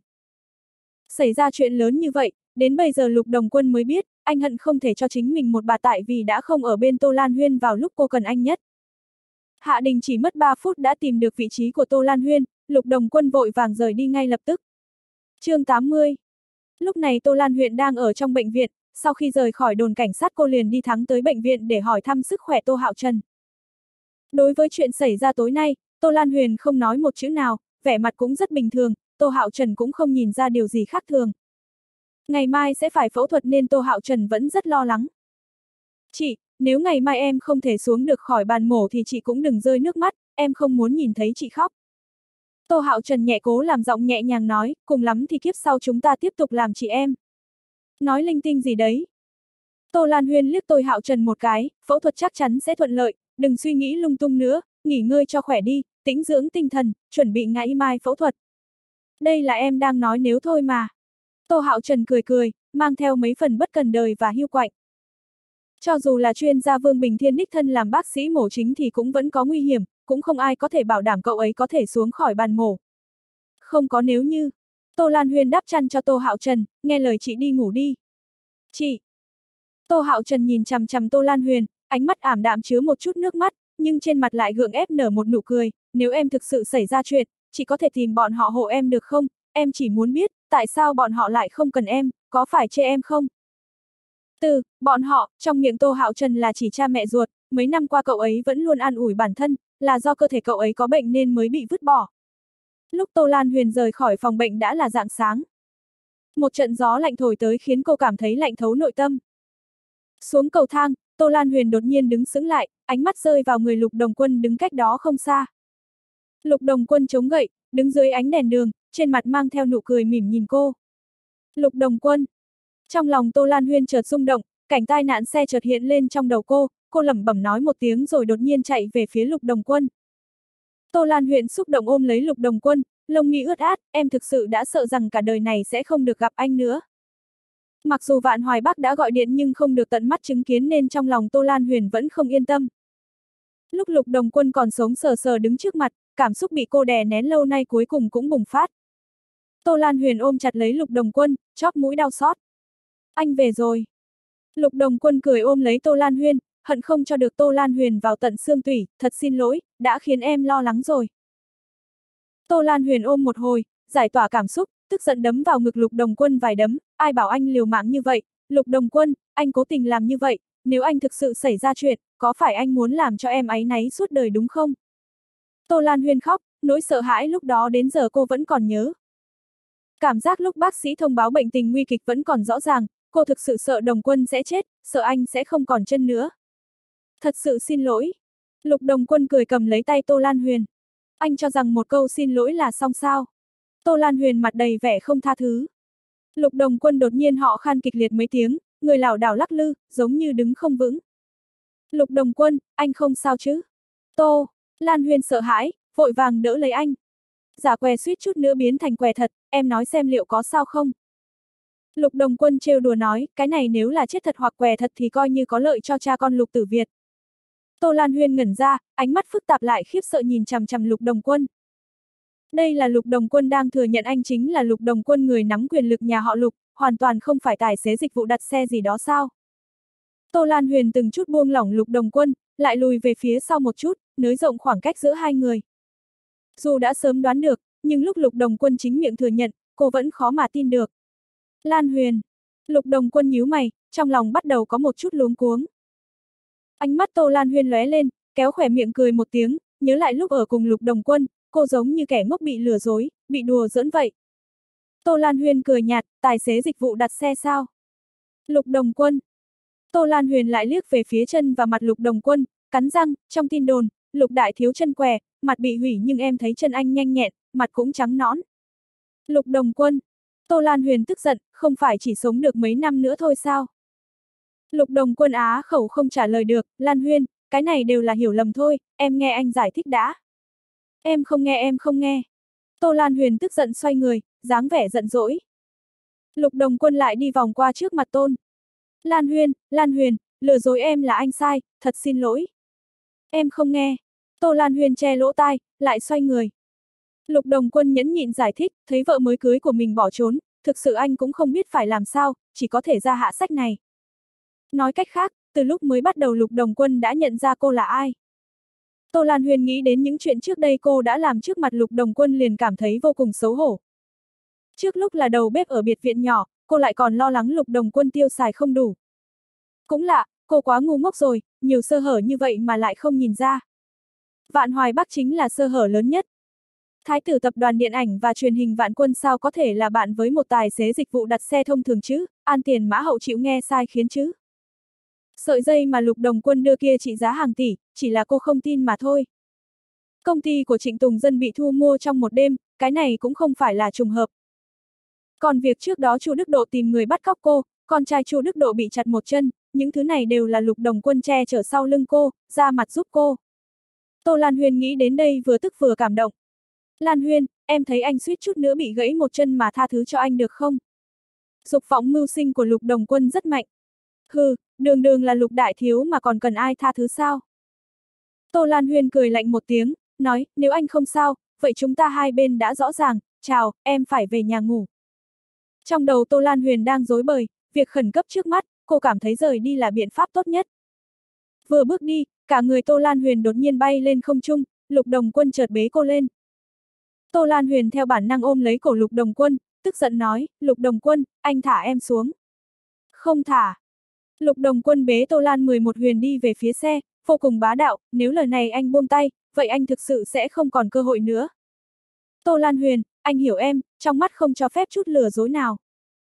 [SPEAKER 1] Xảy ra chuyện lớn như vậy, đến bây giờ Lục Đồng Quân mới biết, anh hận không thể cho chính mình một bà tại vì đã không ở bên Tô Lan Huyên vào lúc cô cần anh nhất. Hạ Đình chỉ mất ba phút đã tìm được vị trí của Tô Lan Huyên, Lục Đồng Quân vội vàng rời đi ngay lập tức. Chương tám mươi. Lúc này Tô Lan Huyên đang ở trong bệnh viện, sau khi rời khỏi đồn cảnh sát cô liền đi thẳng tới bệnh viện để hỏi thăm sức khỏe Tô Hạo Trần. Đối với chuyện xảy ra tối nay, Tô Lan Huyền không nói một chữ nào, vẻ mặt cũng rất bình thường, Tô Hạo Trần cũng không nhìn ra điều gì khác thường. Ngày mai sẽ phải phẫu thuật nên Tô Hạo Trần vẫn rất lo lắng. Chị, nếu ngày mai em không thể xuống được khỏi bàn mổ thì chị cũng đừng rơi nước mắt, em không muốn nhìn thấy chị khóc. Tô Hạo Trần nhẹ cố làm giọng nhẹ nhàng nói, cùng lắm thì kiếp sau chúng ta tiếp tục làm chị em. Nói linh tinh gì đấy. Tô Lan Huyên liếc Tô Hạo Trần một cái, phẫu thuật chắc chắn sẽ thuận lợi, đừng suy nghĩ lung tung nữa, nghỉ ngơi cho khỏe đi, tĩnh dưỡng tinh thần, chuẩn bị ngày mai phẫu thuật. Đây là em đang nói nếu thôi mà. Tô Hạo Trần cười cười, mang theo mấy phần bất cần đời và hiu quạnh. Cho dù là chuyên gia Vương Bình Thiên đích thân làm bác sĩ mổ chính thì cũng vẫn có nguy hiểm, cũng không ai có thể bảo đảm cậu ấy có thể xuống khỏi bàn mổ. Không có nếu như. Tô Lan Huyên đắp chăn cho Tô Hạo Trần, nghe lời chị đi ngủ đi. Chị. Tô Hạo Trần nhìn chằm chằm Tô Lan Huyền, ánh mắt ảm đạm chứa một chút nước mắt, nhưng trên mặt lại gượng ép nở một nụ cười, nếu em thực sự xảy ra chuyện, chị có thể tìm bọn họ hộ em được không? Em chỉ muốn biết, tại sao bọn họ lại không cần em, có phải chê em không? Từ, bọn họ, trong miệng Tô Hạo Trần là chỉ cha mẹ ruột, mấy năm qua cậu ấy vẫn luôn an ủi bản thân, là do cơ thể cậu ấy có bệnh nên mới bị vứt bỏ. Lúc Tô Lan Huyền rời khỏi phòng bệnh đã là rạng sáng. Một trận gió lạnh thổi tới khiến cô cảm thấy lạnh thấu nội tâm. Xuống cầu thang, Tô Lan Huyền đột nhiên đứng sững lại, ánh mắt rơi vào người Lục Đồng Quân đứng cách đó không xa. Lục Đồng Quân chống gậy, đứng dưới ánh đèn đường, trên mặt mang theo nụ cười mỉm nhìn cô. Lục Đồng Quân. Trong lòng Tô Lan Huyền chợt rung động, cảnh tai nạn xe chợt hiện lên trong đầu cô, cô lẩm bẩm nói một tiếng rồi đột nhiên chạy về phía Lục Đồng Quân. Tô Lan Huyền xúc động ôm lấy Lục Đồng Quân, lông mi ướt át, em thực sự đã sợ rằng cả đời này sẽ không được gặp anh nữa. Mặc dù Vạn Hoài Bắc đã gọi điện nhưng không được tận mắt chứng kiến nên trong lòng Tô Lan Huyền vẫn không yên tâm. Lúc Lục Đồng Quân còn sống sờ sờ đứng trước mặt, cảm xúc bị cô đè nén lâu nay cuối cùng cũng bùng phát. Tô Lan Huyền ôm chặt lấy Lục Đồng Quân, chóp mũi đau xót. Anh về rồi. Lục Đồng Quân cười ôm lấy Tô Lan Huyền, hận không cho được Tô Lan Huyền vào tận xương tủy, thật xin lỗi, đã khiến em lo lắng rồi. Tô Lan Huyền ôm một hồi, giải tỏa cảm xúc, tức giận đấm vào ngực Lục Đồng Quân vài đấm, ai bảo anh liều mạng như vậy, Lục Đồng Quân, anh cố tình làm như vậy, nếu anh thực sự xảy ra chuyện, có phải anh muốn làm cho em áy náy suốt đời đúng không? Tô Lan Huyền khóc, nỗi sợ hãi lúc đó đến giờ cô vẫn còn nhớ. Cảm giác lúc bác sĩ thông báo bệnh tình nguy kịch vẫn còn rõ ràng, cô thực sự sợ Đồng Quân sẽ chết, sợ anh sẽ không còn chân nữa. Thật sự xin lỗi. Lục Đồng Quân cười cầm lấy tay Tô Lan Huyền. Anh cho rằng một câu xin lỗi là xong sao? Tô Lan Huyền mặt đầy vẻ không tha thứ. Lục Đồng Quân đột nhiên họ khan kịch liệt mấy tiếng, người lảo đảo lắc lư, giống như đứng không vững. Lục Đồng Quân, anh không sao chứ? Tô Lan Huyền sợ hãi, vội vàng đỡ lấy anh. Giả què suýt chút nữa biến thành què thật, em nói xem liệu có sao không? Lục Đồng Quân trêu đùa nói, cái này nếu là chết thật hoặc què thật thì coi như có lợi cho cha con Lục Tử Việt. Tô Lan Huyền ngẩn ra, ánh mắt phức tạp lại khiếp sợ nhìn chằm chằm Lục Đồng Quân. Đây là Lục Đồng Quân đang thừa nhận anh chính là Lục Đồng Quân người nắm quyền lực nhà họ Lục, hoàn toàn không phải tài xế dịch vụ đặt xe gì đó sao? Tô Lan Huyền từng chút buông lỏng Lục Đồng Quân, lại lùi về phía sau một chút, nới rộng khoảng cách giữa hai người. Dù đã sớm đoán được, nhưng lúc Lục Đồng Quân chính miệng thừa nhận, cô vẫn khó mà tin được. Lan Huyền. Lục Đồng Quân nhíu mày, trong lòng bắt đầu có một chút luống cuống. Ánh mắt Tô Lan Huyền lóe lên, kéo khỏe miệng cười một tiếng, nhớ lại lúc ở cùng Lục Đồng Quân, cô giống như kẻ ngốc bị lừa dối, bị đùa giỡn vậy. Tô Lan Huyền cười nhạt, tài xế dịch vụ đặt xe sao? Lục Đồng Quân. Tô Lan Huyền lại liếc về phía chân và mặt Lục Đồng Quân, cắn răng, trong tin đồn, Lục đại thiếu chân què, mặt bị hủy nhưng em thấy chân anh nhanh nhẹn, mặt cũng trắng nõn. Lục Đồng Quân. Tô Lan Huyền tức giận, không phải chỉ sống được mấy năm nữa thôi sao? Lục Đồng Quân á khẩu không trả lời được, Lan Huyền, cái này đều là hiểu lầm thôi, em nghe anh giải thích đã. Em không nghe em không nghe. Tô Lan Huyền tức giận xoay người, dáng vẻ giận dỗi. Lục Đồng Quân lại đi vòng qua trước mặt Tôn. Lan Huyền, Lan Huyền, lừa dối em là anh sai, thật xin lỗi. Em không nghe. Tô Lan Huyền che lỗ tai, lại xoay người. Lục Đồng Quân nhẫn nhịn giải thích, thấy vợ mới cưới của mình bỏ trốn, thực sự anh cũng không biết phải làm sao, chỉ có thể ra hạ sách này. Nói cách khác, từ lúc mới bắt đầu Lục Đồng Quân đã nhận ra cô là ai. Tô Lan Huyền nghĩ đến những chuyện trước đây cô đã làm trước mặt Lục Đồng Quân liền cảm thấy vô cùng xấu hổ. Trước lúc là đầu bếp ở biệt viện nhỏ, cô lại còn lo lắng Lục Đồng Quân tiêu xài không đủ. Cũng lạ, cô quá ngu ngốc rồi, nhiều sơ hở như vậy mà lại không nhìn ra. Vạn Hoài Bắc chính là sơ hở lớn nhất. Thái tử tập đoàn điện ảnh và truyền hình Vạn Quân sao có thể là bạn với một tài xế dịch vụ đặt xe thông thường chứ, An Tiền Mã Hậu chịu nghe sai khiến chứ. Sợi dây mà Lục Đồng Quân đưa kia trị giá hàng tỷ, chỉ là cô không tin mà thôi. Công ty của Trịnh Tùng Dân bị thu mua trong một đêm, cái này cũng không phải là trùng hợp. Còn việc trước đó Chu Đức Độ tìm người bắt cóc cô, con trai Chu Đức Độ bị chặt một chân, những thứ này đều là Lục Đồng Quân che chở sau lưng cô, ra mặt giúp cô. Tô Lan Huyên nghĩ đến đây vừa tức vừa cảm động. Lan Huyên, em thấy anh suýt chút nữa bị gãy một chân mà tha thứ cho anh được không? Dục vọng mưu sinh của Lục Đồng Quân rất mạnh. Hừ, đường đường là Lục đại thiếu mà còn cần ai tha thứ sao? Tô Lan Huyên cười lạnh một tiếng, nói, nếu anh không sao, vậy chúng ta hai bên đã rõ ràng, chào, em phải về nhà ngủ. Trong đầu Tô Lan Huyền đang rối bời, việc khẩn cấp trước mắt, cô cảm thấy rời đi là biện pháp tốt nhất. Vừa bước đi, cả người Tô Lan Huyền đột nhiên bay lên không trung, Lục Đồng Quân chợt bế cô lên. Tô Lan Huyền theo bản năng ôm lấy cổ Lục Đồng Quân, tức giận nói, Lục Đồng Quân, anh thả em xuống. Không thả. Lục Đồng Quân bế Tô Lan mười một Huyền đi về phía xe, vô cùng bá đạo, nếu lời này anh buông tay, vậy anh thực sự sẽ không còn cơ hội nữa. Tô Lan Huyền, anh hiểu em, trong mắt không cho phép chút lừa dối nào.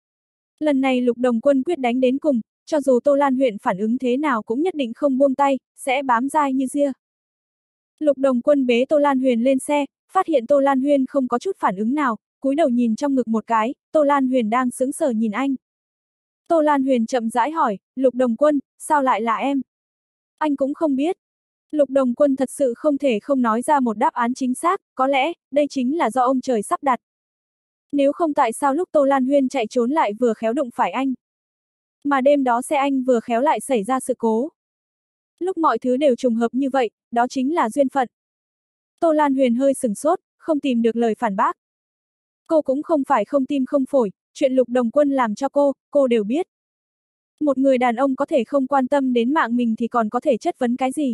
[SPEAKER 1] Lần này Lục Đồng Quân quyết đánh đến cùng, cho dù Tô Lan Huyền phản ứng thế nào cũng nhất định không buông tay, sẽ bám dai như ria. Lục Đồng Quân bế Tô Lan Huyền lên xe, phát hiện Tô Lan Huyền không có chút phản ứng nào, cúi đầu nhìn trong ngực một cái, Tô Lan Huyền đang sững sờ nhìn anh. Tô Lan Huyền chậm rãi hỏi, Lục Đồng Quân, sao lại là em? Anh cũng không biết. Lục Đồng Quân thật sự không thể không nói ra một đáp án chính xác, có lẽ, đây chính là do ông trời sắp đặt. Nếu không tại sao lúc Tô Lan Huyên chạy trốn lại vừa khéo đụng phải anh. Mà đêm đó xe anh vừa khéo lại xảy ra sự cố. Lúc mọi thứ đều trùng hợp như vậy, đó chính là duyên phận. Tô Lan Huyền hơi sửng sốt, không tìm được lời phản bác. Cô cũng không phải không tim không phổi, chuyện Lục Đồng Quân làm cho cô, cô đều biết. Một người đàn ông có thể không quan tâm đến mạng mình thì còn có thể chất vấn cái gì.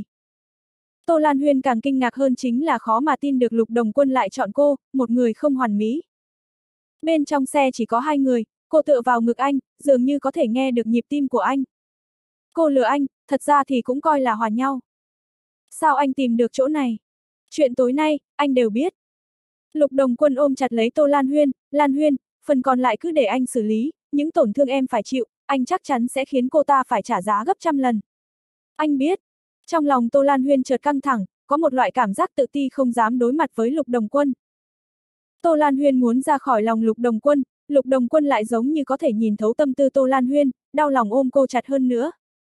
[SPEAKER 1] Tô Lan Huyên càng kinh ngạc hơn chính là khó mà tin được Lục Đồng Quân lại chọn cô, một người không hoàn mỹ. Bên trong xe chỉ có hai người, cô tựa vào ngực anh, dường như có thể nghe được nhịp tim của anh. Cô lừa anh, thật ra thì cũng coi là hòa nhau. Sao anh tìm được chỗ này? Chuyện tối nay, anh đều biết. Lục Đồng Quân ôm chặt lấy Tô Lan Huyên, Lan Huyên, phần còn lại cứ để anh xử lý, những tổn thương em phải chịu, anh chắc chắn sẽ khiến cô ta phải trả giá gấp trăm lần. Anh biết. Trong lòng Tô Lan Huyên chợt căng thẳng, có một loại cảm giác tự ti không dám đối mặt với Lục Đồng Quân. Tô Lan Huyên muốn ra khỏi lòng Lục Đồng Quân, Lục Đồng Quân lại giống như có thể nhìn thấu tâm tư Tô Lan Huyên, đau lòng ôm cô chặt hơn nữa.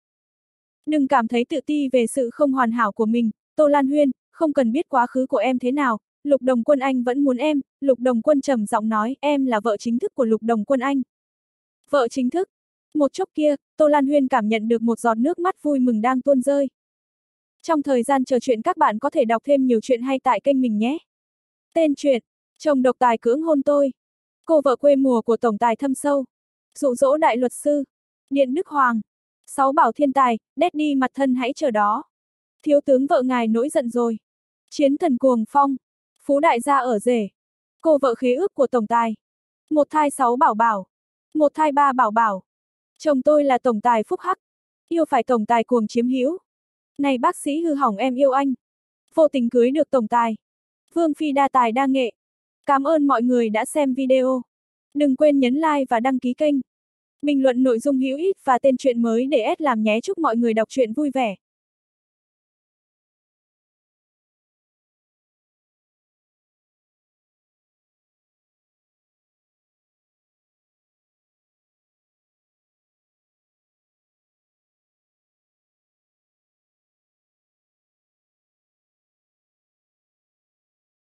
[SPEAKER 1] Đừng cảm thấy tự ti về sự không hoàn hảo của mình, Tô Lan Huyên, không cần biết quá khứ của em thế nào, Lục Đồng Quân anh vẫn muốn em, Lục Đồng Quân trầm giọng nói, em là vợ chính thức của Lục Đồng Quân anh. Vợ chính thức? Một chốc kia, Tô Lan Huyên cảm nhận được một giọt nước mắt vui mừng đang tuôn rơi. Trong thời gian chờ chuyện các bạn có thể đọc thêm nhiều chuyện hay tại kênh mình nhé. Tên truyện, chồng độc tài cưỡng hôn tôi. Cô vợ quê mùa của tổng tài thâm sâu. Dụ dỗ đại luật sư. Điện Đức Hoàng. Sáu bảo thiên tài, Daddy mặt thân hãy chờ đó. Thiếu tướng vợ ngài nổi giận rồi. Chiến thần cuồng phong. Phú đại gia ở rể. Cô vợ khế ước của tổng tài. Một thai sáu bảo bảo. Một thai ba bảo bảo. Chồng tôi là tổng tài phúc hắc. Yêu phải tổng tài cuồng chiếm hữu. Này bác sĩ hư hỏng em yêu anh. Vô tình cưới được tổng tài. Vương phi đa tài đa nghệ. Cảm ơn mọi người đã xem video. Đừng quên nhấn like và đăng ký kênh. Bình luận nội dung hữu ích và tên truyện mới để ét làm nhé. Chúc mọi người đọc truyện vui vẻ.